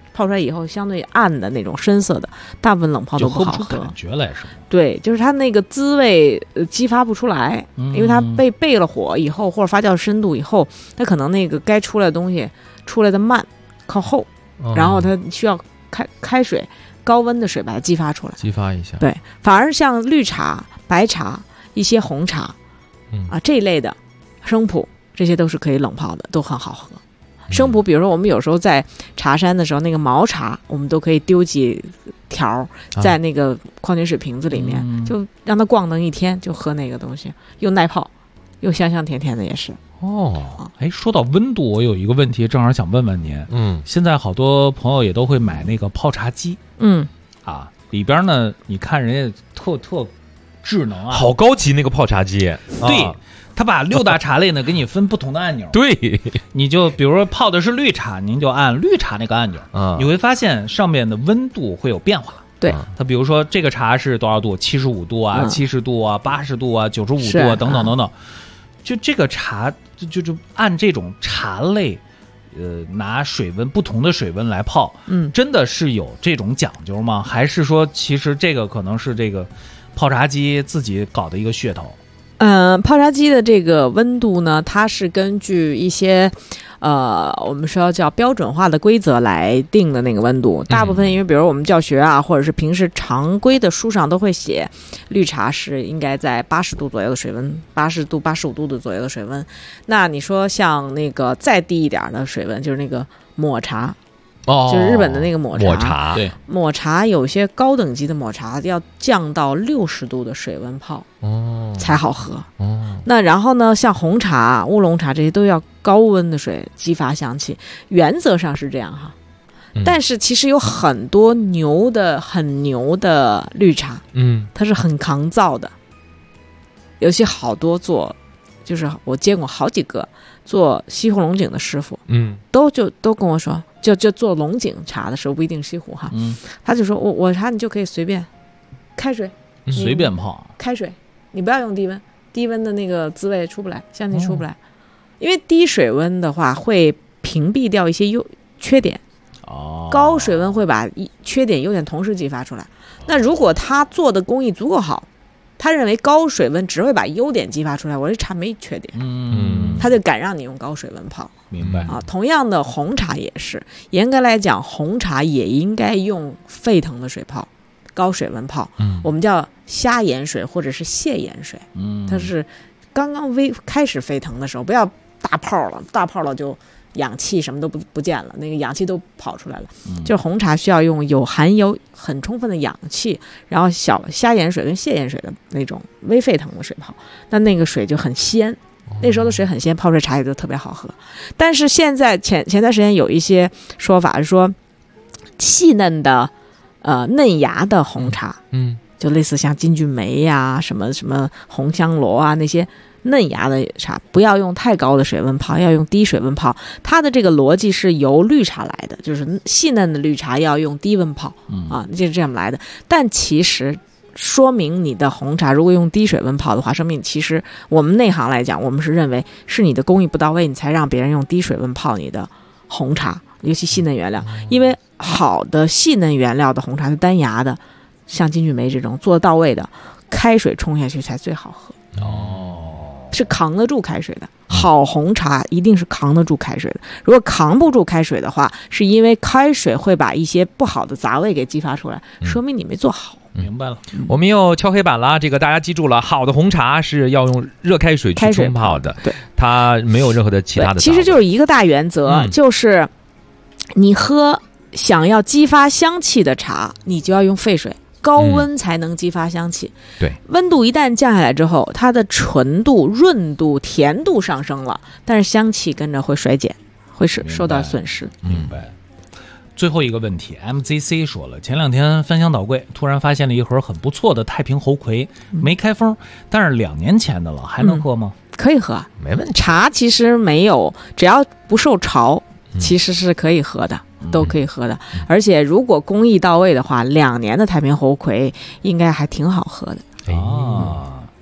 泡出来以后相对暗的那种深色的，大部分冷泡都不好喝。 就喝不出感觉来是吗？ 对，就是它那个滋味激发不出来，因为它被备了火以后，或者发酵深度以后，它可能那个该出来的东西出来的慢，靠后，然后它需要开水高温的水把它激发出来， 激发一下。 对，反而像绿茶、白茶、一些红茶，这一类的生普，这些都是可以冷泡的，都很好喝。生普，比如说我们有时候在茶山的时候，那个毛茶，我们都可以丢几条在那个矿泉水瓶子里面，就让它咣当一天，就喝那个东西，又耐泡，又香香甜甜的，也是。 说到温度，我有一个问题，正好想问问您。现在好多朋友也都会买那个泡茶机。里边呢，你看人家特智能啊， 好高级那个泡茶机。 对。他把6大茶类呢给你分不同的按钮， 对， 你就比如说泡的是绿茶，您就按绿茶那个按钮，你会发现上面的温度会有变化。 对， 它比如说这个茶是多少度，75度啊，70度啊，80度啊，95度啊，等等等等。就这个茶就按这种茶类，拿水温不同的水温来泡，真的是有这种讲究吗？还是说其实这个可能是这个泡茶机自己搞的一个噱头？ 泡茶机的这个温度呢，它是根据一些我们说叫标准化的规则来定的那个温度。大部分因为比如我们教学啊，或者是平时常规的书上都会写，绿茶是应该在80度左右的水温，80度、85度的左右的水温。那你说像那个再低一点的水温，就是那个抹茶。就是日本的那个抹茶， 对， 抹茶有些高等级的抹茶要降到60度的水温泡，才好喝。那然后呢，像红茶、乌龙茶这些都要高温的水激发香气，原则上是这样哈。但是其实有很多很牛的绿茶，它是很抗造的，有些好多就是我见过好几个做西湖龙井的师傅，都跟我说。就做龙井茶的时候不一定西湖哈，他就说我茶你就可以随便开水随便泡， 开水你不要用低温，低温的那个滋味出不来，香气出不来，因为低水温的话会屏蔽掉一些缺点，高水温会把缺点优点同时激发出来。那如果他做的工艺足够好，他认为高水温只会把优点激发出来，我这茶没缺点，他就敢让你用高水温泡。 明白啊，同样的红茶也是，严格来讲，红茶也应该用沸腾的水泡，高水温泡。我们叫虾盐水或者是蟹盐水。它是刚刚开始沸腾的时候，不要大泡了，大泡了就氧气什么都不见了，那个氧气都跑出来了。就是红茶需要用含有很充分的氧气，然后小虾盐水跟蟹盐水的那种微沸腾的水泡，那个水就很鲜。那时候的水很鲜，泡出来茶也就特别好喝。但是现在前段时间有一些说法是说，细嫩的嫩芽的红茶，就类似像金骏眉呀、什么什么红香罗啊那些嫩芽的茶，不要用太高的水温泡，要用低水温泡。它的这个逻辑是由绿茶来的，就是细嫩的绿茶要用低温泡就是这样来的。但其实说明你的红茶如果用低水温泡的话，说明其实我们内行来讲，我们是认为是你的工艺不到位，你才让别人用低水温泡你的红茶，尤其细嫩原料。因为好的细嫩原料的红茶是单芽的，像金骏眉这种做得到位的，开水冲下去才最好喝。是扛得住开水的。好红茶一定是扛得住开水的，如果扛不住开水的话，是因为开水会把一些不好的杂味给激发出来，说明你没做好。 明白了， 我们又敲黑板了，这个大家记住了，好的红茶是要用热开水去冲泡的， 对， 它没有任何的其他的。 其实就是一个大原则，就是你喝想要激发香气的茶，你就要用沸水，高温才能激发香气。 对， 温度一旦降下来之后，它的纯度、润度、甜度上升了，但是香气跟着会衰减，会受到损失。 明白。最后一个问题 ，MZC 说了，前2天翻箱倒柜，突然发现了一盒很不错的太平猴魁，没开封，但是2年前的了，还能喝吗？ 可以喝， 没问题。 茶其实没有，只要不受潮，其实是可以喝的，都可以喝的。而且如果工艺到位的话，2年的太平猴魁应该还挺好喝的。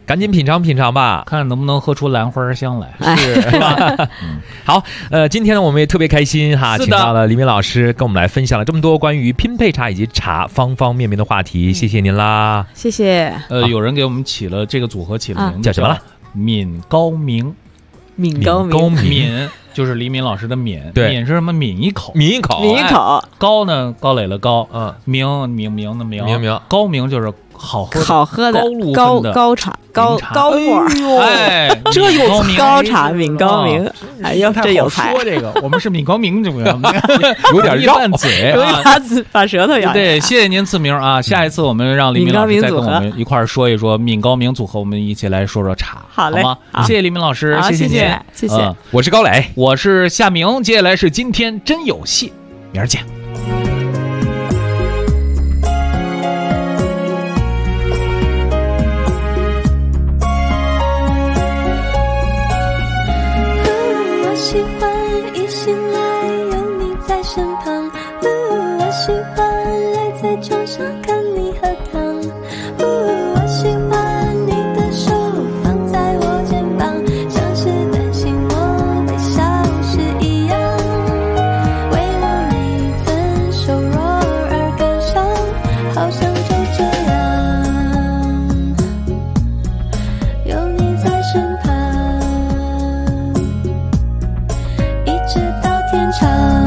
赶紧品尝品尝吧， 看能不能喝出兰花香来， 是吧？好，今天呢，我们也特别开心哈，请到了黎明老师跟我们来分享了这么多关于拼配茶以及茶方方面面的话题，谢谢您啦， 谢谢。 有人给我们起了这个组合起了名字， 叫什么了？ 闽高明。 闽高明， 闽就是黎明老师的闽， 对， 闽是什么？抿一口， 抿一口， 抿一口。 高呢，高磊了高，明的明，高明就是好喝的， 高茶，高沫。 哎， 这有高茶，闽高明。哎呦，这有才。 说这个，我们是闽高明，怎么样？ 有点绕嘴， 容易把舌头咬。 对，谢谢您赐名啊！下一次我们让黎明老师再跟我们一块儿说一说闽高明组合，我们一起来说说茶， 好嘞， 好吗？谢谢黎明老师，谢谢您， 谢谢。 我是高磊， 我是夏明，接下来是今天真有戏，明儿见。 喜欢一醒来有你在身旁，我喜欢赖在床上看你喝汤，我喜欢你的手放在我肩膀，像是担心我被消失一样，为我每分瘦弱而感伤，好像就这样有你在身旁，直到天长。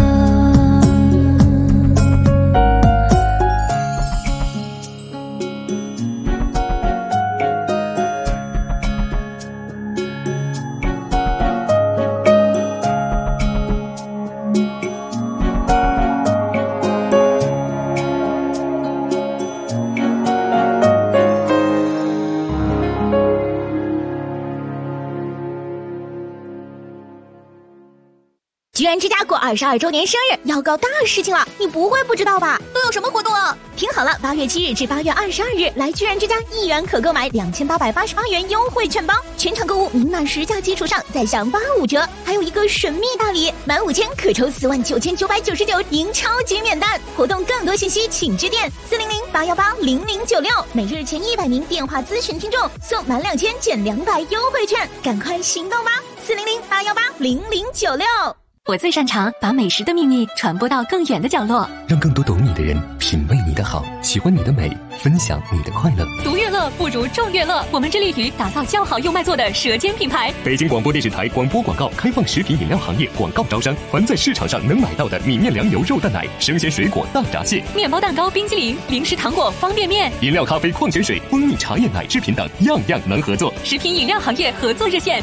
居然之家过22周年生日，要搞大事情了，你不会不知道吧？都有什么活动啊？听好了，8月7日至8月22日，来居然之家1元可购买2888元优惠券包，全场购物明码实价基础上再享85折，还有一个神秘大礼，满5000可抽49999赢超级免单。活动更多信息请致电400-818-0096，每日前100名电话咨询听众送满2000减200优惠券，赶快行动吧！400-818-0096。 我最擅长把美食的秘密传播到更远的角落， 让更多懂你的人品味你的好，喜欢你的美，分享你的快乐。 独乐乐不如众乐乐，我们致力于打造较好又卖座的舌尖品牌。 北京广播电视台广播广告开放食品饮料行业广告招商，凡在市场上能买到的米面粮油肉蛋奶、生鲜水果大闸蟹、 面包蛋糕、冰激凌、零食糖果、方便面、 饮料咖啡、矿泉水、蜂蜜茶叶奶制品等，样样能合作。 食品饮料行业合作热线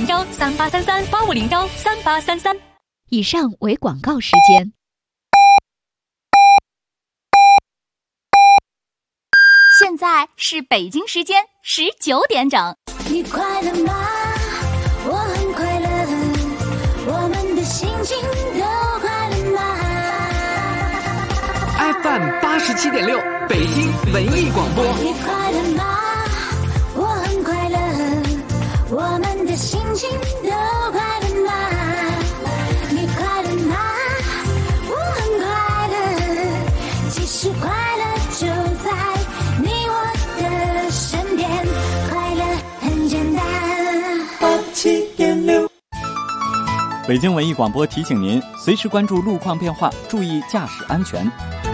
8501383385013833。 以上为广告时间。 现在是北京时间19点整。 你快乐吗？我很快乐，我们的心情都快乐吗 ？FM 87.6，北京文艺广播。 你快乐吗？我很快乐，我们的心情都快乐吗？你快乐吗？我很快乐，其实快乐就在你我的身边，快乐很简单。87.6， 北京文艺广播提醒您，随时关注路况变化，注意驾驶安全。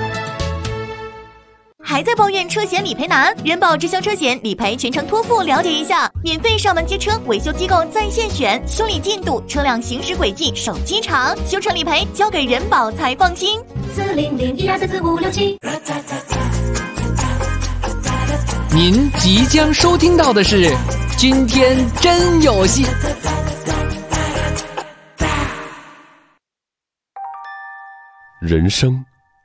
还在抱怨车险理赔难？人保直销车险理赔全程托付，了解一下，免费上门接车，维修机构在线选，修理进度、车辆行驶轨迹、手机查，修成理赔交给人保才放心。 400-1234567。 您即将收听到的是今天真有戏。 人生